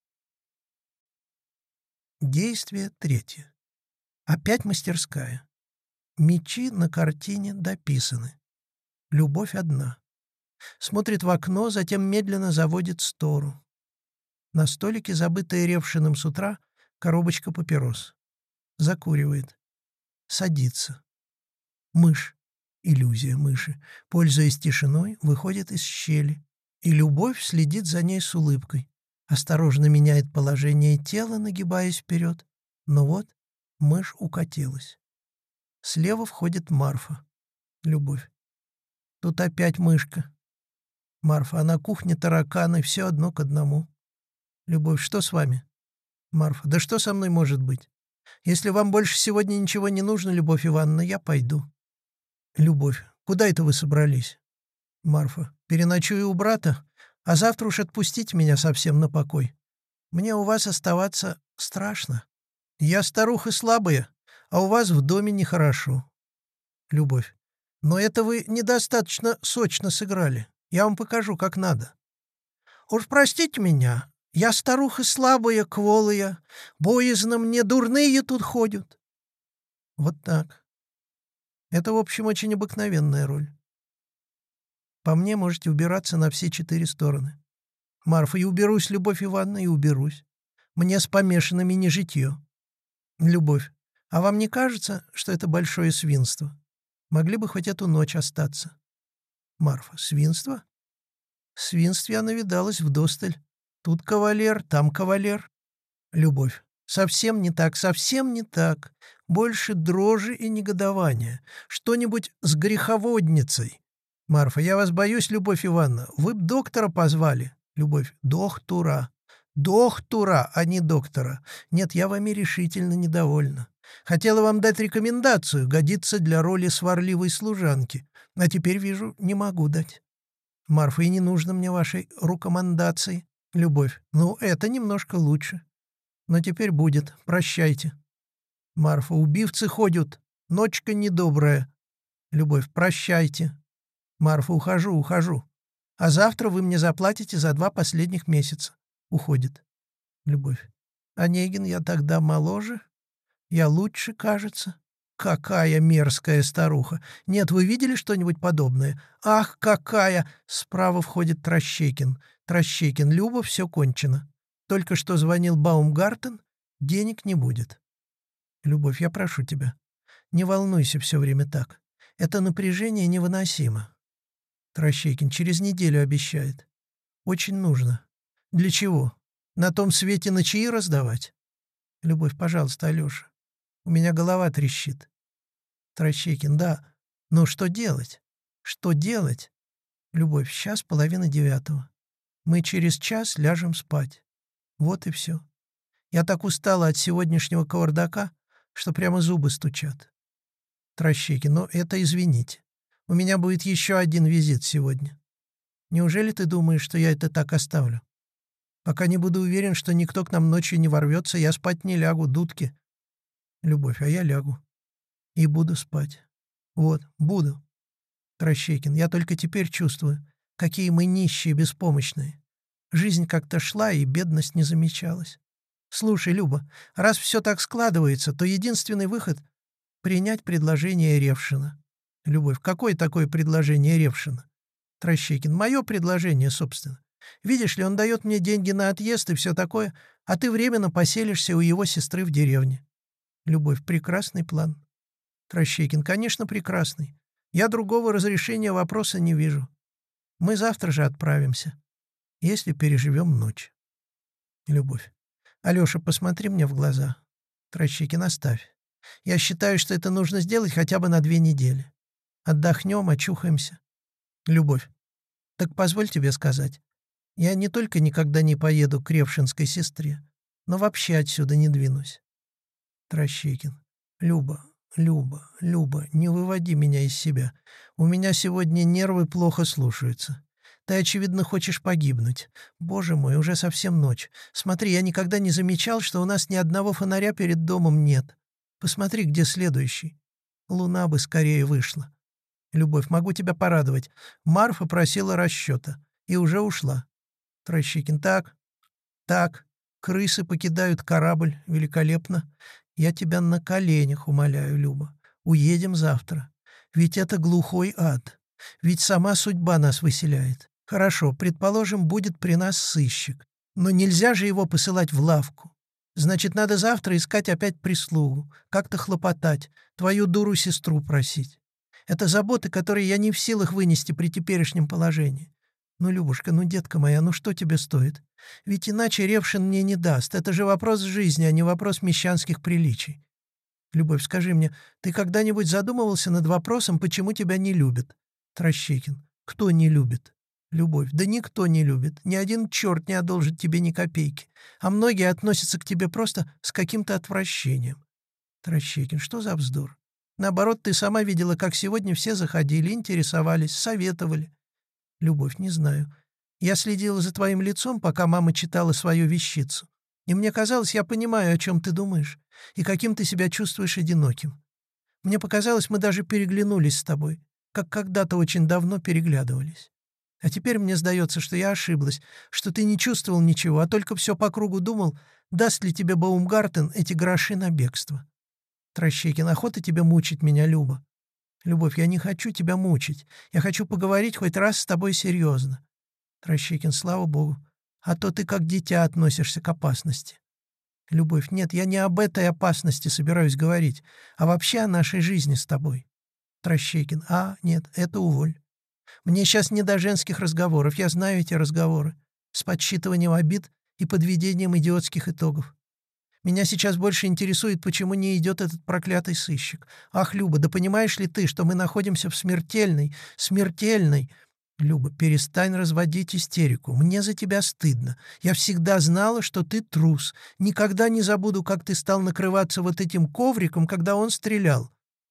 Действие третье. Опять мастерская. Мечи на картине дописаны. Любовь одна. Смотрит в окно, затем медленно заводит стору. На столике, забытая Ревшиным с утра, коробочка папирос. Закуривает. Садится. Мышь. Иллюзия мыши. Пользуясь тишиной, выходит из щели. И любовь следит за ней с улыбкой. Осторожно меняет положение тела, нагибаясь вперед. Но вот мышь укатилась. Слева входит Марфа. Любовь. Тут опять мышка. Марфа. А на кухне тараканы, все одно к одному. Любовь. Что с вами? Марфа. Да что со мной может быть? Если вам больше сегодня ничего не нужно, Любовь Ивановна, я пойду. Любовь. Куда это вы собрались? Марфа. Переночую у брата, а завтра уж отпустите меня совсем на покой. Мне у вас оставаться страшно. Я старуха слабая, а у вас в доме нехорошо. Любовь. Но это вы недостаточно сочно сыграли. Я вам покажу, как надо. Уж простите меня, я старуха слабая, кволая, боязно мне дурные тут ходят. Вот так. Это, в общем, очень обыкновенная роль. По мне можете убираться на все 4 стороны. Марфа, и уберусь, Любовь Ивановна, и уберусь. Мне с помешанными не житье. Любовь, а вам не кажется, что это большое свинство? Могли бы хоть эту ночь остаться. Марфа, свинство? В свинстве я навидалась вдосталь. Тут кавалер, там кавалер. Любовь, совсем не так, совсем не так. Больше дрожи и негодования. Что-нибудь с греховодницей. Марфа, я вас боюсь, Любовь Ивановна. Вы б доктора позвали. Любовь, доктора. Доктора, а не доктора. Нет, я вами решительно недовольна. Хотела вам дать рекомендацию, годится для роли сварливой служанки. А теперь, вижу, не могу дать. Марфа, и не нужно мне вашей рекомендации. Любовь, ну, это немножко лучше. Но теперь будет. Прощайте. Марфа, убивцы ходят. Ночка недобрая. Любовь, прощайте. Марфа, ухожу, ухожу. А завтра вы мне заплатите за 2 последних месяца. Уходит. Любовь. Онегин, я тогда моложе? Я лучше, кажется. Какая мерзкая старуха! Нет, вы видели что-нибудь подобное? Ах, какая! Справа входит Трощекин. Трощекин, Люба, все кончено. Только что звонил Баумгартен, денег не будет. Любовь, я прошу тебя, не волнуйся все время так. Это напряжение невыносимо. Трощекин через неделю обещает. Очень нужно. Для чего? На том свете на чаи раздавать? Любовь, пожалуйста, Алеша. У меня голова трещит. Трощекин, да. Но что делать? Что делать? Любовь, сейчас 8:30. Мы через час ляжем спать. Вот и все. Я так устала от сегодняшнего кавардака, что прямо зубы стучат. Трощекин, ну это извините. У меня будет еще один визит сегодня. Неужели ты думаешь, что я это так оставлю? Пока не буду уверен, что никто к нам ночью не ворвется, я спать не лягу, дудки. Любовь, а я лягу. И буду спать. Вот, буду. Трощекин, я только теперь чувствую, какие мы нищие и беспомощные. Жизнь как-то шла, и бедность не замечалась. Слушай, Люба, раз все так складывается, то единственный выход — принять предложение Ревшина. Любовь, какое такое предложение Ревшина? Трощекин, мое предложение, собственно. Видишь ли, он дает мне деньги на отъезд и все такое, а ты временно поселишься у его сестры в деревне. Любовь, прекрасный план. Трощекин, конечно, прекрасный. Я другого разрешения вопроса не вижу. Мы завтра же отправимся, если переживем ночь. Любовь. Алеша, посмотри мне в глаза. Трощекин, оставь. Я считаю, что это нужно сделать хотя бы на 2 недели. Отдохнем, очухаемся. Любовь. Так позволь тебе сказать. Я не только никогда не поеду к Ревшинской сестре, но вообще отсюда не двинусь. Трощекин. Люба, Люба, Люба, не выводи меня из себя. У меня сегодня нервы плохо слушаются. Ты, очевидно, хочешь погибнуть. Боже мой, уже совсем ночь. Смотри, я никогда не замечал, что у нас ни одного фонаря перед домом нет. Посмотри, где следующий. Луна бы скорее вышла. Любовь, могу тебя порадовать. Марфа просила расчета и уже ушла. Трощекин. Так, крысы покидают корабль. Великолепно. Я тебя на коленях умоляю, Люба. Уедем завтра. Ведь это глухой ад. Ведь сама судьба нас выселяет. Хорошо, предположим, будет при нас сыщик. Но нельзя же его посылать в лавку. Значит, надо завтра искать опять прислугу, как-то хлопотать, твою дуру-сестру просить. Это заботы, которые я не в силах вынести при теперешнем положении. Ну, Любушка, ну, детка моя, ну что тебе стоит? Ведь иначе Ревшин мне не даст. Это же вопрос жизни, а не вопрос мещанских приличий. Любовь, скажи мне, ты когда-нибудь задумывался над вопросом, почему тебя не любят? Трощекин. Кто не любит? Любовь. Да никто не любит. Ни один черт не одолжит тебе ни копейки. А многие относятся к тебе просто с каким-то отвращением. Трощекин. Что за вздор? Наоборот, ты сама видела, как сегодня все заходили, интересовались, советовали. Любовь. Не знаю. Я следила за твоим лицом, пока мама читала свою вещицу. И мне казалось, я понимаю, о чем ты думаешь, и каким ты себя чувствуешь одиноким. Мне показалось, мы даже переглянулись с тобой, как когда-то очень давно переглядывались. А теперь мне сдается, что я ошиблась, что ты не чувствовал ничего, а только все по кругу думал, даст ли тебе Баумгартен эти гроши на бегство. Трощекин, охота тебе мучить меня, Люба. Любовь, я не хочу тебя мучить. Я хочу поговорить хоть раз с тобой серьезно. Трощекин, слава богу. А то ты как дитя относишься к опасности. Любовь, нет, я не об этой опасности собираюсь говорить, а вообще о нашей жизни с тобой. Трощекин, нет, это уволь. Мне сейчас не до женских разговоров, я знаю эти разговоры. С подсчитыванием обид и подведением идиотских итогов. Меня сейчас больше интересует, почему не идет этот проклятый сыщик. Ах, Люба, да понимаешь ли ты, что мы находимся в смертельной... Люба, перестань разводить истерику. Мне за тебя стыдно. Я всегда знала, что ты трус. Никогда не забуду, как ты стал накрываться вот этим ковриком, когда он стрелял.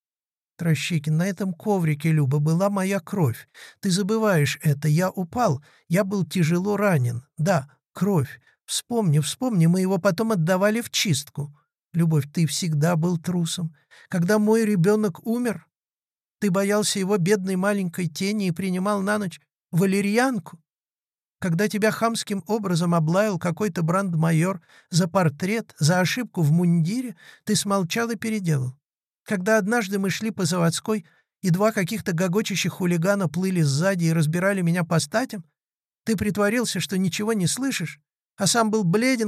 Трощекин, на этом коврике, Люба, была моя кровь. Ты забываешь это. Я упал. Я был тяжело ранен. Да, кровь. Вспомни, мы его потом отдавали в чистку. Любовь, ты всегда был трусом. Когда мой ребенок умер, ты боялся его бедной маленькой тени и принимал на ночь Валерьянку? Когда тебя хамским образом облаял какой-то брандмайор за портрет, за ошибку в мундире, ты смолчал и переделал. Когда однажды мы шли по заводской, и два каких-то гогочущих хулигана плыли сзади и разбирали меня по статям, ты притворился, что ничего не слышишь, а сам был бледен,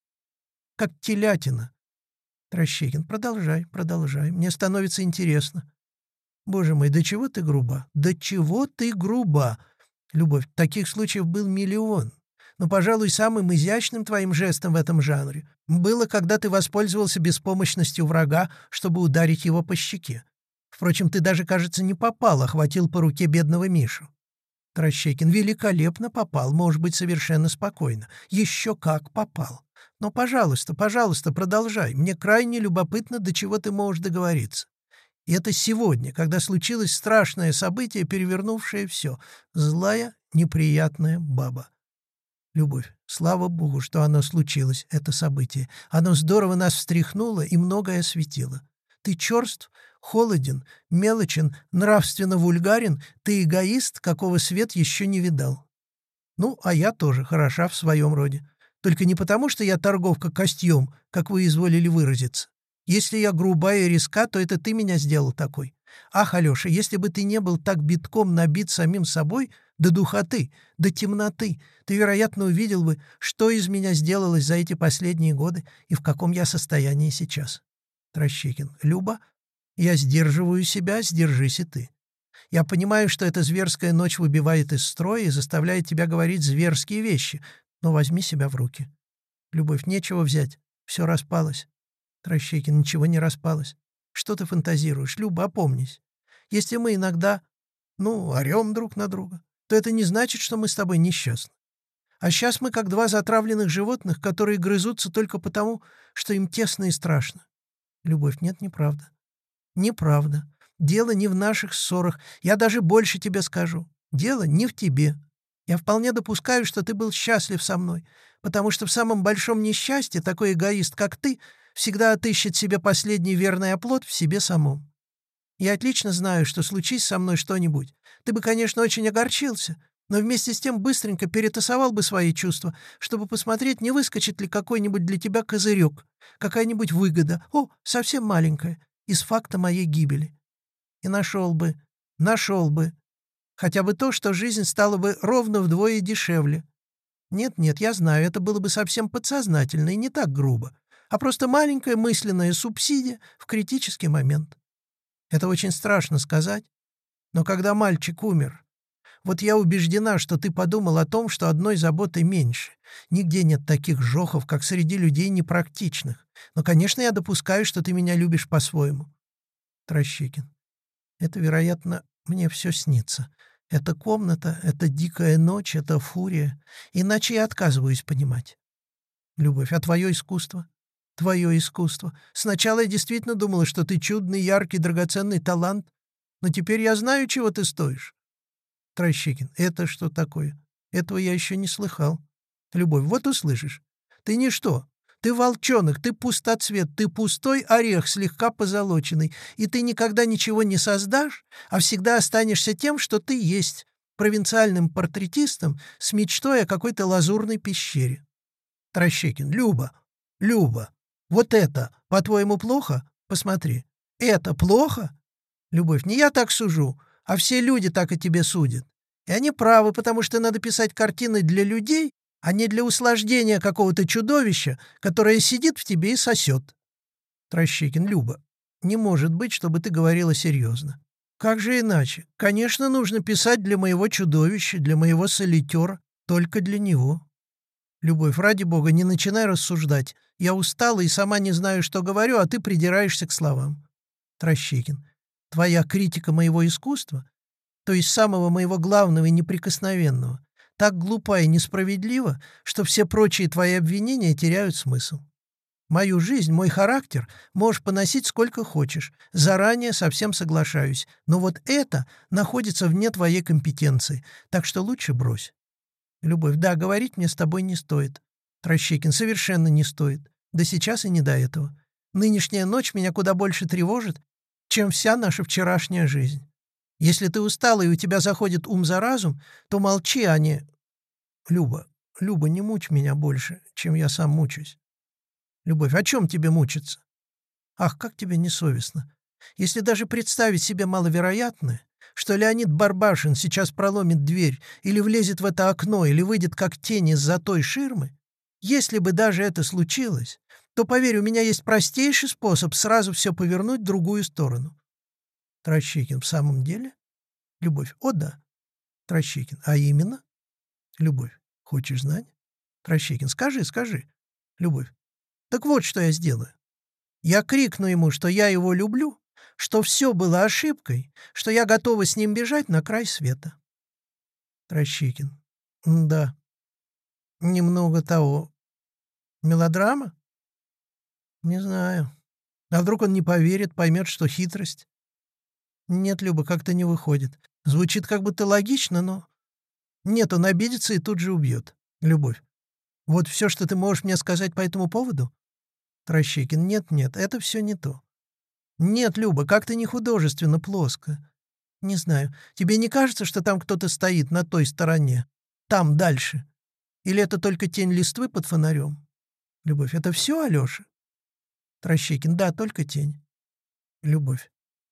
как телятина. Трощекин, продолжай, продолжай, мне становится интересно. Боже мой, до чего ты груба? До чего ты груба? Любовь, таких случаев был миллион. Но, пожалуй, самым изящным твоим жестом в этом жанре было, когда ты воспользовался беспомощностью врага, чтобы ударить его по щеке. Впрочем, ты даже, кажется, не попал, а хватил по руке бедного Мишу. Трощекин, великолепно попал, может быть, совершенно спокойно. Еще как попал. Но, пожалуйста, пожалуйста, продолжай. Мне крайне любопытно, до чего ты можешь договориться. И это сегодня, когда случилось страшное событие, перевернувшее все. Злая, неприятная баба. Любовь, слава Богу, что оно случилось, это событие. Оно здорово нас встряхнуло и многое осветило. Ты черств, холоден, мелочен, нравственно вульгарен, ты эгоист, какого свет еще не видал. Ну, а я тоже хороша в своем роде. Только не потому, что я торговка костьем, как вы изволили выразиться. Если я грубая и резка, то это ты меня сделал такой. Ах, Алеша, если бы ты не был так битком набит самим собой, до духоты, до темноты, ты, вероятно, увидел бы, что из меня сделалось за эти последние годы и в каком я состоянии сейчас. Трощекин. Люба, я сдерживаю себя, сдержись и ты. Я понимаю, что эта зверская ночь выбивает из строя и заставляет тебя говорить зверские вещи, но возьми себя в руки. Любовь, нечего взять, все распалось. Трощекин, ничего не распалось. Что ты фантазируешь? Люба, опомнись. Если мы иногда, орем друг на друга, то это не значит, что мы с тобой несчастны. А сейчас мы как два затравленных животных, которые грызутся только потому, что им тесно и страшно. Любовь, нет, неправда. Неправда. Дело не в наших ссорах. Я даже больше тебе скажу. Дело не в тебе. Я вполне допускаю, что ты был счастлив со мной, потому что в самом большом несчастье такой эгоист, как ты, всегда отыщет себе последний верный оплот в себе самом. Я отлично знаю, что случись со мной что-нибудь, ты бы, конечно, очень огорчился, но вместе с тем быстренько перетасовал бы свои чувства, чтобы посмотреть, не выскочит ли какой-нибудь для тебя козырек, какая-нибудь выгода, совсем маленькая, из факта моей гибели. И нашел бы, хотя бы то, что жизнь стала бы ровно вдвое дешевле. Нет, я знаю, это было бы совсем подсознательно и не так грубо, а просто маленькая мысленная субсидия в критический момент. Это очень страшно сказать, но когда мальчик умер, вот я убеждена, что ты подумал о том, что одной заботы меньше. Нигде нет таких жохов, как среди людей непрактичных. Но, конечно, я допускаю, что ты меня любишь по-своему. Трощекин. Это, вероятно, мне все снится. Эта комната, эта дикая ночь, эта фурия. Иначе я отказываюсь понимать. Любовь, а твое искусство? Твое искусство. Сначала я действительно думала, что ты чудный, яркий, драгоценный талант, но теперь я знаю, чего ты стоишь. Трощекин. Это что такое? Этого я еще не слыхал. Любовь, вот услышишь. Ты ничто. Ты волчонок, ты пустоцвет, ты пустой орех, слегка позолоченный, и ты никогда ничего не создашь, а всегда останешься тем, что ты есть, провинциальным портретистом с мечтой о какой-то лазурной пещере. Трощекин. Люба, вот это, по-твоему, плохо? Посмотри. Это плохо? Любовь, не я так сужу, а все люди так о тебе судят. И они правы, потому что надо писать картины для людей, а не для услаждения какого-то чудовища, которое сидит в тебе и сосет. Трощекин. Люба, не может быть, чтобы ты говорила серьезно. Как же иначе? Конечно, нужно писать для моего чудовища, для моего солитера, только для него. Любовь, ради бога, не начинай рассуждать. Я устала и сама не знаю, что говорю, а ты придираешься к словам. Трощекин. Твоя критика моего искусства, то есть самого моего главного и неприкосновенного, так глупа и несправедлива, что все прочие твои обвинения теряют смысл. Мою жизнь, мой характер можешь поносить сколько хочешь, заранее совсем соглашаюсь, но вот это находится вне твоей компетенции, так что лучше брось. Любовь, да, говорить мне с тобой не стоит. Трощекин, совершенно не стоит. Да сейчас и не до этого. Нынешняя ночь меня куда больше тревожит, чем вся наша вчерашняя жизнь. Если ты устала и у тебя заходит ум за разум, то молчи, а не... Люба, Люба, не мучь меня больше, чем я сам мучусь. Любовь, о чем тебе мучиться? Ах, как тебе несовестно. Если даже представить себе маловероятное, что Леонид Барбашин сейчас проломит дверь или влезет в это окно, или выйдет как тень из-за той ширмы, если бы даже это случилось, то, поверь, у меня есть простейший способ сразу все повернуть в другую сторону. Трощекин, в самом деле? Любовь, о да. Трощекин, а именно? Любовь, хочешь знать? Трощекин, скажи. Любовь, так вот, что я сделаю. Я крикну ему, что я его люблю, что все было ошибкой, что я готова с ним бежать на край света. Трощекин. Да, немного того. Мелодрама? Не знаю. А вдруг он не поверит, поймет, что хитрость? Нет, Люба, как-то не выходит. Звучит как будто логично, но... Нет, он обидится и тут же убьет. Любовь. Вот все, что ты можешь мне сказать по этому поводу? Трощекин. Нет, это все не то. Нет, Люба, как-то не художественно, плоско. Не знаю, тебе не кажется, что там кто-то стоит на той стороне? Там, дальше? Или это только тень листвы под фонарем? Любовь. Это все, Алеша? Трощекин. Да, только тень. Любовь.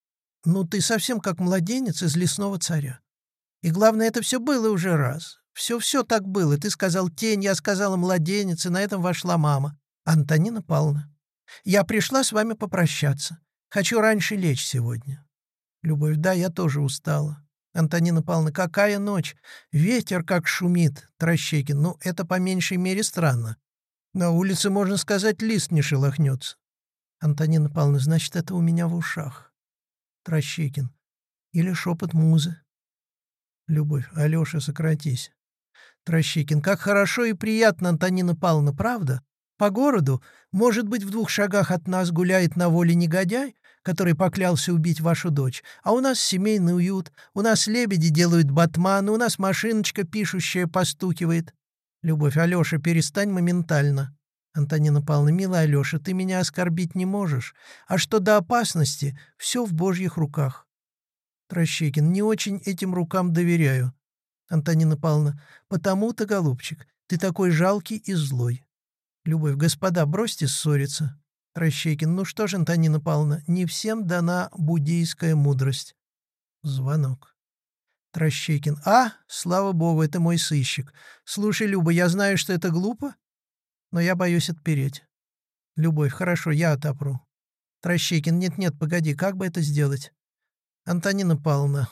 Ну, ты совсем как младенец из «Лесного царя». И главное, это все было уже раз. Все так было. Ты сказал тень, я сказала младенец, и на этом вошла мама. Антонина Павловна. Я пришла с вами попрощаться. Хочу раньше лечь сегодня. Любовь. Да, я тоже устала. Антонина Павловна. Какая ночь! Ветер как шумит. Трощекин. Ну, это по меньшей мере странно. На улице, можно сказать, лист не шелохнется. Антонина Павловна. Значит, это у меня в ушах. Трощекин. Или шепот музы. Любовь. Алеша, сократись. Трощекин. Как хорошо и приятно, Антонина Павловна, правда? По городу, может быть, в 2 шагах от нас гуляет на воле негодяй, который поклялся убить вашу дочь, а у нас семейный уют, у нас лебеди делают батманы, у нас машиночка пишущая постукивает. Любовь. Алеша, перестань моментально. Антонина Павловна. Милая Алеша, ты меня оскорбить не можешь. А что до опасности, все в божьих руках. Трощекин. Не очень этим рукам доверяю. Антонина Павловна. Потому-то, голубчик, ты такой жалкий и злой. Любовь. Господа, бросьте ссориться. Трощекин. Ну что ж, Антонина Павловна, не всем дана буддийская мудрость. Звонок. Трощекин. Слава богу, это мой сыщик. Слушай, Люба, я знаю, что это глупо, но я боюсь отпереть. Любовь. Хорошо, я отопру. Трощекин. Нет, погоди, как бы это сделать? Антонина Павловна.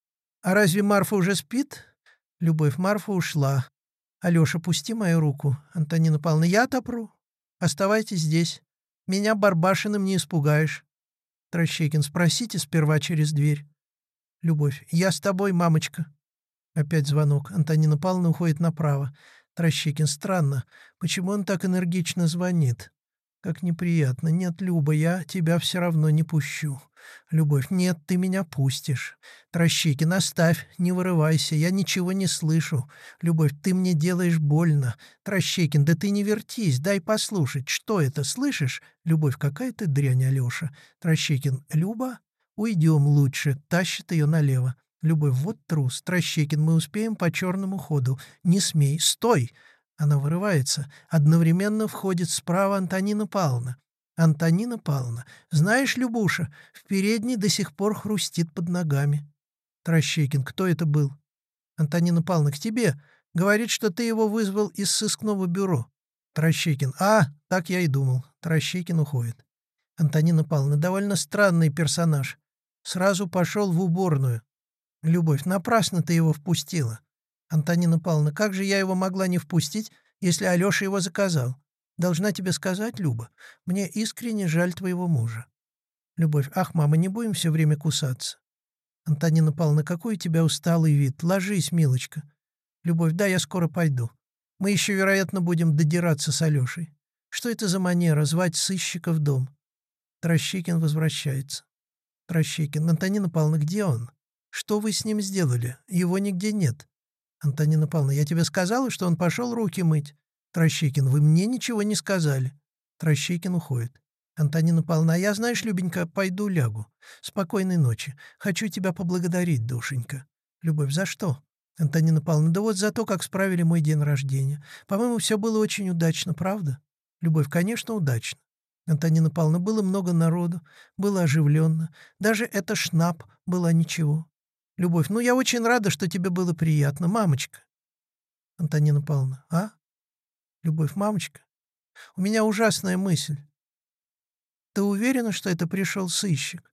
А разве Марфа уже спит? Любовь. Марфа ушла. Алеша, пусти мою руку. Антонина Павловна. Я отопру. Оставайтесь здесь. Меня Барбашиным не испугаешь. Трощекин. Спросите сперва через дверь. Любовь. Я с тобой, мамочка. Опять звонок. Антонина Павловна уходит направо. Трощекин. Странно. Почему он так энергично звонит? Как неприятно. Нет, Люба, я тебя все равно не пущу. Любовь. Нет, ты меня пустишь. Трощекин. Оставь, не вырывайся, я ничего не слышу. Любовь. Ты мне делаешь больно. Трощекин. Да ты не вертись, дай послушать. Что это, слышишь? Любовь. Какая ты дрянь, Алеша. Трощекин. Люба? Уйдем лучше. Тащит ее налево. Любовь. Вот трус. Трощекин. Мы успеем по черному ходу. Не смей. Стой! Она вырывается. Одновременно входит справа Антонина Павловна. Антонина Павловна. Знаешь, Любуша, в передней до сих пор хрустит под ногами. Трощекин. Кто это был? Антонина Павловна. К тебе. Говорит, что ты его вызвал из сыскного бюро. Трощекин. Так я и думал. Трощекин уходит. Антонина Павловна. Довольно странный персонаж. Сразу пошел в уборную. Любовь. Напрасно ты его впустила. Антонина Павловна. Как же я его могла не впустить, если Алеша его заказал? Должна тебе сказать, Люба, мне искренне жаль твоего мужа. Любовь. Ах, мама, не будем все время кусаться. Антонина Павловна. Какой у тебя усталый вид. Ложись, милочка. Любовь. Да, я скоро пойду. Мы еще, вероятно, будем додираться с Алешей. Что это за манера звать сыщика в дом? Трощекин возвращается. Трощекин. Антонина Павловна, где он? Что вы с ним сделали? Его нигде нет. Антонина Павловна. Я тебе сказала, что он пошел руки мыть. Трощекин. Вы мне ничего не сказали. Трощекин уходит. Антонина Павловна, я, знаешь, Любенька, пойду лягу. Спокойной ночи. Хочу тебя поблагодарить, душенька. Любовь, за что? Антонина Павловна, да вот за то, как справили мой день рождения. По-моему, все было очень удачно, правда? Любовь, конечно, удачно. Антонина Павловна, было много народу, было оживленно. Даже это шнап было ничего. Любовь, ну я очень рада, что тебе было приятно, мамочка. Антонина Павловна, а? Любовь, мамочка, у меня ужасная мысль. Ты уверена, что это пришел сыщик,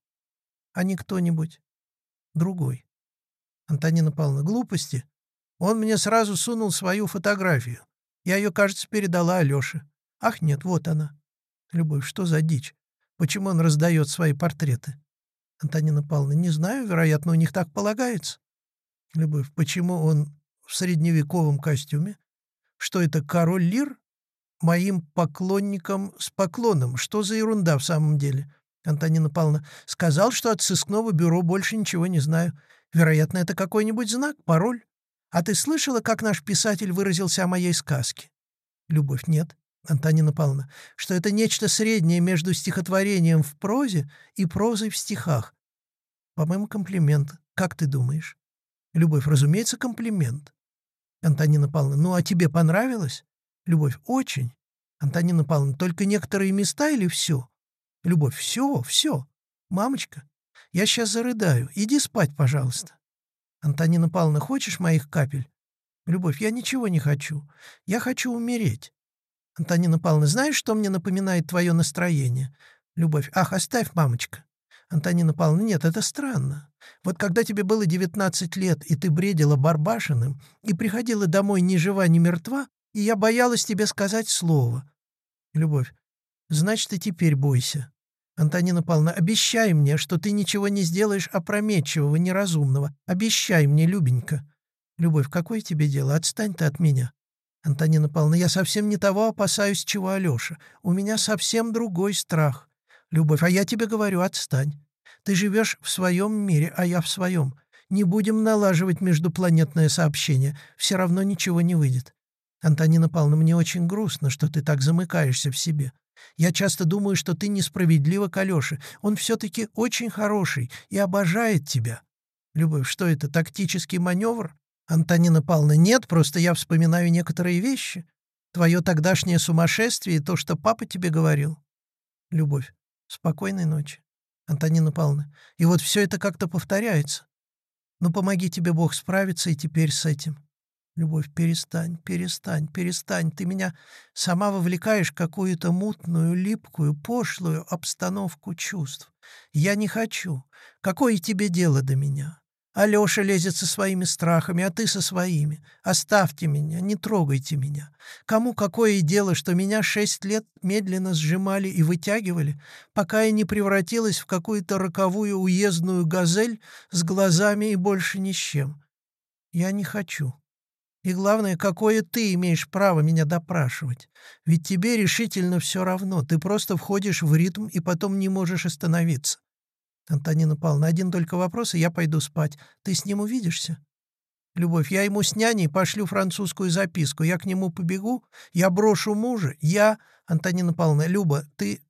а не кто-нибудь другой? Антонина Павловна, глупости. Он мне сразу сунул свою фотографию. Я ее, кажется, передала Алёше. Ах нет, вот она. Любовь, что за дичь? Почему он раздает свои портреты? Антонина Павловна, не знаю, вероятно, у них так полагается. Любовь, почему он в средневековом костюме? Что это, король Лир? Моим поклонникам с поклоном. Что за ерунда в самом деле? Антонина Павловна сказал, что от сыскного бюро больше ничего не знаю. Вероятно, это какой-нибудь знак, пароль. А ты слышала, как наш писатель выразился о моей сказке? Любовь, нет. Антонина Павловна, что это нечто среднее между стихотворением в прозе и прозой в стихах. По-моему, комплимент. Как ты думаешь? Любовь, разумеется, комплимент. Антонина Павловна, ну а тебе понравилось? Любовь, очень. Антонина Павловна, только некоторые места или все? Любовь, все, все. Мамочка, я сейчас зарыдаю. Иди спать, пожалуйста. Антонина Павловна, хочешь моих капель? Любовь, я ничего не хочу. Я хочу умереть. Антонина Павловна, знаешь, что мне напоминает твое настроение? Любовь, ах, оставь, мамочка. Антонина Павловна, нет, это странно. Вот когда тебе было 19 лет, и ты бредила Барбашиным, и приходила домой ни жива, ни мертва, и я боялась тебе сказать слово. Любовь, значит, и теперь бойся. Антонина Павловна, обещай мне, что ты ничего не сделаешь опрометчивого, неразумного. Обещай мне, Любенька. Любовь, какое тебе дело? Отстань ты от меня. Антонина Павловна, я совсем не того опасаюсь, чего Алеша. У меня совсем другой страх. Любовь, а я тебе говорю, отстань. Ты живешь в своем мире, а я в своем. Не будем налаживать междупланетное сообщение. Все равно ничего не выйдет. Антонина Павловна, мне очень грустно, что ты так замыкаешься в себе. Я часто думаю, что ты несправедлива к Алёше. Он все-таки очень хороший и обожает тебя. Любовь, что это, тактический маневр? Антонина Павловна, нет, просто я вспоминаю некоторые вещи. Твое тогдашнее сумасшествие и то, что папа тебе говорил. Любовь, спокойной ночи. Антонина Павловна, и вот все это как-то повторяется. Ну, помоги тебе Бог справиться и теперь с этим. Любовь, перестань, перестань, перестань. Ты меня сама вовлекаешь в какую-то мутную, липкую, пошлую обстановку чувств. Я не хочу. Какое тебе дело до меня? Алеша лезет со своими страхами, а ты со своими. Оставьте меня, не трогайте меня. Кому какое дело, что меня 6 лет медленно сжимали и вытягивали, пока я не превратилась в какую-то роковую уездную газель с глазами и больше ни с чем? Я не хочу. И главное, какое ты имеешь право меня допрашивать? Ведь тебе решительно все равно. Ты просто входишь в ритм и потом не можешь остановиться. Антонина Павловна, один только вопрос, и я пойду спать. Ты с ним увидишься? Любовь, я ему с няней пошлю французскую записку. Я к нему побегу, я брошу мужа, я... Антонина Павловна, Люба,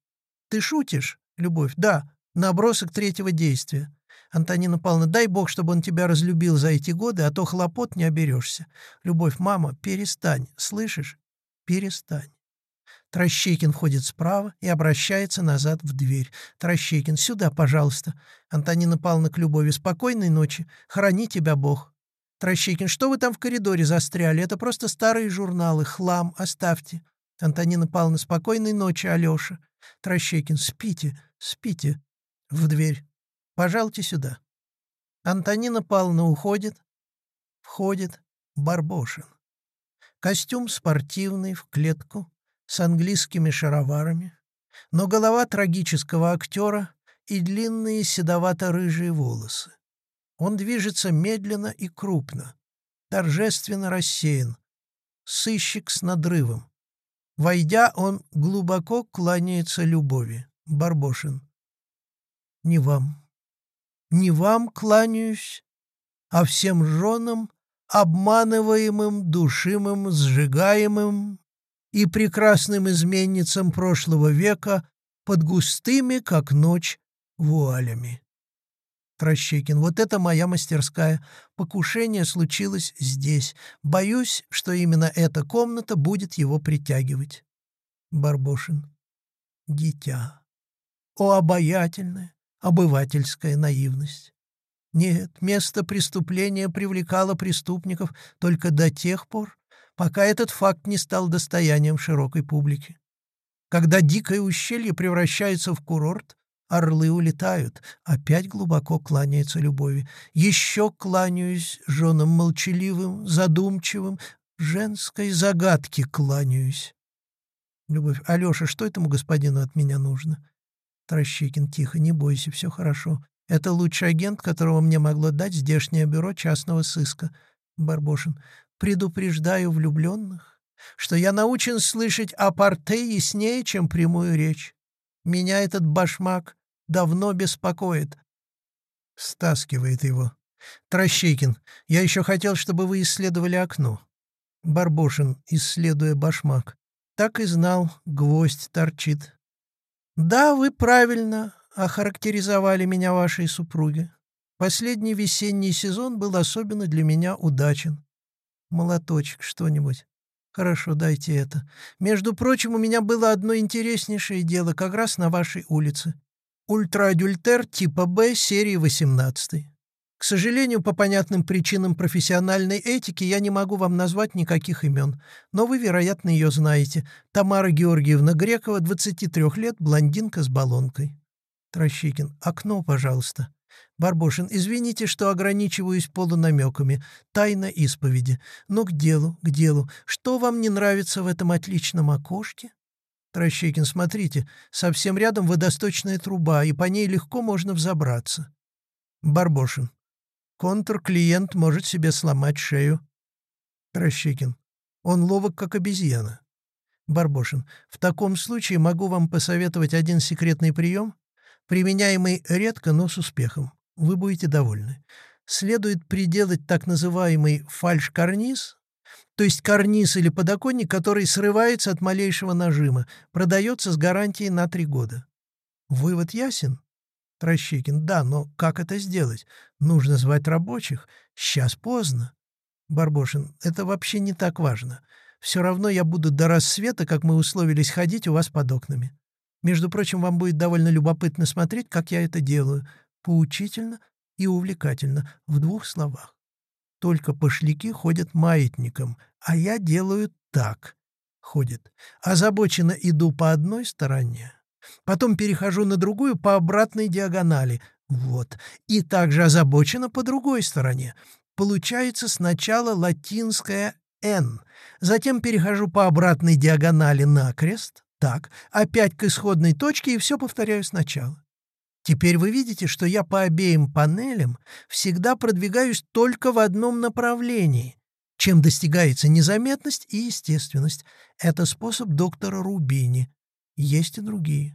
ты шутишь? Любовь, да, набросок третьего действия. Антонина Павловна, дай Бог, чтобы он тебя разлюбил за эти годы, а то хлопот не оберешься. Любовь, мама, перестань, слышишь? Перестань. Трощекин входит справа и обращается назад в дверь. Трощекин, сюда, пожалуйста. Антонина Павловна к Любови, спокойной ночи. Храни тебя Бог. Трощекин, что вы там в коридоре застряли? Это просто старые журналы, хлам, оставьте. Антонина Павловна, спокойной ночи, Алеша. Трощекин, спите, спите. В дверь. Пожалуйте сюда. Антонина Павловна уходит. Входит Барбошин. Костюм спортивный, в клетку, с английскими шароварами, но голова трагического актера и длинные седовато-рыжие волосы. Он движется медленно и крупно, торжественно рассеян, сыщик с надрывом. Войдя, он глубоко кланяется Любови. Барбошин. Не вам кланяюсь, а всем женам, обманываемым, душимым, сжигаемым и прекрасным изменницам прошлого века, под густыми, как ночь, вуалями. Трощекин. Вот это моя мастерская. Покушение случилось здесь. Боюсь, что именно эта комната будет его притягивать. Барбошин. Дитя. О, обаятельная, обывательская наивность! Нет, место преступления привлекало преступников только до тех пор, пока этот факт не стал достоянием широкой публики. Когда дикое ущелье превращается в курорт, орлы улетают, опять глубоко кланяется любови. Еще кланяюсь женам молчаливым, задумчивым, женской загадке кланяюсь. Любовь. Алеша, что этому господину от меня нужно? Трощекин. Тихо, не бойся, все хорошо. Это лучший агент, которого мне могло дать здешнее бюро частного сыска. Барбошин. Предупреждаю влюбленных, что я научен слышать апорте яснее, чем прямую речь. Меня этот башмак давно беспокоит. Стаскивает его. Трощекин. Я еще хотел, чтобы вы исследовали окно. Барбошин, исследуя башмак. Так и знал, гвоздь торчит. Да, вы правильно охарактеризовали меня вашей супруге. Последний весенний сезон был особенно для меня удачен. Молоточек, что-нибудь. Хорошо, дайте это. Между прочим, у меня было одно интереснейшее дело как раз на вашей улице. Ультраадюльтер типа Б серии 18. К сожалению, по понятным причинам профессиональной этики я не могу вам назвать никаких имен, но вы, вероятно, ее знаете. Тамара Георгиевна Грекова, 23 лет, блондинка с баллонкой. Трощекин. Окно, пожалуйста. Барбошин. Извините, что ограничиваюсь полунамеками. Тайна исповеди. Но к делу, к делу. Что вам не нравится в этом отличном окошке? Трощекин. Смотрите, совсем рядом водосточная труба, и по ней легко можно взобраться. Барбошин. Контрклиент может себе сломать шею. Трощекин. Он ловок, как обезьяна. Барбошин. В таком случае могу вам посоветовать один секретный прием, применяемый редко, но с успехом. Вы будете довольны. Следует приделать так называемый фальш-карниз, то есть карниз или подоконник, который срывается от малейшего нажима, продается с гарантией на 3 года. Вывод ясен? Трощекин. Да, но как это сделать? Нужно звать рабочих. Сейчас поздно. Барбошин. Это вообще не так важно. Все равно я буду до рассвета, как мы условились, ходить у вас под окнами. Между прочим, вам будет довольно любопытно смотреть, как я это делаю. Поучительно и увлекательно, в 2 словах. Только пошляки ходят маятником, а я делаю так. Ходит. Озабоченно иду по одной стороне, потом перехожу на другую по обратной диагонали. Вот. И также озабоченно по другой стороне. Получается сначала латинское «N». Затем перехожу по обратной диагонали накрест. Так. Опять к исходной точке и все повторяю сначала. Теперь вы видите, что я по обеим панелям всегда продвигаюсь только в одном направлении, чем достигается незаметность и естественность. Это способ доктора Рубини. Есть и другие.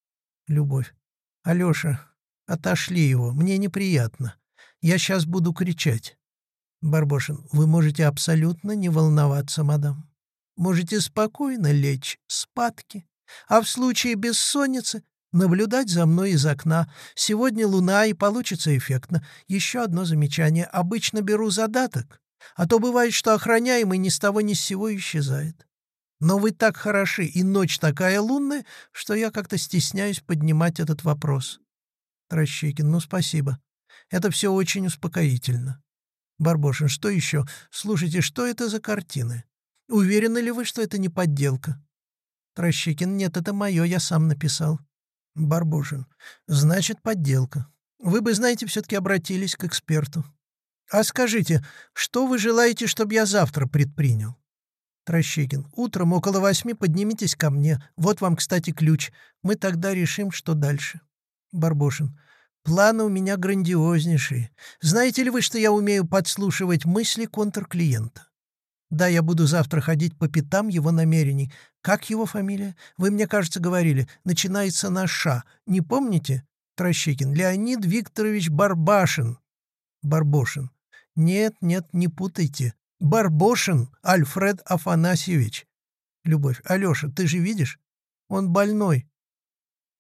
Любовь. Алеша, отошли его, мне неприятно. Я сейчас буду кричать. Барбошин. Вы можете абсолютно не волноваться, мадам. Можете спокойно лечь спадки, а в случае бессонницы наблюдать за мной из окна. Сегодня луна, и получится эффектно. Еще одно замечание. Обычно беру задаток, а то бывает, что охраняемый ни с того ни с сего исчезает. Но вы так хороши, и ночь такая лунная, что я как-то стесняюсь поднимать этот вопрос. Трощекин. Ну, спасибо. Это все очень успокоительно. Барбошин. Что еще? Слушайте, что это за картины? Уверены ли вы, что это не подделка? Трощекин. Нет, это мое, я сам написал. Барбошин. Значит, подделка. Вы бы, знаете, все-таки обратились к эксперту. А скажите, что вы желаете, чтобы я завтра предпринял? Трощекин. Утром около 8 поднимитесь ко мне. Вот вам, кстати, ключ. Мы тогда решим, что дальше. Барбошин. Планы у меня грандиознейшие. Знаете ли вы, что я умею подслушивать мысли контрклиента? Да, я буду завтра ходить по пятам его намерений. Как его фамилия? Вы, мне кажется, говорили. Начинается на «Ш». Не помните? Трощекин. Леонид Викторович Барбашин. Барбошин. Нет, нет, не путайте. Барбошин Альфред Афанасьевич. Любовь. Алеша, ты же видишь? Он больной.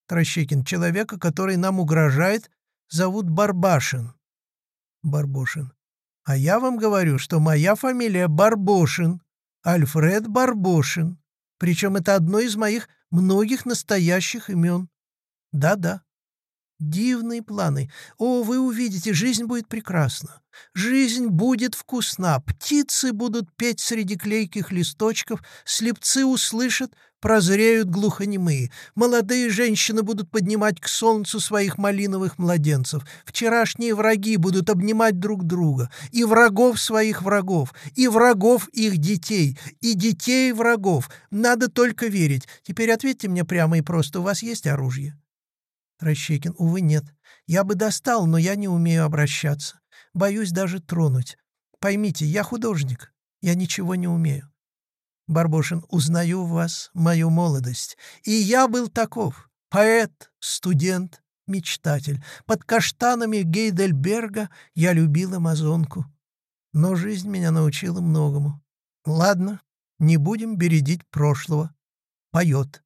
Трощекин. Человека, который нам угрожает, зовут Барбашин. Барбошин. А я вам говорю, что моя фамилия Барбошин. Альфред Барбошин. Причем это одно из моих многих настоящих имен. Да-да. Дивные планы. О, вы увидите, жизнь будет прекрасна. Жизнь будет вкусна. Птицы будут петь среди клейких листочков, слепцы услышат, прозреют глухонемые. Молодые женщины будут поднимать к солнцу своих малиновых младенцев. Вчерашние враги будут обнимать друг друга. И врагов своих врагов, и врагов их детей, и детей врагов. Надо только верить. Теперь ответьте мне прямо и просто, у вас есть оружие? Трощекин. Увы, нет. Я бы достал, но я не умею обращаться. Боюсь даже тронуть. Поймите, я художник. Я ничего не умею. Барбошин. Узнаю в вас мою молодость. И я был таков. Поэт, студент, мечтатель. Под каштанами Гейдельберга я любил амазонку. Но жизнь меня научила многому. Ладно, не будем бередить прошлого. Поет.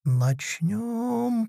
«Начнем,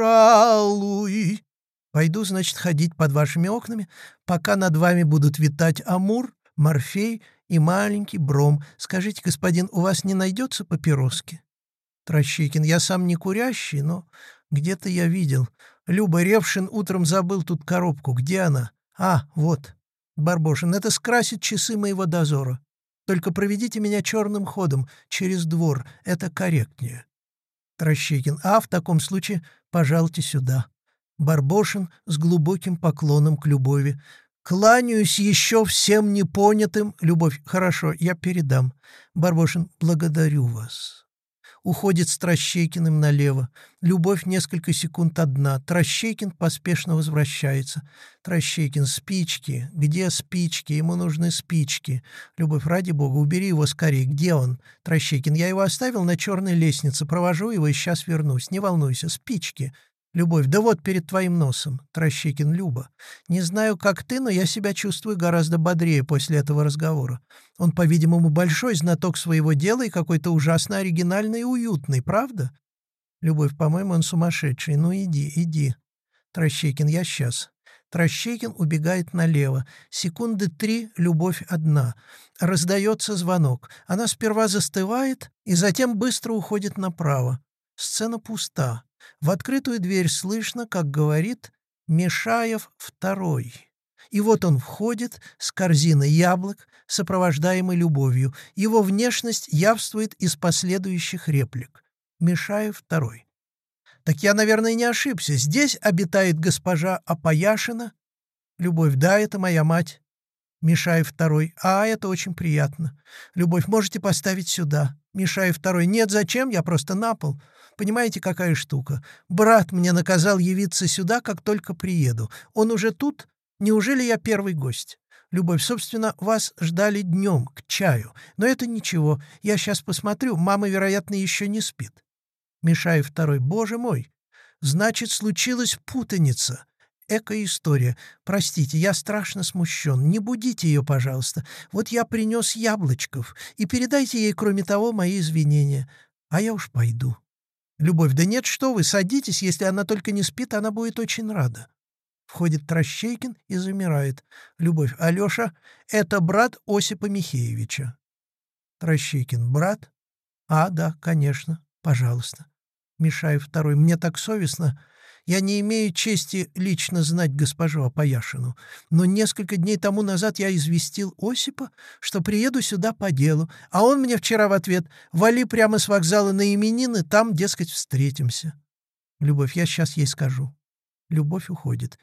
пожалуй». Пойду, значит, ходить под вашими окнами, пока над вами будут витать Амур, Морфей и маленький Бром. Скажите, господин, у вас не найдется папироски? Трощекин. Я сам не курящий, но где-то я видел. Люба Ревшин утром забыл тут коробку. Где она? А, вот. Барбошин. Это скрасит часы моего дозора. Только проведите меня черным ходом, через двор. Это корректнее. Трощекин. А в таком случае пожалуйте сюда. Барбошин с глубоким поклоном к Любови. Кланяюсь еще всем непонятым. Любовь. Хорошо, я передам. Барбошин. Благодарю вас. Уходит с Трощекиным налево. Любовь несколько секунд одна. Трощекин поспешно возвращается. Трощекин. Спички. Где спички? Ему нужны спички. Любовь. Ради бога, убери его скорее. Где он? Трощекин. Я его оставил на черной лестнице. Провожу его и сейчас вернусь. Не волнуйся. Спички. Любовь. Да вот перед твоим носом. Трощекин. Люба. Не знаю, как ты, но я себя чувствую гораздо бодрее после этого разговора. Он, по-видимому, большой знаток своего дела и какой-то ужасно оригинальный и уютный, правда? Любовь. По-моему, он сумасшедший. Ну, иди, иди. Трощекин. Я сейчас. Трощекин убегает налево. Секунды 3, Любовь одна. Раздается звонок. Она сперва застывает и затем быстро уходит направо. Сцена пуста. В открытую дверь слышно, как говорит Мешаев второй. И вот он входит с корзиной яблок, сопровождаемой Любовью. Его внешность явствует из последующих реплик. Мешаев второй. Так я, наверное, не ошибся. Здесь обитает госпожа Апояшина. Любовь. Да, это моя мать. Мешаев второй. А, это очень приятно. Любовь. Можете поставить сюда. Мешаев второй. Нет, зачем? Я просто на пол. Понимаете, какая штука? Брат мне наказал явиться сюда, как только приеду. Он уже тут? Неужели я первый гость? Любовь. Собственно, вас ждали днем, к чаю. Но это ничего. Я сейчас посмотрю. Мама, вероятно, еще не спит. Мешаев второй. Боже мой! Значит, случилась путаница. Эко-история. Простите, я страшно смущен. Не будите ее, пожалуйста. Вот я принес яблочков. И передайте ей, кроме того, мои извинения. А я уж пойду. Любовь. Да нет, что вы, садитесь. Если она только не спит, она будет очень рада. Входит Трощекин и замирает. Любовь. Алеша, это брат Осипа Михеевича. Трощекин. Брат? А, да, конечно. Пожалуйста. Мешаев второй. Мне так совестно. Я не имею чести лично знать госпожу Апояшину, но несколько дней тому назад я известил Осипа, что приеду сюда по делу, а он мне вчера в ответ: «Вали прямо с вокзала на именины, там, дескать, встретимся». Любовь. Я сейчас ей скажу. Любовь уходит.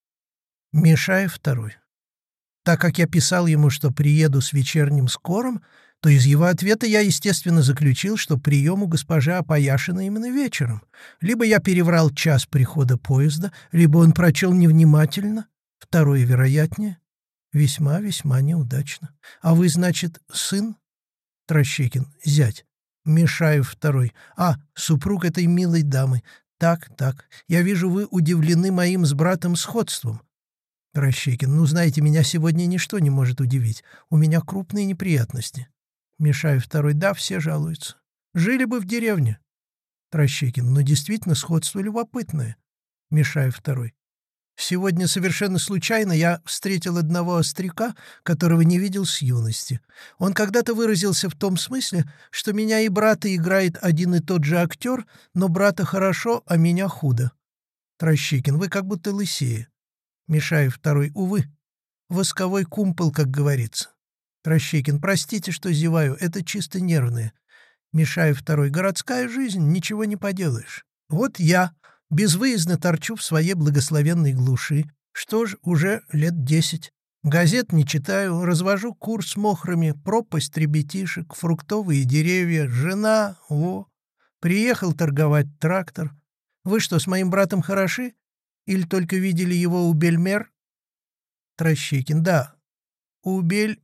Мешаев второй. Так как я писал ему, что приеду с вечерним скором, то из его ответа я, естественно, заключил, что прием у госпожи Апояшина именно вечером. Либо я переврал час прихода поезда, либо он прочел невнимательно. Второе вероятнее. Весьма-весьма неудачно. А вы, значит, сын? Трощекин. Зять. Мешаев второй. А, супруг этой милой дамы. Так, так. Я вижу, вы удивлены моим с братом сходством. Трощекин. Ну, знаете, меня сегодня ничто не может удивить. У меня крупные неприятности. Мешаев второй. Да, все жалуются. Жили бы в деревне. Трощекин. Ну, действительно, сходство любопытное. Мишаев второй. Сегодня совершенно случайно я встретил одного остряка, которого не видел с юности. Он когда-то выразился в том смысле, что меня и брата играет один и тот же актер, но брата хорошо, а меня худо. Трощекин. Вы как будто лысее. Мишаев второй. Увы. Восковой кумпол, как говорится. Трощекин. Простите, что зеваю, это чисто нервное. Мишаев второй. Городская жизнь, ничего не поделаешь. Вот я безвыездно торчу в своей благословенной глуши. Что ж, уже лет 10. Газет не читаю, развожу кур с мохрами, пропасть ребятишек, фруктовые деревья, жена, Приехал торговать трактор. Вы что, с моим братом хороши? Или только видели его у Бельмер? Трощекин. Да. У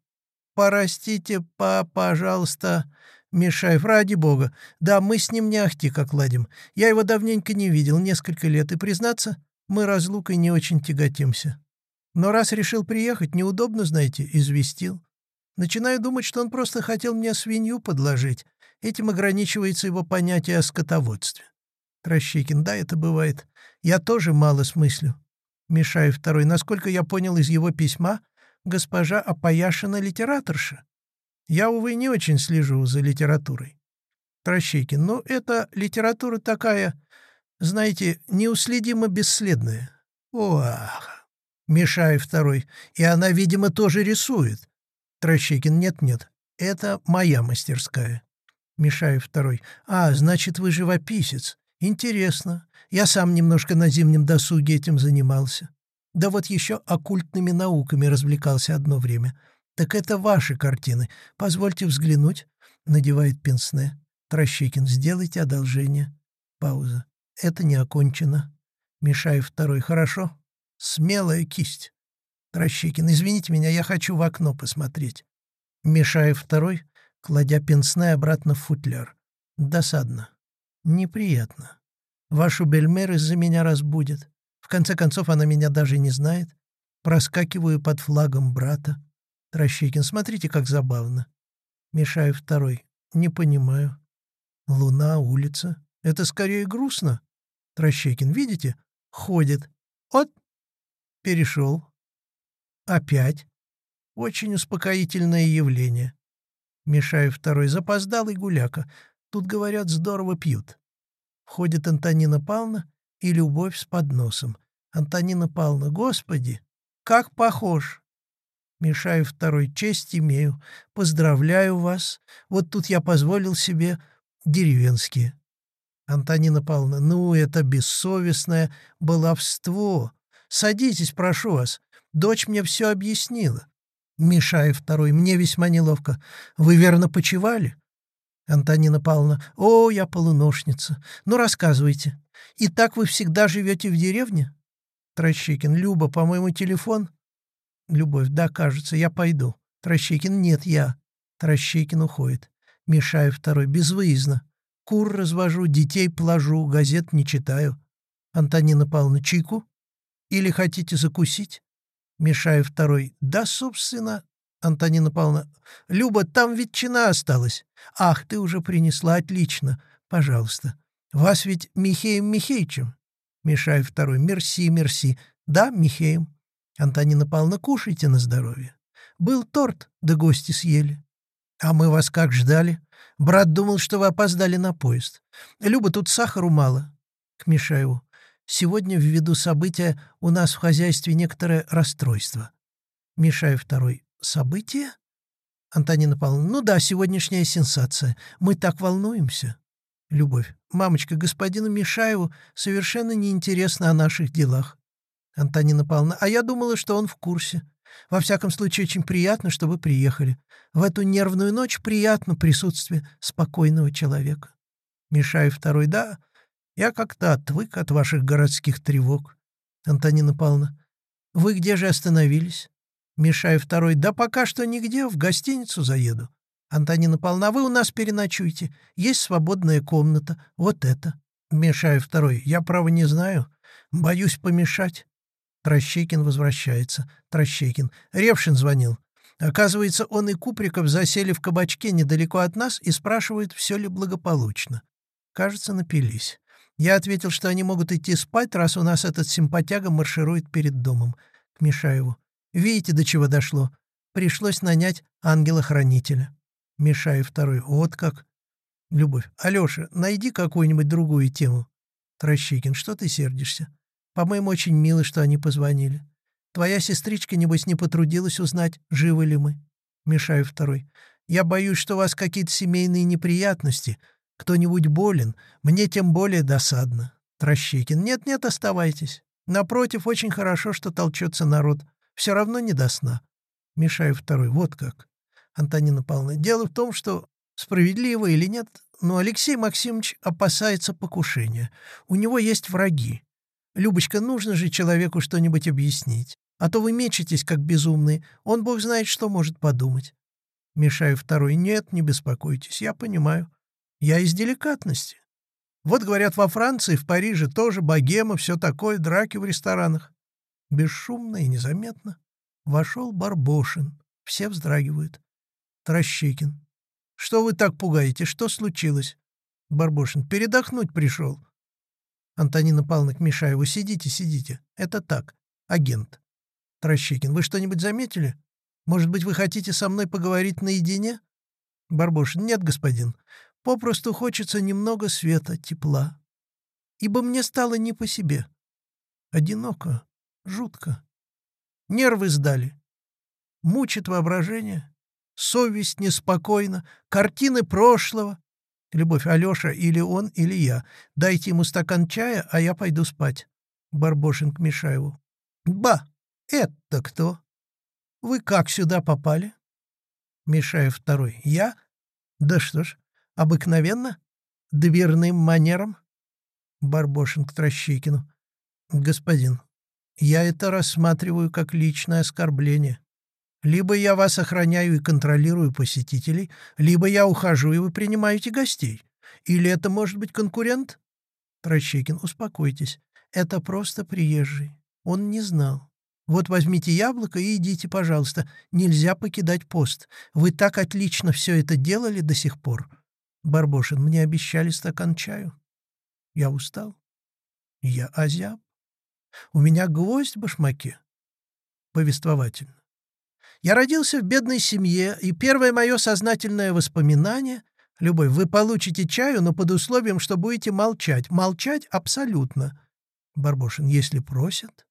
Простите, пожалуйста. Мишаев, ради бога. Да, мы с ним не ахти как ладим. Я его давненько не видел, несколько лет, и, признаться, мы разлукой не очень тяготимся. Но раз решил приехать, неудобно, знаете, известил. Начинаю думать, что он просто хотел мне свинью подложить. Этим ограничивается его понятие о скотоводстве. Трощекин, да, это бывает. Я тоже мало смыслю. Мишаев второй, насколько я понял из его письма, госпожа Опояшина литераторша. Я, увы, не очень слежу за литературой. Трощекин, ну, это литература такая, знаете, неуследимо бесследная. Ох! Мишаев второй, и она, видимо, тоже рисует. Трощекин, нет-нет, это моя мастерская. Мишаев второй, значит, вы живописец. Интересно. Я сам немножко на зимнем досуге этим занимался. Да вот еще оккультными науками развлекался одно время. Так это ваши картины. Позвольте взглянуть. Надевает пенсне. Трощекин, сделайте одолжение. Пауза. Это не окончено. Мишаев второй, хорошо. Смелая кисть. Трощекин, извините меня, я хочу в окно посмотреть. Мишаев второй, кладя пенсне обратно в футляр. Досадно. Неприятно. Вашу Бельмер из-за меня разбудит. В конце концов, она меня даже не знает. Проскакиваю под флагом брата. Трощекин, смотрите, как забавно. Мишаев второй, не понимаю. Луна, улица. Это скорее грустно. Трощекин, видите? Ходит. Вот. Перешел. Опять. Очень успокоительное явление. Мишаев второй, запоздалый гуляка. Тут, говорят, здорово пьют. Входит Антонина Павловна и Любовь с подносом. Антонина Павловна, господи, как похож. Мишаев второй, честь имею. Поздравляю вас. Вот тут я позволил себе деревенские. Антонина Павловна, ну, это бессовестное баловство. Садитесь, прошу вас. Дочь мне все объяснила. Мишаев второй, мне весьма неловко. Вы верно почивали? Антонина Павловна, о, я полуношница. Ну, рассказывайте. И так вы всегда живете в деревне? Трощекин, Люба, по-моему, телефон? Любовь, да, кажется, я пойду. Трощекин, нет, я. Трощекин уходит. Мишаев второй, безвыездно. Кур развожу, детей положу, газет не читаю. Антонина Павловна, чайку? Или хотите закусить? Мишаев второй, да, собственно. Антонина Павловна, Люба, там ветчина осталась. Ах, ты уже принесла, отлично. Пожалуйста. Вас ведь Михеем Михеичем? Мишаев второй, мерси, мерси. Да, Михеем. Антонина Павловна, кушайте на здоровье. Был торт, да гости съели. А мы вас как ждали? Брат думал, что вы опоздали на поезд. Люба, тут сахару мало. К Мишаеву. Сегодня, ввиду события, у нас в хозяйстве некоторое расстройство. Мишаев второй. Событие? Антонина Павловна. Ну да, сегодняшняя сенсация. Мы так волнуемся. Любовь. Мамочка, господину Мишаеву совершенно неинтересно о наших делах. Антонина Павловна. А я думала, что он в курсе. Во всяком случае, очень приятно, что вы приехали. В эту нервную ночь приятно присутствие спокойного человека. Мишаев второй. Да, я как-то отвык от ваших городских тревог. Антонина Павловна. Вы где же остановились? Мишаев второй. Да пока что нигде, в гостиницу заеду. Антонина Павловна. Вы у нас переночуйте. Есть свободная комната. Вот это. Мишаев второй. Я, право, не знаю. Боюсь помешать. Трощекин возвращается. Трощекин. Ревшин звонил. Оказывается, он и Куприков засели в кабачке недалеко от нас и спрашивают, все ли благополучно. Кажется, напились. Я ответил, что они могут идти спать, раз у нас этот симпатяга марширует перед домом. К Мишаеву. Видите, до чего дошло? Пришлось нанять ангела-хранителя. Мишаев второй. Вот как. Любовь. Алеша, найди какую-нибудь другую тему. Трощикин. Что ты сердишься? По-моему, очень мило, что они позвонили. Твоя сестричка, небось, не потрудилась узнать, живы ли мы. Мишаев второй. Я боюсь, что у вас какие-то семейные неприятности. Кто-нибудь болен. Мне тем более досадно. Трощикин. Нет-нет, оставайтесь. Напротив, очень хорошо, что толчется народ. Все равно не до сна. Мишаев второй. Вот как. Антонина Павловна. Дело в том, что справедливо или нет, но Алексей Максимович опасается покушения. У него есть враги. Любочка, нужно же человеку что-нибудь объяснить. А то вы мечетесь, как безумные. Он, бог знает, что может подумать. Мишаев второй. Нет, не беспокойтесь, я понимаю. Я из деликатности. Вот, говорят, во Франции, в Париже тоже богема, все такое, драки в ресторанах. Бесшумно и незаметно вошел Барбошин. Все вздрагивают. Трощикин. Что вы так пугаете? Что случилось? Барбошин. Передохнуть пришел. Антонина Павловна к Мишаеву. Сидите, сидите. Это так. Агент. Трощикин. Вы что-нибудь заметили? Может быть, вы хотите со мной поговорить наедине? Барбошин. Нет, господин. Попросту хочется немного света, тепла. Ибо мне стало не по себе. Одиноко, жутко. Нервы сдали. Мучит воображение. Совесть неспокойна. Картины прошлого. Любовь. Алеша, или он, или я. Дайте ему стакан чая, а я пойду спать. Барбошин к Мишаеву. Ба! Это кто? Вы как сюда попали? Мишаев второй. Я? Да что ж, обыкновенно? Дверным манером? Барбошин к Трощикину. Господин, я это рассматриваю как личное оскорбление. Либо я вас охраняю и контролирую посетителей, либо я ухожу, и вы принимаете гостей. Или это может быть конкурент? Трощикин, успокойтесь. Это просто приезжий. Он не знал. Вот возьмите яблоко и идите, пожалуйста. Нельзя покидать пост. Вы так отлично все это делали до сих пор. Барбошин, мне обещали стакан чаю. Я устал. Я озяб. У меня гвоздь в башмаке. Повествовательно. Я родился в бедной семье, и первое мое сознательное воспоминание — Любовь, вы получите чаю, но под условием, что будете молчать. Молчать абсолютно. Барбошин, если просят.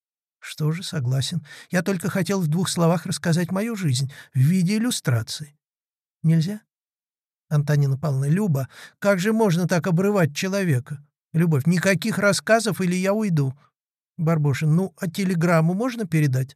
Что же, согласен. Я только хотел в 2 словах рассказать мою жизнь в виде иллюстрации. Нельзя? Антонина Павловна. Люба, как же можно так обрывать человека? Любовь, никаких рассказов, или я уйду. Барбошин. Ну, а телеграмму можно передать?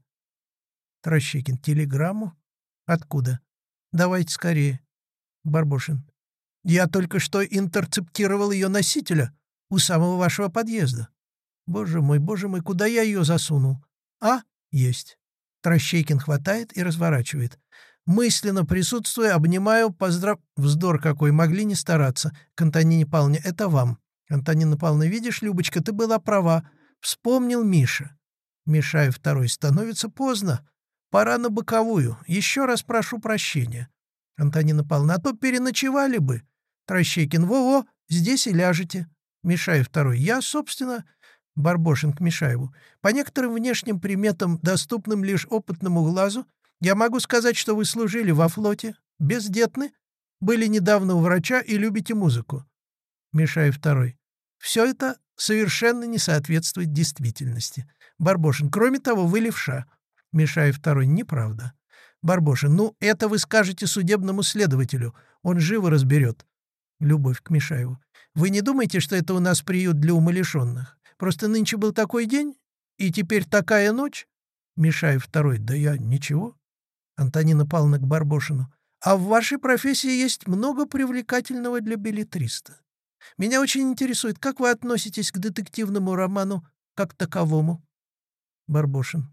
Трощикин. Телеграмму? Откуда? Давайте скорее. Барбошин. Я только что интерцептировал ее носителя у самого вашего подъезда. Боже мой, куда я ее засунул? А? Есть. Трощейкин хватает и разворачивает. Мысленно присутствуя, обнимаю, Вздор какой, могли не стараться. К Антонине Павловне, это вам. Антонина Павловна, видишь, Любочка, ты была права. Вспомнил Миша. Мишаев второй. Становится поздно. Пора на боковую. Еще раз прошу прощения. Антонина Павловна, а то переночевали бы. Трощейкин. Во-во, здесь и ляжете. Мишаев второй. Я, собственно... Барбошин к Мишаеву. По некоторым внешним приметам, доступным лишь опытному глазу, я могу сказать, что вы служили во флоте, бездетны, были недавно у врача и любите музыку. Мишаев второй. Все это совершенно не соответствует действительности. Барбошин. Кроме того, вы левша. Мишаев второй. Неправда. Барбошин. Ну, это вы скажете судебному следователю. Он живо разберет. Любовь к Мишаеву. Вы не думаете, что это у нас приют для умалишенных? Просто нынче был такой день, и теперь такая ночь? Мишаев второй. Да я ничего. Антонина Павловна к Барбошину. А в вашей профессии есть много привлекательного для беллетриста. Меня очень интересует, как вы относитесь к детективному роману как таковому? Барбошин.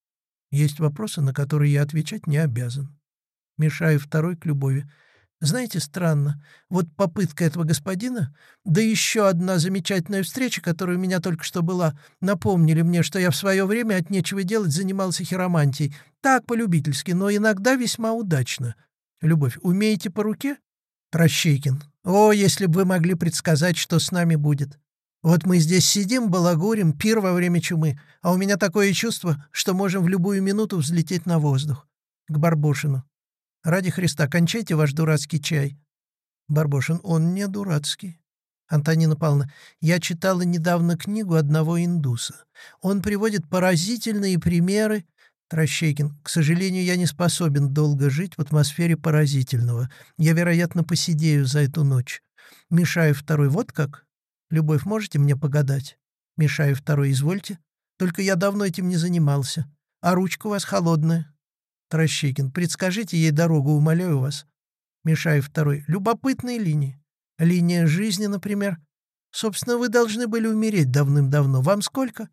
Есть вопросы, на которые я отвечать не обязан. Мишаев второй к Любови. Знаете, странно. Вот попытка этого господина, да еще одна замечательная встреча, которая у меня только что была, напомнили мне, что я в свое время от нечего делать занимался хиромантией. Так, по-любительски, но иногда весьма удачно. Любовь. Умеете по руке? Трощейкин. О, если бы вы могли предсказать, что с нами будет. Вот мы здесь сидим, балагурим, пир во время чумы, а у меня такое чувство, что можем в любую минуту взлететь на воздух. К Барбошину. Ради Христа, кончайте ваш дурацкий чай. Барбошин. Он не дурацкий. Антонина Павловна. Я читала недавно книгу одного индуса. Он приводит поразительные примеры. Трощейкин. К сожалению, я не способен долго жить в атмосфере поразительного. Я, вероятно, посидею за эту ночь. Мишаев второй. Вот как? Любовь, можете мне погадать? Мишаев второй. Извольте. Только я давно этим не занимался. А ручка у вас холодная. Трощейкин. Предскажите ей дорогу, умоляю вас. Мишаев второй. Любопытные линии. Линия жизни, например. Собственно, вы должны были умереть давным-давно. Вам сколько?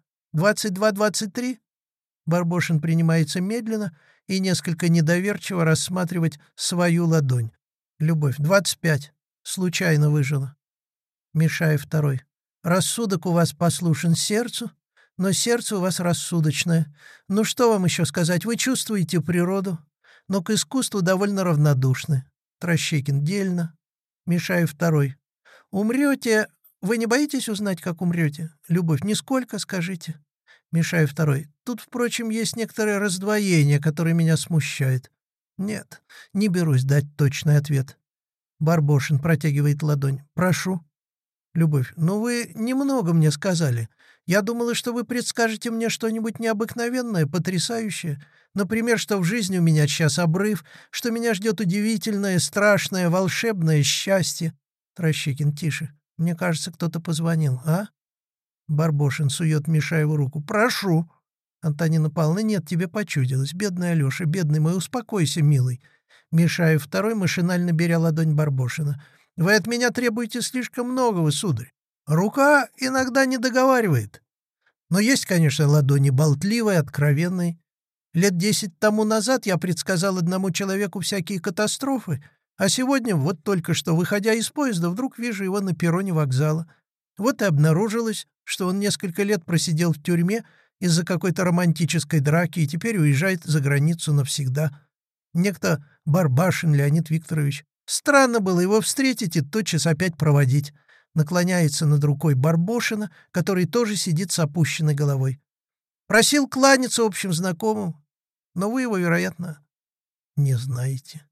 22-23? Барбошин принимается медленно и несколько недоверчиво рассматривать свою ладонь. Любовь. 25. Случайно выжила. Мишаев второй. Рассудок у вас послушен сердцу, но сердце у вас рассудочное. Ну что вам еще сказать? Вы чувствуете природу, но к искусству довольно равнодушны. Трощекин. Дельно. Мишаев второй. Умрете. Вы не боитесь узнать, как умрете? Любовь. Нисколько, скажите. Мишаев второй. Тут, впрочем, есть некоторое раздвоение, которое меня смущает. Нет, не берусь дать точный ответ. Барбошин протягивает ладонь. Прошу. Любовь. Ну вы немного мне сказали. Я думала, что вы предскажете мне что-нибудь необыкновенное, потрясающее. Например, что в жизни у меня сейчас обрыв, что меня ждет удивительное, страшное, волшебное счастье. Трощекин. Тише. Мне кажется, кто-то позвонил, а? Барбошин сует Мишаеву руку. «Прошу!» Антонина Павловна. «Нет, тебе почудилось. Бедный Алеша, бедный мой, успокойся, милый». Мишаев второй, машинально беря ладонь Барбошина. «Вы от меня требуете слишком многого, сударь. Рука иногда не договаривает. Но есть, конечно, ладони болтливые, откровенные. Лет 10 тому назад я предсказал одному человеку всякие катастрофы, а сегодня, вот только что, выходя из поезда, вдруг вижу его на перроне вокзала. Вот и обнаружилось, что он несколько лет просидел в тюрьме из-за какой-то романтической драки и теперь уезжает за границу навсегда. Некто Барбашин Леонид Викторович. Странно было его встретить и тотчас опять проводить. Наклоняется над рукой Барбошина, который тоже сидит с опущенной головой. Просил кланяться общим знакомым, но вы его, вероятно, не знаете.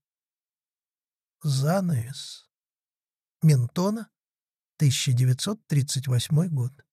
Занавес. Ментона, 1938 год.